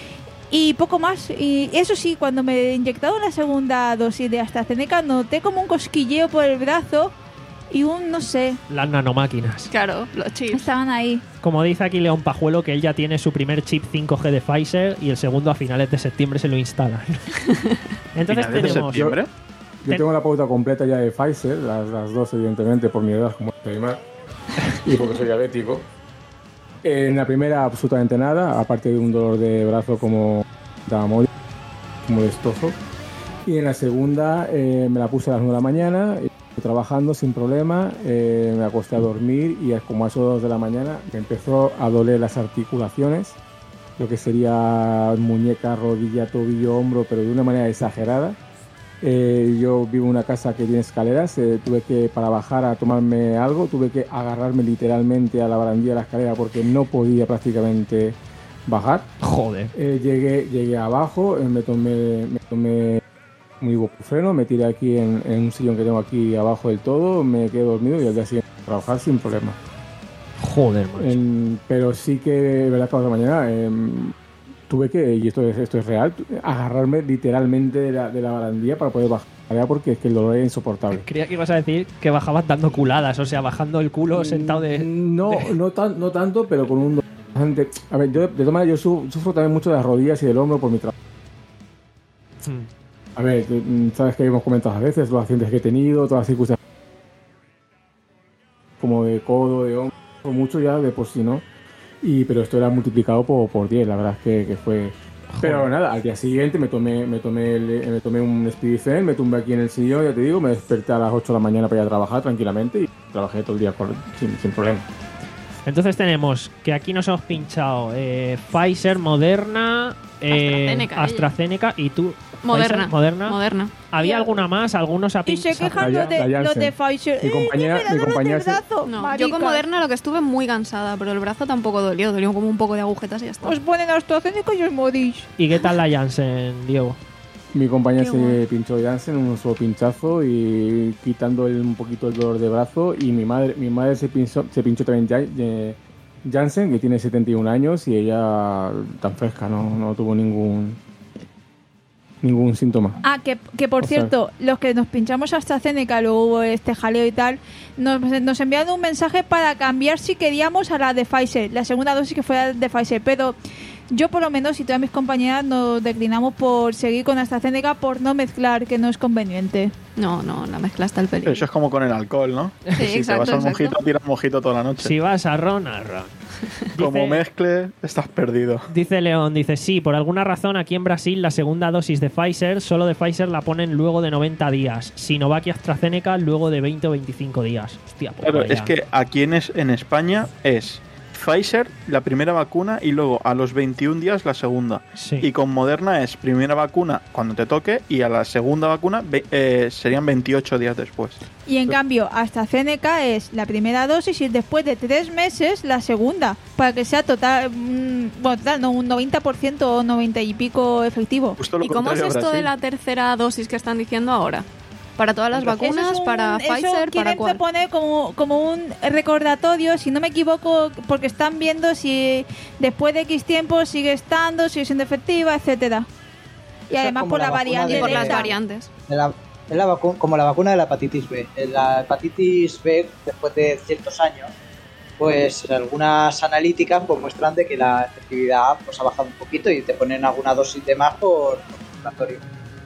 Y poco más. Y eso sí, cuando me he inyectado la segunda dosis de AstraZeneca, noté como un cosquilleo por el brazo y un, no sé, Las nanomáquinas. Claro, los chips. estaban ahí. Como dice aquí León Pajuelo, que él ya tiene su primer chip cinco G de Pfizer y el segundo a finales de septiembre se lo instalan. Entonces ¿Finales de tenemos... septiembre? Yo tengo la pauta completa ya de Pfizer, las, las dos evidentemente por mi edad, como estoy mal, y porque soy diabético. En la primera absolutamente nada, aparte de un dolor de brazo como muy molestoso. Y en la segunda eh, me la puse a las nueve de la mañana, trabajando sin problema, eh, me acosté a dormir y como a eso dos de la mañana me empezó a doler las articulaciones, lo que sería muñeca, rodilla, tobillo, hombro, pero de una manera exagerada. Eh, yo vivo en una casa que tiene escaleras, eh, tuve que, para bajar a tomarme algo, tuve que agarrarme literalmente a la barandilla de la escalera porque no podía prácticamente bajar. Joder. Eh, llegué, llegué abajo, eh, me tomé, me tomé un ibuprofeno, me tiré aquí en, en un sillón que tengo aquí abajo del todo, me quedé dormido y al día siguiente a trabajar sin problema. Joder, macho. En, pero sí que, verdad que a la mañana eh, tuve que, y esto es, esto es real, agarrarme literalmente de la, de la barandilla para poder bajar porque es que el dolor era insoportable. Creía que ibas a decir que bajabas dando culadas, o sea, bajando el culo sentado de... No, de... no, tan, no tanto, pero con un dolor bastante... A ver, yo de todas maneras yo sufro, sufro también mucho de las rodillas y del hombro por mi trabajo. Hmm. A ver, sabes que hemos comentado a veces los accidentes que he tenido, todas las circunstancias como de codo, de hombro, mucho ya de por sí, ¿no? Y, pero esto era multiplicado por, por diez, la verdad es que, que fue... Pero nada, al día siguiente me tomé me tomé, el, me tomé un Spidifen, me tumbé aquí en el sillón, ya te digo, me desperté a las ocho de la mañana para ir a trabajar tranquilamente y trabajé todo el día por, sin, sin problema. Entonces tenemos que aquí nos hemos pinchado eh, Pfizer, Moderna, eh, AstraZeneca, AstraZeneca y tú... Moderna. Pfizer, Moderna. Moderna. ¿Había alguna más? ¿Algunos ha Y se pinchado? quejan La- los de, la los de Janssen. Pfizer. Mi ¡Eh, compañera- que me da mi dolor compañera del se- brazo! No, Marica. yo con Moderna lo que estuve muy cansada, pero el brazo tampoco dolió, dolió como un poco de agujetas y ya está. Os ponen AstraZeneca y os morís. ¿Y qué tal la Janssen, Diego? Mi compañera Qué se guay. pinchó Janssen, un solo pinchazo y quitando el- un poquito el dolor de brazo. Y mi madre mi madre se pinchó, se pinchó también Ja- eh, Janssen, que tiene setenta y un años y ella tan fresca, no, no tuvo ningún ningún síntoma. Ah, que, que por O sea- cierto, los que nos pinchamos AstraZeneca, luego hubo este jaleo y tal, nos, nos enviaron un mensaje para cambiar si queríamos a la de Pfizer, la segunda dosis que fuera de Pfizer, pero yo por lo menos y todas mis compañeras nos declinamos por seguir con AstraZeneca por no mezclar, que no es conveniente. No, no, la mezcla está el peligro. Eso es como con el alcohol, ¿no? Sí, si exacto, te vas al exacto. mojito, tiras mojito toda la noche. Si vas a ron, a ron. Como Dice- mezcle, estás perdido. Dice León, dice, sí, por alguna razón aquí en Brasil la segunda dosis de Pfizer, solo de Pfizer la ponen luego de noventa días. Sinovac y AstraZeneca luego de veinte o veinticinco días. Hostia, pues Claro, vaya. es que aquí en, es- en España es Pfizer la primera vacuna y luego a los veintiún días la segunda. Sí. Y con Moderna es primera vacuna cuando te toque y a la segunda vacuna ve- eh, serían veintiocho días después. Y en cambio, AstraZeneca es la primera dosis y después de tres meses la segunda, para que sea total, mm, bueno, total, no, un noventa por ciento o noventa y pico efectivo. Justo lo ¿Y cómo es contrario a esto de Brasil. la tercera dosis que están diciendo ahora? ¿Para todas las vacunas? Eso es un- ¿Para eso Pfizer? ¿Para quieren cuál? poner como, como un recordatorio, si no me equivoco, porque están viendo si después de X tiempo sigue estando, sigue siendo efectiva, etcétera. Y Eso es además como por la la, vacuna variante de- Y por las Delta. variantes. De la- es la vacu- como la vacuna de la hepatitis B. En la hepatitis B, después de ciertos años, pues algunas analíticas pues, muestran de que la efectividad pues, ha bajado un poquito y te ponen alguna dosis de más por ambulatorio.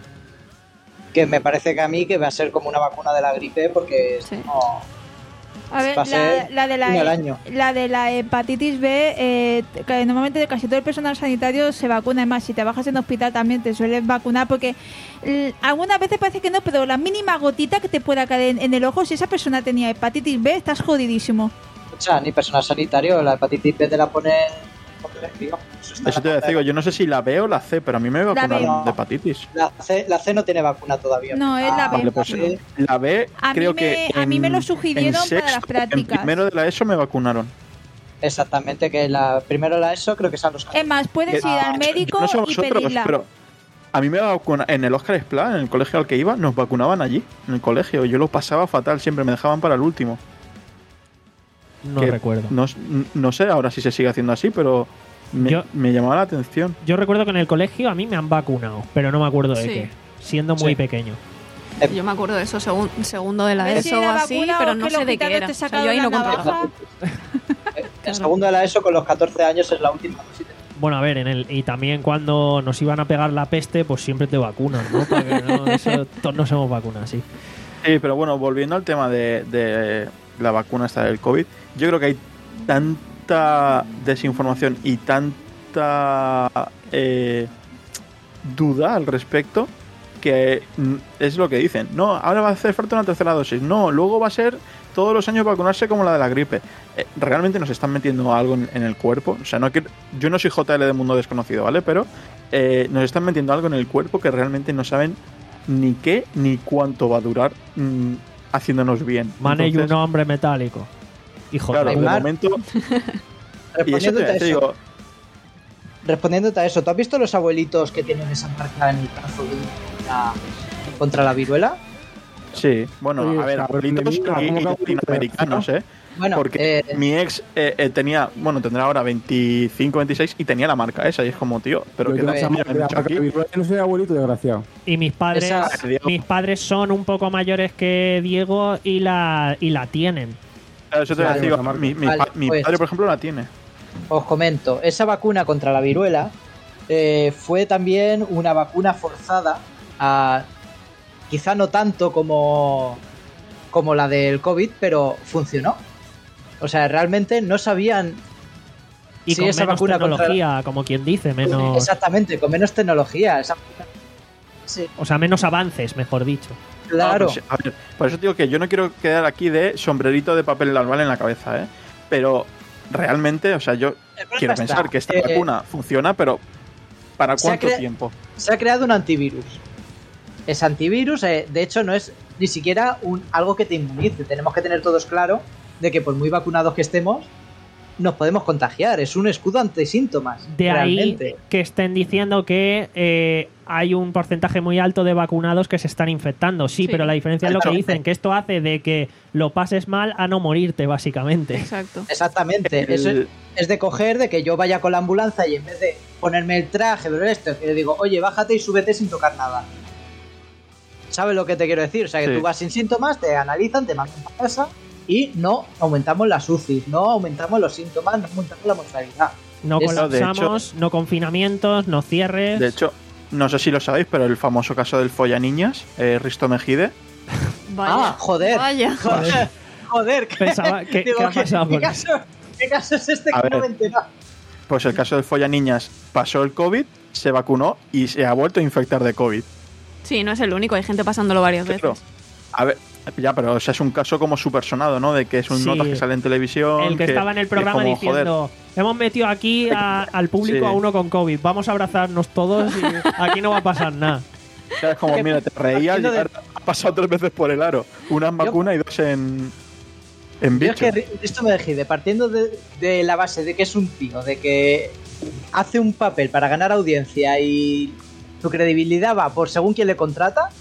Que me parece que a mí que va a ser como una vacuna de la gripe porque Sí. no, A ver, va a la, ser la de la, una al año. la de la hepatitis B, eh, que normalmente casi todo el personal sanitario se vacuna. Además, si trabajas en hospital también te suelen vacunar porque l- algunas veces parece que no, pero la mínima gotita que te pueda caer en, en el ojo, si esa persona tenía hepatitis B, estás jodidísimo. O sea, ni personal sanitario, la hepatitis B te la ponen porque les digo, eso está Eso te en la digo, yo no sé si la B o la C, pero a mí me B. vacunaron de hepatitis. La C, la C no tiene vacuna todavía. No, es la B. Vale, pues C- la B A mí creo me- que a mí me en- lo sugirieron en para las sexto, prácticas. En primero de la ESO me vacunaron. Exactamente, que la primero la ESO creo que son los Es más, puedes Eh, ir al yo médico no sé y vosotros, pedirla. pero a mí me vacunaron en el Óscar Esplá, en el colegio al que iba, nos vacunaban allí, en el colegio. Yo lo pasaba fatal, siempre me dejaban para el último. No que recuerdo. No, no sé ahora si se sigue haciendo así, pero Me, Yo- me llamaba la atención. Yo recuerdo que en el colegio a mí me han vacunado, pero no me acuerdo de Sí. qué. Siendo muy Sí. pequeño. Yo me acuerdo de eso, segun- segundo de la A ver si ESO o la así, vacuna pero o no que sé los de qué gitanos era. te O sea, sacaron yo ahí no la controlaba. navaja. En segundo de la ESO con los catorce años es la última dosis. Bueno, a ver, en el, y también cuando nos iban a pegar la peste, pues siempre te vacunan, ¿no? Porque no, eso, todos nos hemos vacunado, sí. Sí, pero bueno, volviendo al tema de, de la vacuna esta del COVID, yo creo que hay tanta desinformación y tanta eh, duda al respecto que mm, es lo que dicen. No, ahora va a hacer falta una tercera dosis. No, luego va a ser todos los años vacunarse como la de la gripe. Eh, realmente nos están metiendo algo en, en el cuerpo. O sea, no que, yo no soy J L de Mundo Desconocido, ¿vale? Pero eh, nos están metiendo algo en el cuerpo que realmente no saben ni qué ni cuánto va a durar mm, haciéndonos bien. Maney, Entonces, un hombre metálico. Hijo claro, de de Neymar. momento. Y eso te, Respondiéndote a te eso, digo, respondiéndote a eso, ¿tú has visto los abuelitos que tienen esa marca en el brazo de una- contra la viruela? sí, bueno, Oye, a ver, cabrón, abuelitos de mí, y, ¿cómo y que latinoamericanos, ¿eh? Bueno, Porque eh, mi ex eh, eh, tenía, bueno, tendrá ahora veinticinco, veintiséis y tenía la marca esa. Y es como, tío, pero Yo ¿qué tengo te esa me marca han de la hecho marca aquí? de viruela, no soy abuelito desgraciado. Y mis padres, Esa- mis padres son un poco mayores que Diego y la, y la tienen. Claro, eso te Vale, digo, esa marca. mi, mi Vale, pa- mi pues- padre, por ejemplo, la tiene. os comento, esa vacuna contra la viruela eh, fue también una vacuna forzada a, quizá no tanto como, como la del COVID, pero funcionó. O sea, realmente no sabían Y si con esa menos vacuna contra tecnología, como quien dice, menos, exactamente, con menos tecnología. Esa... Sí, o sea, menos avances, mejor dicho. claro. No, pero sí, a ver, por eso digo que yo no quiero quedar aquí de sombrerito de papel albal en la cabeza, ¿eh? Pero realmente, o sea, yo El problema quiero está, pensar que esta eh, vacuna funciona, pero ¿para se ha cuánto crea- tiempo? Se ha creado un antivirus. Ese antivirus, eh, de hecho, no es ni siquiera un, algo que te inmunice. Tenemos que tener todos claro de que por muy vacunados que estemos, nos podemos contagiar. Es un escudo ante síntomas. De realmente. ahí que estén diciendo que eh, hay un porcentaje muy alto de vacunados que se están infectando. Sí, Sí. pero la diferencia es lo que Exactamente. dicen, que esto hace de que lo pases mal a no morirte, básicamente. Exacto. Exactamente. El- Eso es, es de coger, de que yo vaya con la ambulancia y en vez de ponerme el traje, pero esto, que le digo, oye, bájate y súbete sin tocar nada. ¿Sabes lo que te quiero decir? O sea, que Sí. tú vas sin síntomas, te analizan, te mandan para casa y no aumentamos las U C Is, no aumentamos los síntomas, no aumentamos la mortalidad. No Eso, de colapsamos, no confinamientos, no cierres. De hecho, no sé si lo sabéis, pero el famoso caso del follaniñas, eh, Risto Mejide, Vaya. Ah, joder. Vaya. Joder, joder. ¿qué- Pensaba, ¿qué, digo, qué ha pasado ¿qué, con caso, ¿Qué caso es este A que no ver. me he enterado? pues el caso del follaniñas pasó el COVID, se vacunó y se ha vuelto a infectar de COVID. Sí, no es el único, hay gente pasándolo varias Claro. veces. A ver, ya, pero o sea, es un caso como súper sonado, ¿no? De que es un Sí. nota que sale en televisión. El que, estaba en el es programa como, diciendo, hemos metido aquí a- al público Sí. a uno con COVID, vamos a abrazarnos todos y aquí no va a pasar nada. joder, ¿sabes? Como, mira, te reías y Partiendo de- ahora ha pasado tres veces por el aro. Una en vacuna y dos en, en Yo bicho. es que esto me dejé, partiendo de, de la base de que es un tío, de que hace un papel para ganar audiencia y su credibilidad va por según quien le contrata,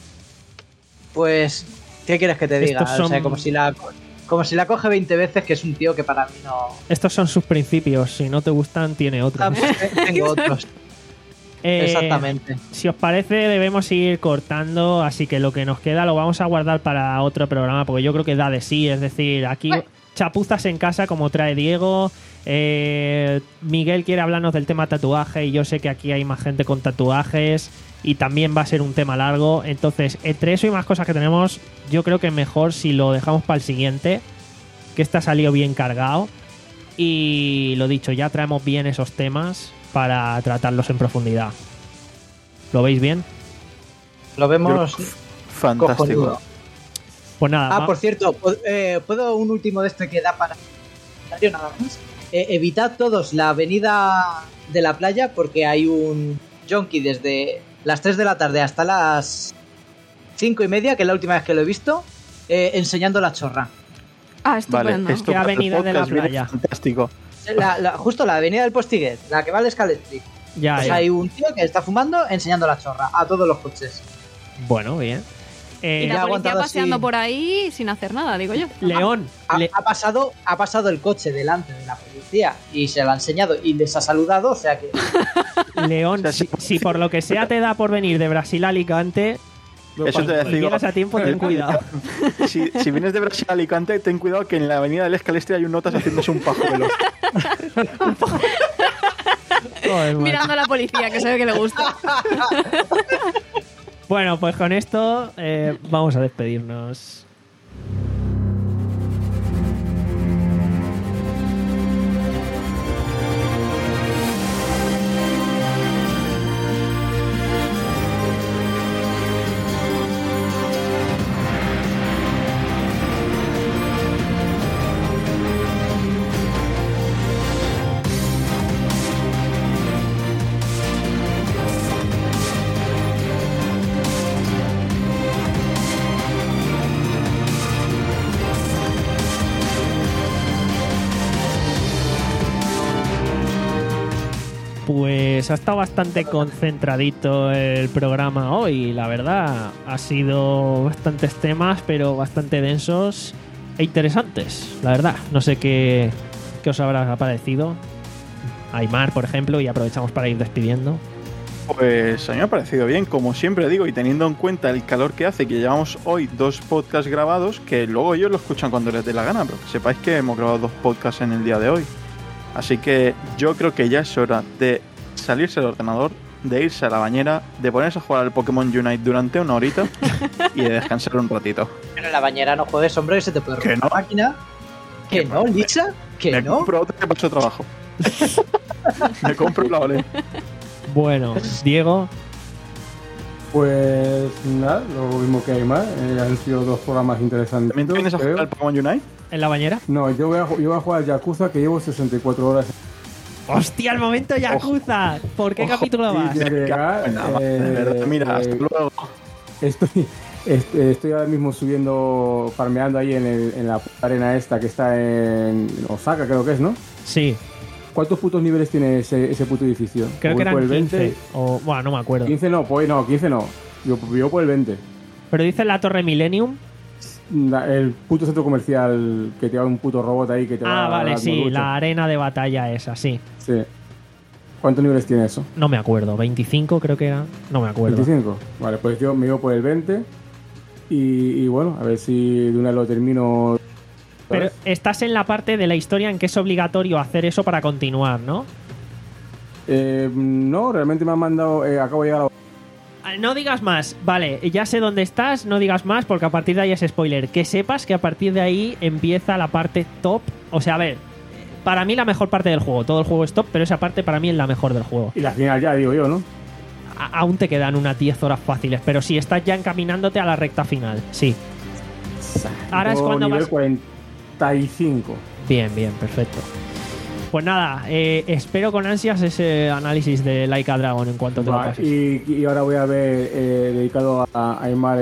pues, ¿qué quieres que te diga? Estos son- O sea, como si la como si la coge veinte veces, que es un tío que para mí no... Estos son sus principios, si no te gustan, tiene otros. Ah, pues, tengo otros. Eh, Exactamente. Si os parece, debemos ir cortando, así que lo que nos queda lo vamos a guardar para otro programa, porque yo creo que da de sí, es decir, aquí chapuzas en casa como trae Diego. eh, Miguel quiere hablarnos del tema tatuaje y yo sé que aquí hay más gente con tatuajes y también va a ser un tema largo, entonces entre eso y más cosas que tenemos, yo creo que mejor si lo dejamos para el siguiente, que este ha salido bien cargado y lo dicho, ya traemos bien esos temas para tratarlos en profundidad. ¿Lo veis bien? Lo vemos Fantástico. cojonudo. Pues nada, Ah, va- por cierto, ¿puedo, eh, ¿puedo un último de este que da para nada más? Eh, evitad todos la avenida de la playa porque hay un junkie desde las tres de la tarde hasta las cinco y media, que es la última vez que lo he visto, eh, enseñando la chorra. Ah, Vale, estupendo. esto ¿Qué para el avenida de la podcast viene playa? Fantástico. La- la- justo la avenida del Postiguet, la que va al Scal Street. ya, Pues ya. hay un tío que está fumando enseñando la chorra a todos los coches. Bueno, bien. Eh, y Ya la ha policía aguantado paseando así. por ahí sin hacer nada, digo yo. León, Ha, Le- ha pasado, ha pasado el coche delante de la policía y se lo ha enseñado y les ha saludado, o sea que León, O sea, si, sí. si por lo que sea te da por venir de Brasil a Alicante, Eso te cuando digo. llegas a tiempo, ten cuidado. Si, si vienes de Brasil a Alicante, ten cuidado que en la avenida del Escalestre hay un notas haciéndose un pajuelo. Joder, macho. Mirando a la policía, que se ve que le gusta. Bueno, pues con esto eh, vamos a despedirnos. Pues ha estado bastante concentradito el programa hoy, la verdad. Ha sido bastantes temas, pero bastante densos e interesantes, la verdad. No sé qué, qué os habrá parecido. Aymar, por ejemplo, y aprovechamos para ir despidiendo. Pues a mí me ha parecido bien, como siempre digo, y teniendo en cuenta el calor que hace, que llevamos hoy dos podcasts grabados, que luego ellos lo escuchan cuando les dé la gana, pero que sepáis que hemos grabado dos podcasts en el día de hoy. Así que yo creo que ya es hora de salirse del ordenador, de irse a la bañera, de ponerse a jugar al Pokémon Unite durante una horita y de descansar un ratito. pero en la bañera no juegues, hombre, que se te puede Que romper no. la máquina. Que no, Lisa, que Me no. compro otra que paso trabajo. Me compro la Ole. Bueno, Diego, Pues nada, lo mismo que Aymar. Eh, han sido dos programas interesantes. ¿También te vienes a creo. jugar al Pokémon Unite? en la bañera. No, yo voy, a, ju- yo voy a jugar al Yakuza, que llevo sesenta y cuatro horas. ¡Hostia, el momento Yakuza! ¿Por qué Ojo. capítulo Y vas? de llegar, Venga, va, eh, de verdad, mira, hasta eh, luego. Estoy, est- estoy ahora mismo subiendo, farmeando ahí en, el- en la arena esta que está en Osaka, creo que es, ¿no? Sí, ¿Cuántos putos niveles tiene ese, ese puto edificio? creo Voy que por eran el quince. veinte. O, bueno, no me acuerdo. quince no, pues no, quince no. Yo, yo por el veinte. Pero dice la Torre Millennium. La- El puto centro comercial que te va un puto robot ahí que te va Ah, vale, dando sí, lucha. la arena de batalla esa, sí. Sí. ¿Cuántos niveles tiene eso? No me acuerdo, veinticinco creo que era. No me acuerdo. veinticinco. Vale, pues yo me iba por el veinte. Y, y bueno, a ver si de una vez lo termino. Pero ¿sabes? estás en la parte de la historia en que es obligatorio hacer eso para continuar, ¿no? Eh, no, realmente me han mandado. eh, acabo de llegar a. Ah, no digas más, vale, ya sé dónde estás, no digas más porque a partir de ahí es spoiler. Que sepas que a partir de ahí empieza la parte top. O sea, a ver, para mí la mejor parte del juego. Todo el juego es top, pero esa parte para mí es la mejor del juego. Y la final ya, digo yo, ¿no? A- aún te quedan unas diez horas fáciles, pero sí, estás ya encaminándote a la recta final, sí. Ahora es Tengo cuando nivel vas... cuarenta y cinco. Bien, bien, perfecto. Pues nada, eh, espero con ansias ese análisis de Laika Dragon en cuanto te lo Va, pases. y, y ahora voy a ver eh, dedicado a Aymar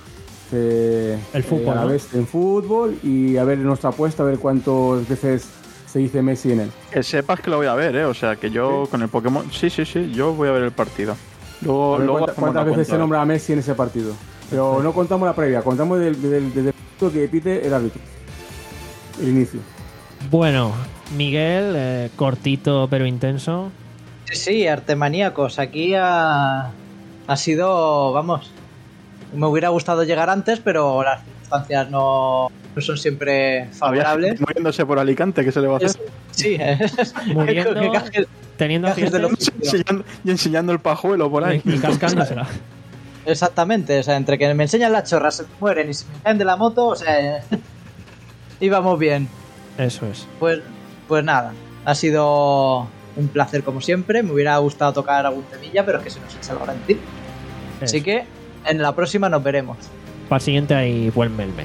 eh, El fútbol, eh, a la ¿no? vez en fútbol y a ver nuestra apuesta, a ver cuántas veces se dice Messi en él. Que sepas que lo voy a ver, ¿eh? O sea, que yo con el Pokémon... Sí, sí, sí, yo voy a ver el partido. Luego, A ver luego cuánta- hacemos cuántas una veces se cuenta. nombra a Messi en ese partido. Pero no contamos la previa, contamos del, del, del, del punto que pite el árbitro. El inicio. Bueno, Miguel, eh, cortito pero intenso. Sí, sí, artemaníacos. Aquí ha, ha sido, vamos, me hubiera gustado llegar antes, pero las circunstancias no, no son siempre Había favorables. gente muriéndose por Alicante, ¿qué se le va a hacer? Es- sí, es- Muriendo, que cajes- teniendo cajes de los- accidentes Y enseñando, y enseñando el pajuelo por ahí. y cascándosela. Exactamente, o sea, entre que me enseñan las chorras, se mueren y se me caen de la moto, o sea, íbamos bien. Eso es. Pues, pues nada, ha sido un placer como siempre. Me hubiera gustado tocar algún temilla, pero es que se nos echa la hora encima. Así Eso. que en la próxima nos veremos. Para el siguiente hay buen melme.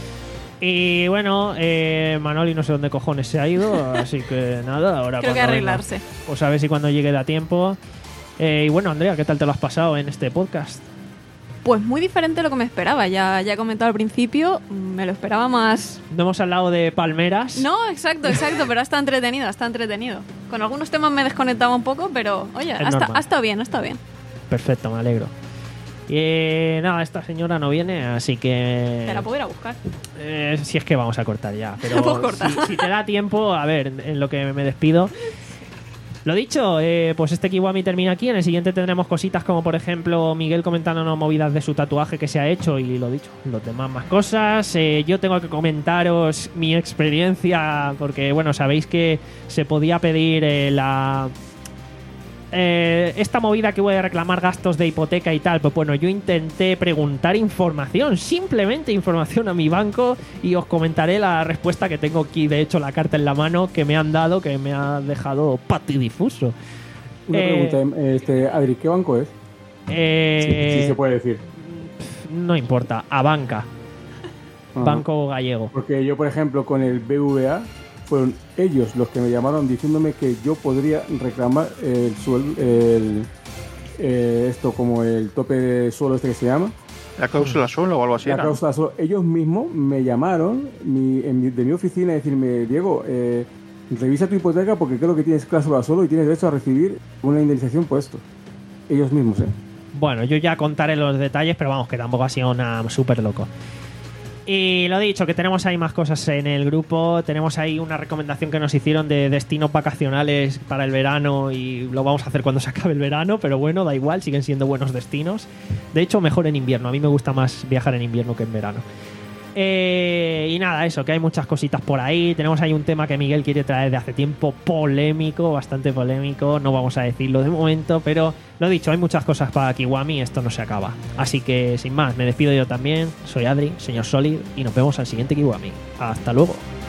Y bueno, eh, Manoli no sé dónde cojones se ha ido, así que nada, ahora Creo que cuando arreglarse. venga, pues a ver si cuando llegue da tiempo. Eh, y bueno, Andrea, ¿qué tal te lo has pasado en este podcast? Pues muy diferente de lo que me esperaba. Ya, ya he comentado al principio, me lo esperaba más. No hemos hablado de palmeras. No, exacto, exacto, pero ha estado entretenido, ha estado entretenido. Con algunos temas me desconectaba un poco, pero oye, Es ha, esta- normal. ha estado bien, ha estado bien. Perfecto, me alegro. Eh, nada, esta señora no viene, así que... Te la puedo ir a buscar. Eh, si es que vamos a cortar ya. Pero La puedo cortar. Si, si te da tiempo, a ver, en lo que me despido... Lo dicho, eh, pues este Kiwami termina aquí. En el siguiente tendremos cositas como, por ejemplo, Miguel comentándonos movidas de su tatuaje que se ha hecho y lo dicho, los demás más cosas. Eh, yo tengo que comentaros mi experiencia porque, bueno, sabéis que se podía pedir eh, la... Eh, esta movida que voy a reclamar gastos de hipoteca y tal, pues bueno, yo intenté preguntar información, simplemente información a mi banco y os comentaré la respuesta que tengo aquí, de hecho la carta en la mano que me han dado, que me ha dejado patidifuso. Una Eh, pregunta, este, Adri, ¿qué banco es? Eh, Sí, sí se puede decir. No importa, a banca, Ajá. banco gallego. Porque yo, por ejemplo, con el B V A, fueron ellos los que me llamaron diciéndome que yo podría reclamar el sueldo, el, eh, esto como el tope de suelo este que se llama. La cláusula suelo o algo así. La era. cláusula suelo. Ellos mismos me llamaron mi, en mi- de mi oficina y decirme, Diego, eh, revisa tu hipoteca porque creo que tienes cláusula suelo y tienes derecho a recibir una indemnización por esto. Ellos mismos, ¿eh? Bueno, yo ya contaré los detalles, pero vamos, que tampoco ha sido nada súper loco. Y lo dicho, que tenemos ahí más cosas en el grupo. Tenemos ahí una recomendación que nos hicieron de destinos vacacionales para el verano y lo vamos a hacer cuando se acabe el verano, pero bueno, da igual, siguen siendo buenos destinos. De hecho, mejor en invierno. A mí me gusta más viajar en invierno que en verano. Eh, y nada, eso, que hay muchas cositas por ahí. Tenemos ahí un tema que Miguel quiere traer de hace tiempo, polémico, bastante polémico. No vamos a decirlo de momento, pero lo dicho, hay muchas cosas para Kiwami. Esto no se acaba. Así que sin más, me despido yo también. Soy Adri, señor Solid, y nos vemos al siguiente Kiwami. Hasta luego.